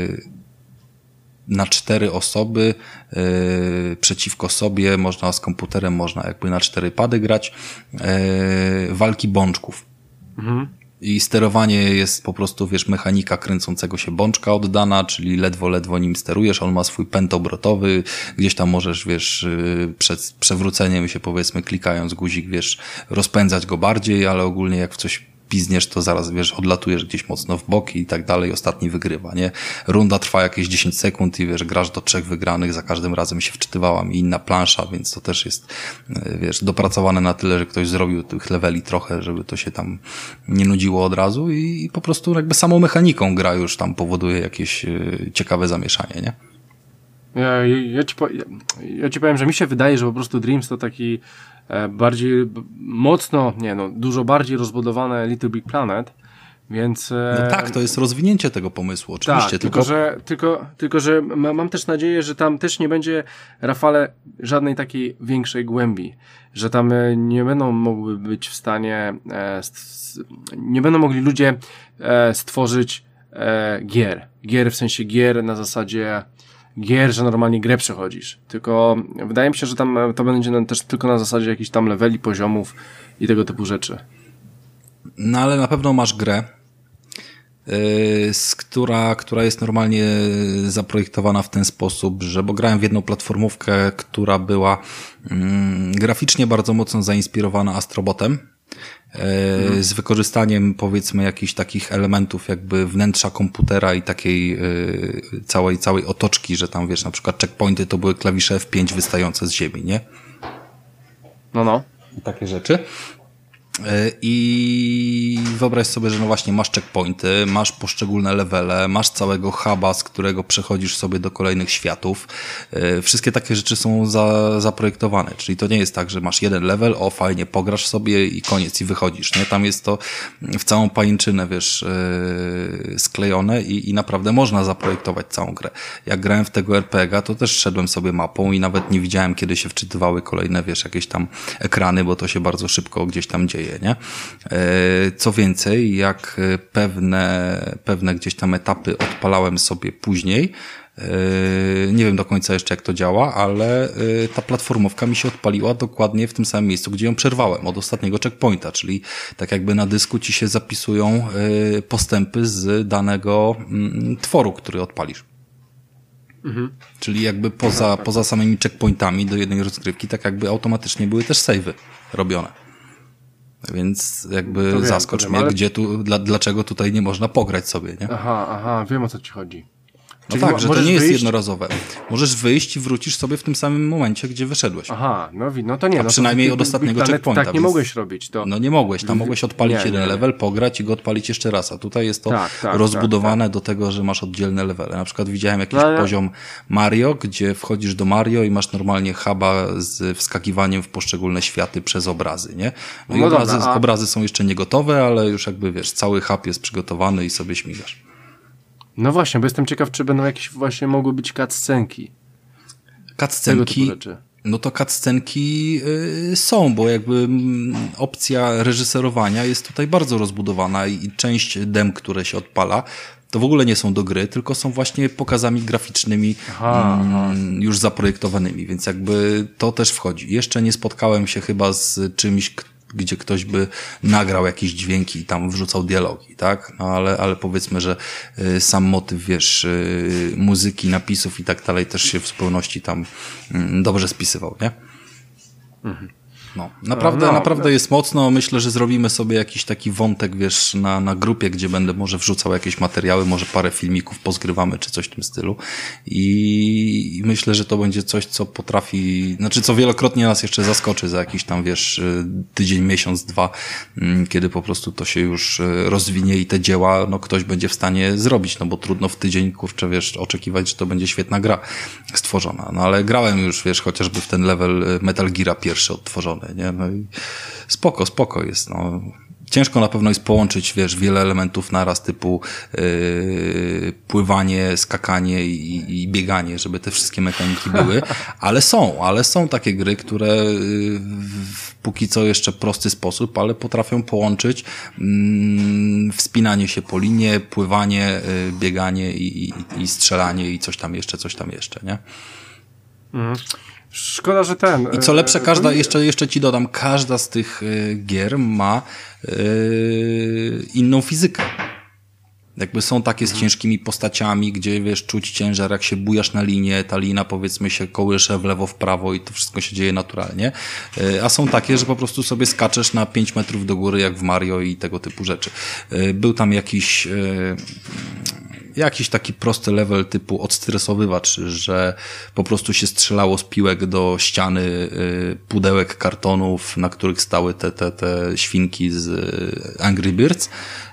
na 4 osoby przeciwko sobie, można z komputerem, można jakby na 4 pady grać, walki bączków. I sterowanie jest po prostu, wiesz, mechanika kręcącego się bączka oddana, czyli ledwo nim sterujesz, on ma swój pęd obrotowy, gdzieś tam możesz, wiesz, przed przewróceniem się, powiedzmy, klikając guzik, wiesz, rozpędzać go bardziej, ale ogólnie jak w coś pizniesz, to zaraz, wiesz, odlatujesz gdzieś mocno w bok i tak dalej, ostatni wygrywa, nie? Runda trwa jakieś 10 sekund i wiesz, grasz do 3 wygranych, za każdym razem się wczytywała mi inna plansza, więc to też jest, wiesz, dopracowane na tyle, że ktoś zrobił tych leveli trochę, żeby to się tam nie nudziło od razu i po prostu jakby samą mechaniką gra już tam powoduje jakieś ciekawe zamieszanie, nie? Ja ci powiem, że mi się wydaje, że po prostu Dreams to taki bardziej dużo bardziej rozbudowane Little Big Planet, więc... No tak, to jest rozwinięcie tego pomysłu, oczywiście. Tak, tylko że mam też nadzieję, że tam też nie będzie, Rafale, żadnej takiej większej głębi, że tam nie będą mogły być w stanie, nie będą mogli ludzie stworzyć gier w sensie gier na zasadzie gier, że normalnie grę przechodzisz. Tylko wydaje mi się, że tam to będzie też tylko na zasadzie jakichś tam leveli, poziomów i tego typu rzeczy. No ale na pewno masz grę, która jest normalnie zaprojektowana w ten sposób, że, bo grałem w jedną platformówkę, która była graficznie bardzo mocno zainspirowana Astrobotem, z wykorzystaniem, powiedzmy, jakichś takich elementów jakby wnętrza komputera i takiej całej otoczki, że tam, wiesz, na przykład checkpointy to były klawisze F5 wystające z ziemi, nie? No. I takie rzeczy. I wyobraź sobie, że no właśnie masz checkpointy, masz poszczególne levele, masz całego huba, z którego przechodzisz sobie do kolejnych światów. Wszystkie takie rzeczy są zaprojektowane, czyli to nie jest tak, że masz jeden level, fajnie, pograsz sobie i koniec i wychodzisz, nie? Tam jest to w całą pajęczynę, wiesz, sklejone i naprawdę można zaprojektować całą grę. Jak grałem w tego RPG-a, to też szedłem sobie mapą i nawet nie widziałem, kiedy się wczytywały kolejne, wiesz, jakieś tam ekrany, bo to się bardzo szybko gdzieś tam dzieje, nie? Co więcej, jak pewne gdzieś tam etapy odpalałem sobie później, nie wiem do końca jeszcze jak to działa, ale ta platformówka mi się odpaliła dokładnie w tym samym miejscu, gdzie ją przerwałem, od ostatniego checkpointa, czyli tak jakby na dysku ci się zapisują postępy z danego tworu, który odpalisz. Czyli jakby poza samymi checkpointami do jednej rozgrywki, tak jakby automatycznie były też save'y robione. Więc jakby zaskocz mnie, gdzie tu, dlaczego tutaj nie można pograć sobie, nie? Aha, wiem, o co ci chodzi. No tak, że to nie jest jednorazowe. Możesz wyjść i wrócisz sobie w tym samym momencie, gdzie wyszedłeś. Aha, no to nie. A przynajmniej od ostatniego checkpointa. Tak nie mogłeś robić. To... No nie mogłeś, tam mogłeś odpalić jeden level, pograć i go odpalić jeszcze raz, a tutaj jest to rozbudowane do tego, że masz oddzielne levele. Na przykład widziałem jakiś poziom Mario, gdzie wchodzisz do Mario i masz normalnie huba z wskakiwaniem w poszczególne światy przez obrazy, nie? No i obrazy są jeszcze nie gotowe, ale już jakby wiesz, cały hub jest przygotowany i sobie śmigasz. No właśnie, bo jestem ciekaw, czy będą jakieś właśnie mogły być cutscenki. Cutscenki, no to cutscenki są, bo jakby opcja reżyserowania jest tutaj bardzo rozbudowana i część dem, które się odpala, to w ogóle nie są do gry, tylko są właśnie pokazami graficznymi już zaprojektowanymi, więc jakby to też wchodzi. Jeszcze nie spotkałem się chyba z czymś, gdzie ktoś by nagrał jakieś dźwięki i tam wrzucał dialogi, tak? No ale powiedzmy, że sam motyw, wiesz, muzyki, napisów i tak dalej też się w zupełności tam dobrze spisywał, nie? Mhm. No, naprawdę jest mocno. Myślę, że zrobimy sobie jakiś taki wątek, wiesz, na grupie, gdzie będę może wrzucał jakieś materiały, może parę filmików pozgrywamy, czy coś w tym stylu. I myślę, że to będzie coś, co potrafi, znaczy co wielokrotnie nas jeszcze zaskoczy za jakiś tam, wiesz, tydzień, miesiąc, 2, kiedy po prostu to się już rozwinie i te dzieła, no ktoś będzie w stanie zrobić, no bo trudno w tydzień, kurczę, wiesz, oczekiwać, że to będzie świetna gra stworzona. No ale grałem już, wiesz, chociażby w ten level Metal Geara pierwszy odtworzony, nie? No i spoko jest, no. Ciężko na pewno jest połączyć, wiesz, wiele elementów naraz typu pływanie, skakanie i bieganie, żeby te wszystkie mechaniki były, ale są takie gry, które póki co jeszcze prosty sposób, ale potrafią połączyć wspinanie się po linie, pływanie, bieganie i strzelanie i coś tam jeszcze, nie? Mhm. Szkoda, że ten... I co lepsze, jeszcze ci dodam, każda z tych gier ma inną fizykę. Jakby są takie z ciężkimi postaciami, gdzie wiesz, czuć ciężar, jak się bujasz na linie, ta lina powiedzmy się kołysze w lewo, w prawo i to wszystko się dzieje naturalnie. A są takie, że po prostu sobie skaczesz na 5 metrów do góry, jak w Mario i tego typu rzeczy. Był tam jakiś taki prosty level typu odstresowywacz, że po prostu się strzelało z piłek do ściany pudełek kartonów, na których stały te świnki z Angry Birds.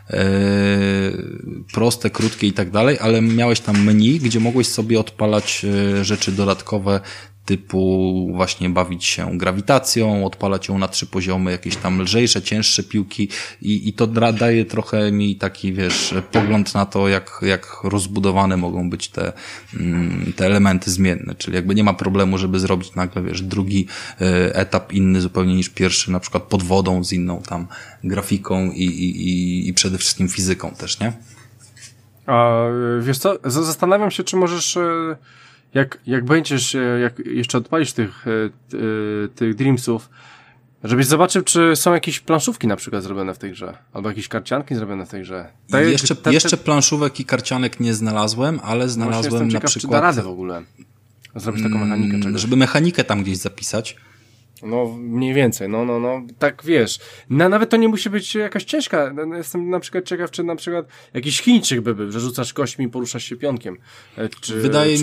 Proste, krótkie i tak dalej, ale miałeś tam menu, gdzie mogłeś sobie odpalać rzeczy dodatkowe typu właśnie bawić się grawitacją, odpalać ją na 3 poziomy, jakieś tam lżejsze, cięższe piłki i to daje trochę mi taki, wiesz, pogląd na to, jak rozbudowane mogą być te elementy zmienne, czyli jakby nie ma problemu, żeby zrobić nagle, wiesz, drugi etap inny zupełnie niż pierwszy, na przykład pod wodą z inną tam grafiką i przede wszystkim fizyką też, nie? A wiesz co, zastanawiam się, czy możesz... Jak będziesz, jak jeszcze odpalisz tych Dreamsów, żebyś zobaczył, czy są jakieś planszówki na przykład zrobione w tej grze, albo jakieś karcianki zrobione w tej grze. Jeszcze planszówek i karcianek nie znalazłem, ale znalazłem na przykład... Czy da radę w ogóle zrobić taką mechanikę czegoś? Żeby mechanikę tam gdzieś zapisać. No, mniej więcej, no, tak wiesz. Nawet to nie musi być jakaś ciężka. Jestem na przykład ciekaw, czy na przykład jakiś Chińczyk by był, że rzucasz kośćmi i poruszasz się pionkiem. Wydaje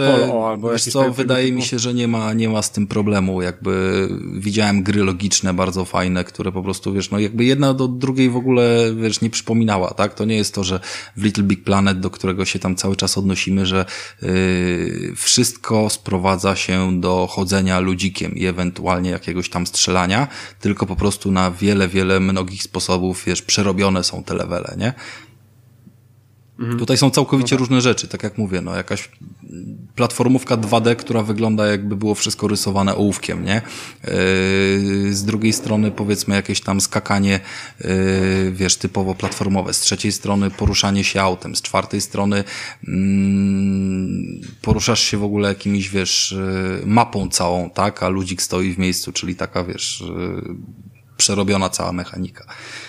mi się, że nie ma z tym problemu. Jakby widziałem gry logiczne, bardzo fajne, które po prostu, wiesz, no jakby jedna do drugiej w ogóle, wiesz, nie przypominała, tak? To nie jest to, że w Little Big Planet, do którego się tam cały czas odnosimy, że wszystko sprowadza się do chodzenia ludzikiem i ewentualnie jakiegoś tam strzelania, tylko po prostu na wiele mnogich sposobów, wiesz, przerobione są te levele, nie? Tutaj są całkowicie różne rzeczy, tak jak mówię, no jakaś platformówka 2D, która wygląda jakby było wszystko rysowane ołówkiem, nie? Z drugiej strony powiedzmy jakieś tam skakanie, wiesz, typowo platformowe, z trzeciej strony poruszanie się autem, z czwartej strony poruszasz się w ogóle jakimiś, wiesz, mapą całą, tak? A ludzik stoi w miejscu, czyli taka, wiesz, przerobiona cała mechanika.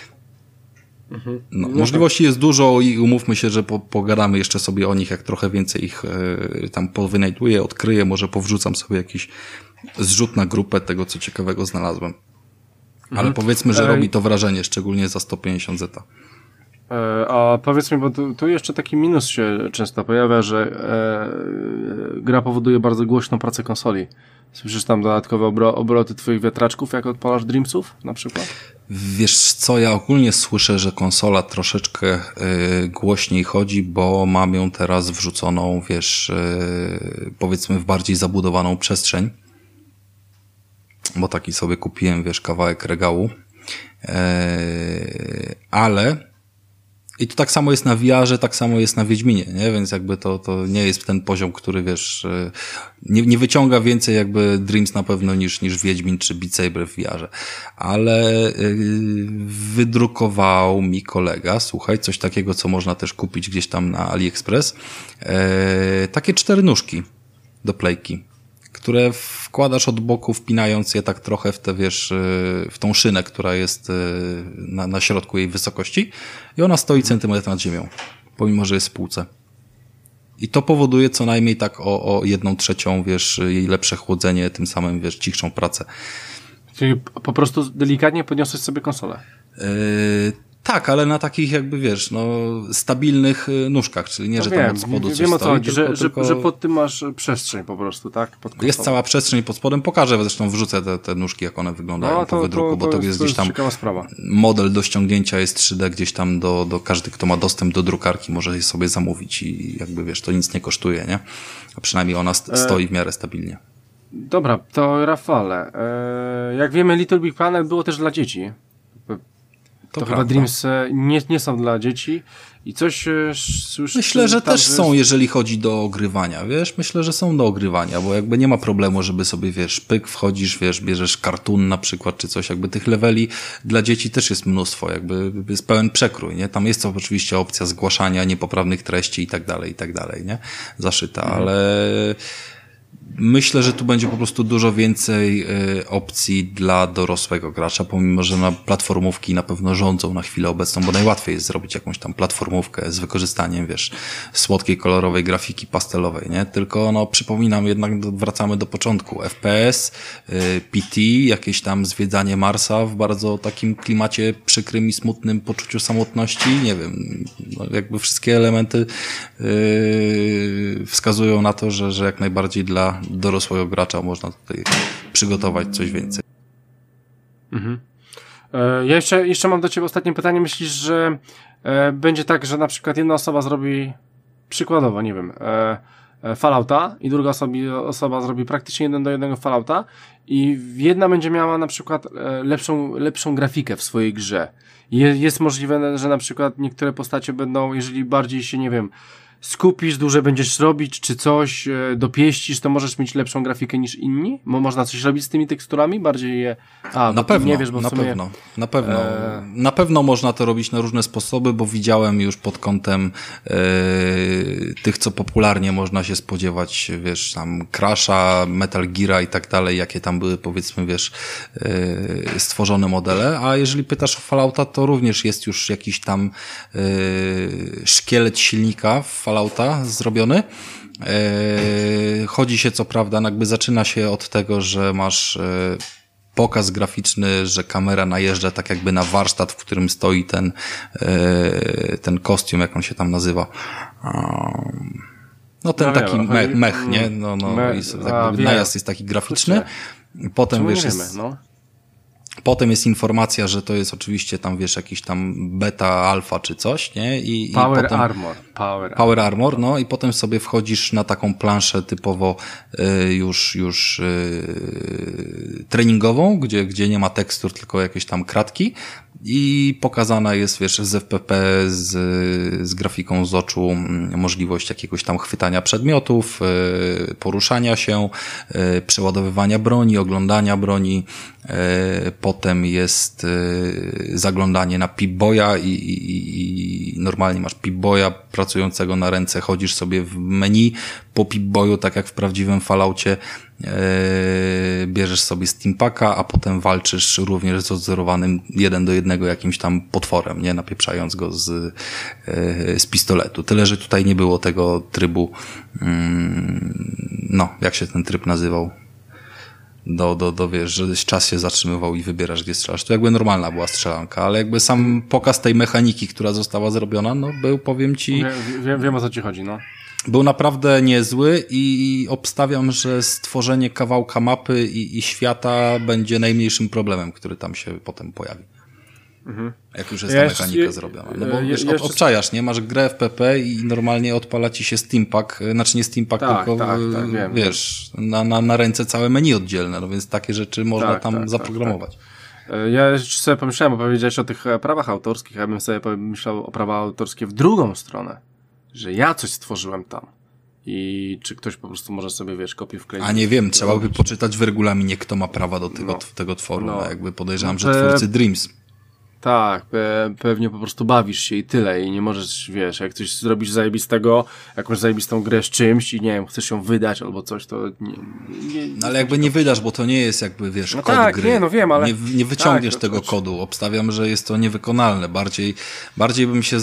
No, możliwości jest dużo i umówmy się, że pogadamy jeszcze sobie o nich, jak trochę więcej ich tam powynajduję, odkryję, może powrzucam sobie jakiś zrzut na grupę tego, co ciekawego znalazłem. Ale powiedzmy, że robi to wrażenie, szczególnie za 150 zeta. A powiedz mi, bo tu jeszcze taki minus się często pojawia, że gra powoduje bardzo głośną pracę konsoli. Słyszysz tam dodatkowe obroty twoich wiatraczków, jak odpalasz Dreamsów na przykład? Wiesz co, ja ogólnie słyszę, że konsola troszeczkę głośniej chodzi, bo mam ją teraz wrzuconą, wiesz, powiedzmy w bardziej zabudowaną przestrzeń, bo taki sobie kupiłem, wiesz, kawałek regału, ale i to tak samo jest na VR-ze, tak samo jest na Wiedźminie, nie? Więc jakby to nie jest ten poziom, który, wiesz, nie wyciąga więcej jakby Dreams na pewno niż Wiedźmin czy Beat Saber w VR-ze. Ale wydrukował mi kolega, słuchaj, coś takiego, co można też kupić gdzieś tam na AliExpress, takie 4 nóżki do playki, które wkładasz od boku, wpinając je tak trochę w te, wiesz, w tą szynę, która jest na środku jej wysokości i ona stoi centymetr nad ziemią, pomimo, że jest w półce. I to powoduje co najmniej tak o 1/3, wiesz, jej lepsze chłodzenie, tym samym, wiesz, cichszą pracę. Czyli po prostu delikatnie podniosłeś sobie konsolę. Tak, ale na takich jakby, wiesz, no, stabilnych nóżkach, czyli nie, że tam od spodu coś wiem, o co stoi. chodzi, że pod tym masz przestrzeń po prostu, tak? Jest cała przestrzeń pod spodem, pokażę, zresztą wrzucę te nóżki, jak one wyglądają po wydruku, bo to jest gdzieś tam ciekawa sprawa. Model do ściągnięcia jest 3D gdzieś tam do każdy, kto ma dostęp do drukarki, może je sobie zamówić i jakby, wiesz, to nic nie kosztuje, nie? A przynajmniej ona stoi w miarę stabilnie. Dobra, to Rafale, jak wiemy, Little Big Planet było też dla dzieci. To chyba Dreams nie są dla dzieci i coś słyszę. Myślę, że też są, jeżeli chodzi do ogrywania, wiesz? Myślę, że są do ogrywania, bo jakby nie ma problemu, żeby sobie, wiesz, pyk, wchodzisz, wiesz, bierzesz kartun na przykład, czy coś, jakby tych leveli dla dzieci też jest mnóstwo, jakby jest pełen przekrój, nie? Tam jest to oczywiście opcja zgłaszania niepoprawnych treści i tak dalej, nie? Zaszyta, ale myślę, że tu będzie po prostu dużo więcej opcji dla dorosłego gracza, pomimo, że na platformówki na pewno rządzą na chwilę obecną, bo najłatwiej jest zrobić jakąś tam platformówkę z wykorzystaniem, wiesz, słodkiej, kolorowej grafiki pastelowej, nie? Tylko, no, przypominam, jednak wracamy do początku. FPS, PT, jakieś tam zwiedzanie Marsa w bardzo takim klimacie przykrym i smutnym poczuciu samotności, nie wiem, no, jakby wszystkie elementy wskazują na to, że jak najbardziej dla dorosłego gracza można tutaj przygotować coś więcej. Mhm. Ja jeszcze mam do ciebie ostatnie pytanie. Myślisz, że będzie tak, że na przykład jedna osoba zrobi przykładowo, nie wiem, Fallouta i druga osoba zrobi praktycznie 1:1 Fallouta i jedna będzie miała na przykład lepszą grafikę w swojej grze. Jest możliwe, że na przykład niektóre postacie będą, jeżeli bardziej się, nie wiem, skupisz, dłużej będziesz robić, czy coś dopieścisz, to możesz mieć lepszą grafikę niż inni? Bo można coś robić z tymi teksturami? Bardziej je... Na pewno, nie wiesz, bo na pewno można to robić na różne sposoby, bo widziałem już pod kątem tych, co popularnie można się spodziewać, wiesz, tam Crasha, Metal Geara i tak dalej, jakie tam były, powiedzmy, wiesz, stworzone modele, a jeżeli pytasz o Fallouta, to również jest już jakiś tam szkielet silnika w Fallouta zrobiony. Chodzi się co prawda, jakby zaczyna się od tego, że masz pokaz graficzny, że kamera najeżdża tak jakby na warsztat, w którym stoi ten kostium, jak on się tam nazywa. No ten taki mech, nie? No, najazd jest taki graficzny. Potem wiesz, potem jest informacja, że to jest oczywiście tam, wiesz, jakiś tam beta, alfa czy coś, nie? Power Armor, no i potem sobie wchodzisz na taką planszę typowo już treningową, gdzie nie ma tekstur, tylko jakieś tam kratki i pokazana jest, wiesz, z FPP, z grafiką z oczu możliwość jakiegoś tam chwytania przedmiotów, poruszania się, przeładowywania broni, oglądania broni. Potem jest zaglądanie na Pip-Boya i normalnie masz Pip-Boya pracującego na ręce, chodzisz sobie w menu po Pip-Boyu, tak jak w prawdziwym Falloutie, bierzesz sobie Steampaka, a potem walczysz również z odzorowanym 1:1 jakimś tam potworem, nie, napieprzając go z pistoletu. Tyle, że tutaj nie było tego trybu, no, jak się ten tryb nazywał? wiesz, że czas się zatrzymywał i wybierasz, gdzie strzelasz. To jakby normalna była strzelanka, ale jakby sam pokaz tej mechaniki, która została zrobiona, no był, powiem ci... Wiem o co ci chodzi, no. Był naprawdę niezły i obstawiam, że stworzenie kawałka mapy i świata będzie najmniejszym problemem, który tam się potem pojawi. Jak już jest ta mechanika zrobiona. No bo wiesz, obczajasz, nie? Masz grę w PP i normalnie odpala ci się Steampack, znaczy nie Steampack, tylko wiem. wiesz, na ręce całe menu oddzielne, no więc takie rzeczy można tam zaprogramować. Ja już sobie pomyślałem, bo powiedziałeś o tych prawach autorskich, ja bym sobie pomyślał o prawa autorskie w drugą stronę, że ja coś stworzyłem tam. I czy ktoś po prostu może sobie, wiesz, kopię wkleić. A nie wiem, trzeba by poczytać w regulaminie, kto ma prawa do tego tworu. No, jakby podejrzewam, że twórcy Dreams. Tak, pewnie po prostu bawisz się i tyle i nie możesz, wiesz, jak coś zrobisz zajebistego, jakąś zajebistą grę z czymś i nie wiem, chcesz ją wydać albo coś, to nie ale jakby nie wydasz, bo to nie jest jakby, wiesz, kod gry. Nie, no wiem, ale... Nie wyciągniesz tego kodu. Obstawiam, że jest to niewykonalne. Bardziej bym się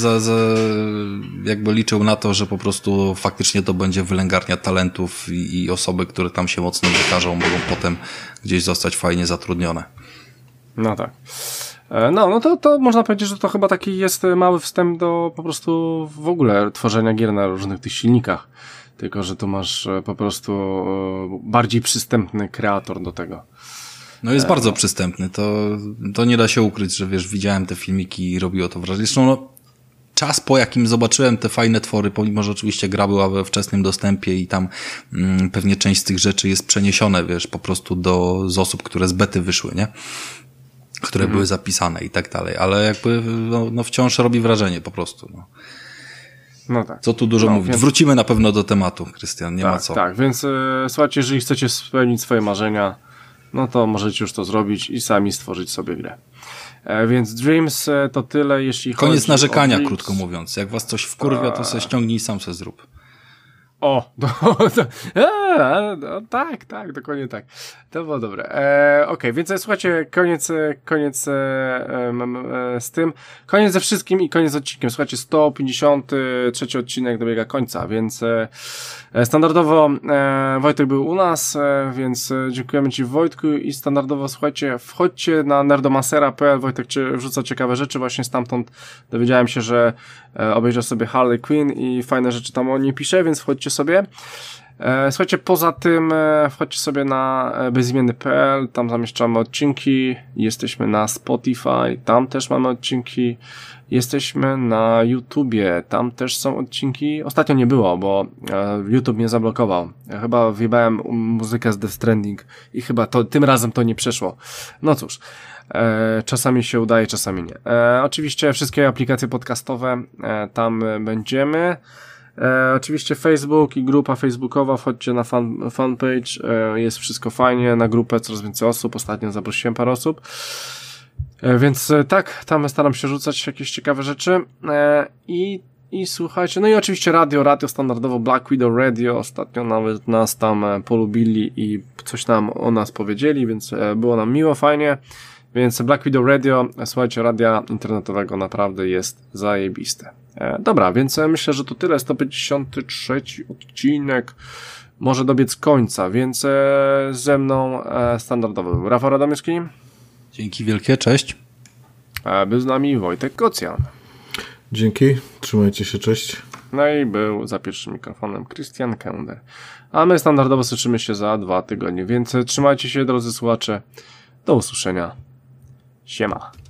jakby liczył na to, że po prostu faktycznie to będzie wylęgarnia talentów i osoby, które tam się mocno wykażą, mogą potem gdzieś zostać fajnie zatrudnione. No tak. No to można powiedzieć, że to chyba taki jest mały wstęp do po prostu w ogóle tworzenia gier na różnych tych silnikach. Tylko, że tu masz po prostu bardziej przystępny kreator do tego. No jest bardzo przystępny. To nie da się ukryć, że wiesz, widziałem te filmiki i robiło to wrażenie. Zresztą czas po jakim zobaczyłem te fajne twory, pomimo że oczywiście gra była we wczesnym dostępie i tam pewnie część z tych rzeczy jest przeniesione, wiesz, po prostu z osób, które z bety wyszły, nie? Które były zapisane i tak dalej, ale jakby no wciąż robi wrażenie po prostu. No tak. Co tu dużo mówić. Więc... Wrócimy na pewno do tematu, Krystian, nie ma co. Tak, więc słuchajcie, jeżeli chcecie spełnić swoje marzenia, no to możecie już to zrobić i sami stworzyć sobie grę. Więc Dreams to tyle, jeśli chodzi o... Koniec narzekania, krótko mówiąc. Jak was coś wkurwia, to se ściągnij i sam se zrób. Tak, dokładnie tak. To było dobre. Okej, więc słuchajcie, koniec z tym. Koniec ze wszystkim i koniec z odcinkiem. Słuchajcie, 153 odcinek dobiega końca, więc standardowo Wojtek był u nas, więc dziękujemy ci, Wojtku, i standardowo, słuchajcie, wchodźcie na nerdomancera.pl. Wojtek wrzuca ciekawe rzeczy, właśnie stamtąd dowiedziałem się, że obejrzał sobie Harley Quinn i fajne rzeczy tam o niej pisze, więc wchodźcie sobie. Słuchajcie, poza tym wchodźcie sobie na bezimienny.pl, tam zamieszczamy odcinki, jesteśmy na Spotify, tam też mamy odcinki, jesteśmy na YouTubie, tam też są odcinki. Ostatnio nie było, bo YouTube mnie zablokował. Chyba wjebałem muzykę z Death Stranding i chyba tym razem to nie przeszło. No cóż. Czasami się udaje, czasami nie. Oczywiście wszystkie aplikacje podcastowe tam będziemy. Oczywiście Facebook i grupa facebookowa, wchodźcie na fanpage, jest wszystko fajnie, na grupę coraz więcej osób, ostatnio zaprosiłem parę osób, więc tak, tam staram się rzucać jakieś ciekawe rzeczy i słuchajcie, no i oczywiście radio standardowo, Black Widow Radio, ostatnio nawet nas tam polubili i coś nam o nas powiedzieli, więc było nam miło, fajnie. Więc Black Widow Radio, słuchajcie, radia internetowego naprawdę jest zajebiste. Dobra, więc myślę, że to tyle. 153 odcinek może dobiec końca, więc ze mną standardowo był Rafał Radomyski. Dzięki wielkie, cześć. Był z nami Wojtek Kocjan. Dzięki, trzymajcie się, cześć. No i był za pierwszym mikrofonem Krystian Kender. A my standardowo słyszymy się za 2 tygodnie, więc trzymajcie się, drodzy słuchacze. Do usłyszenia. Siema.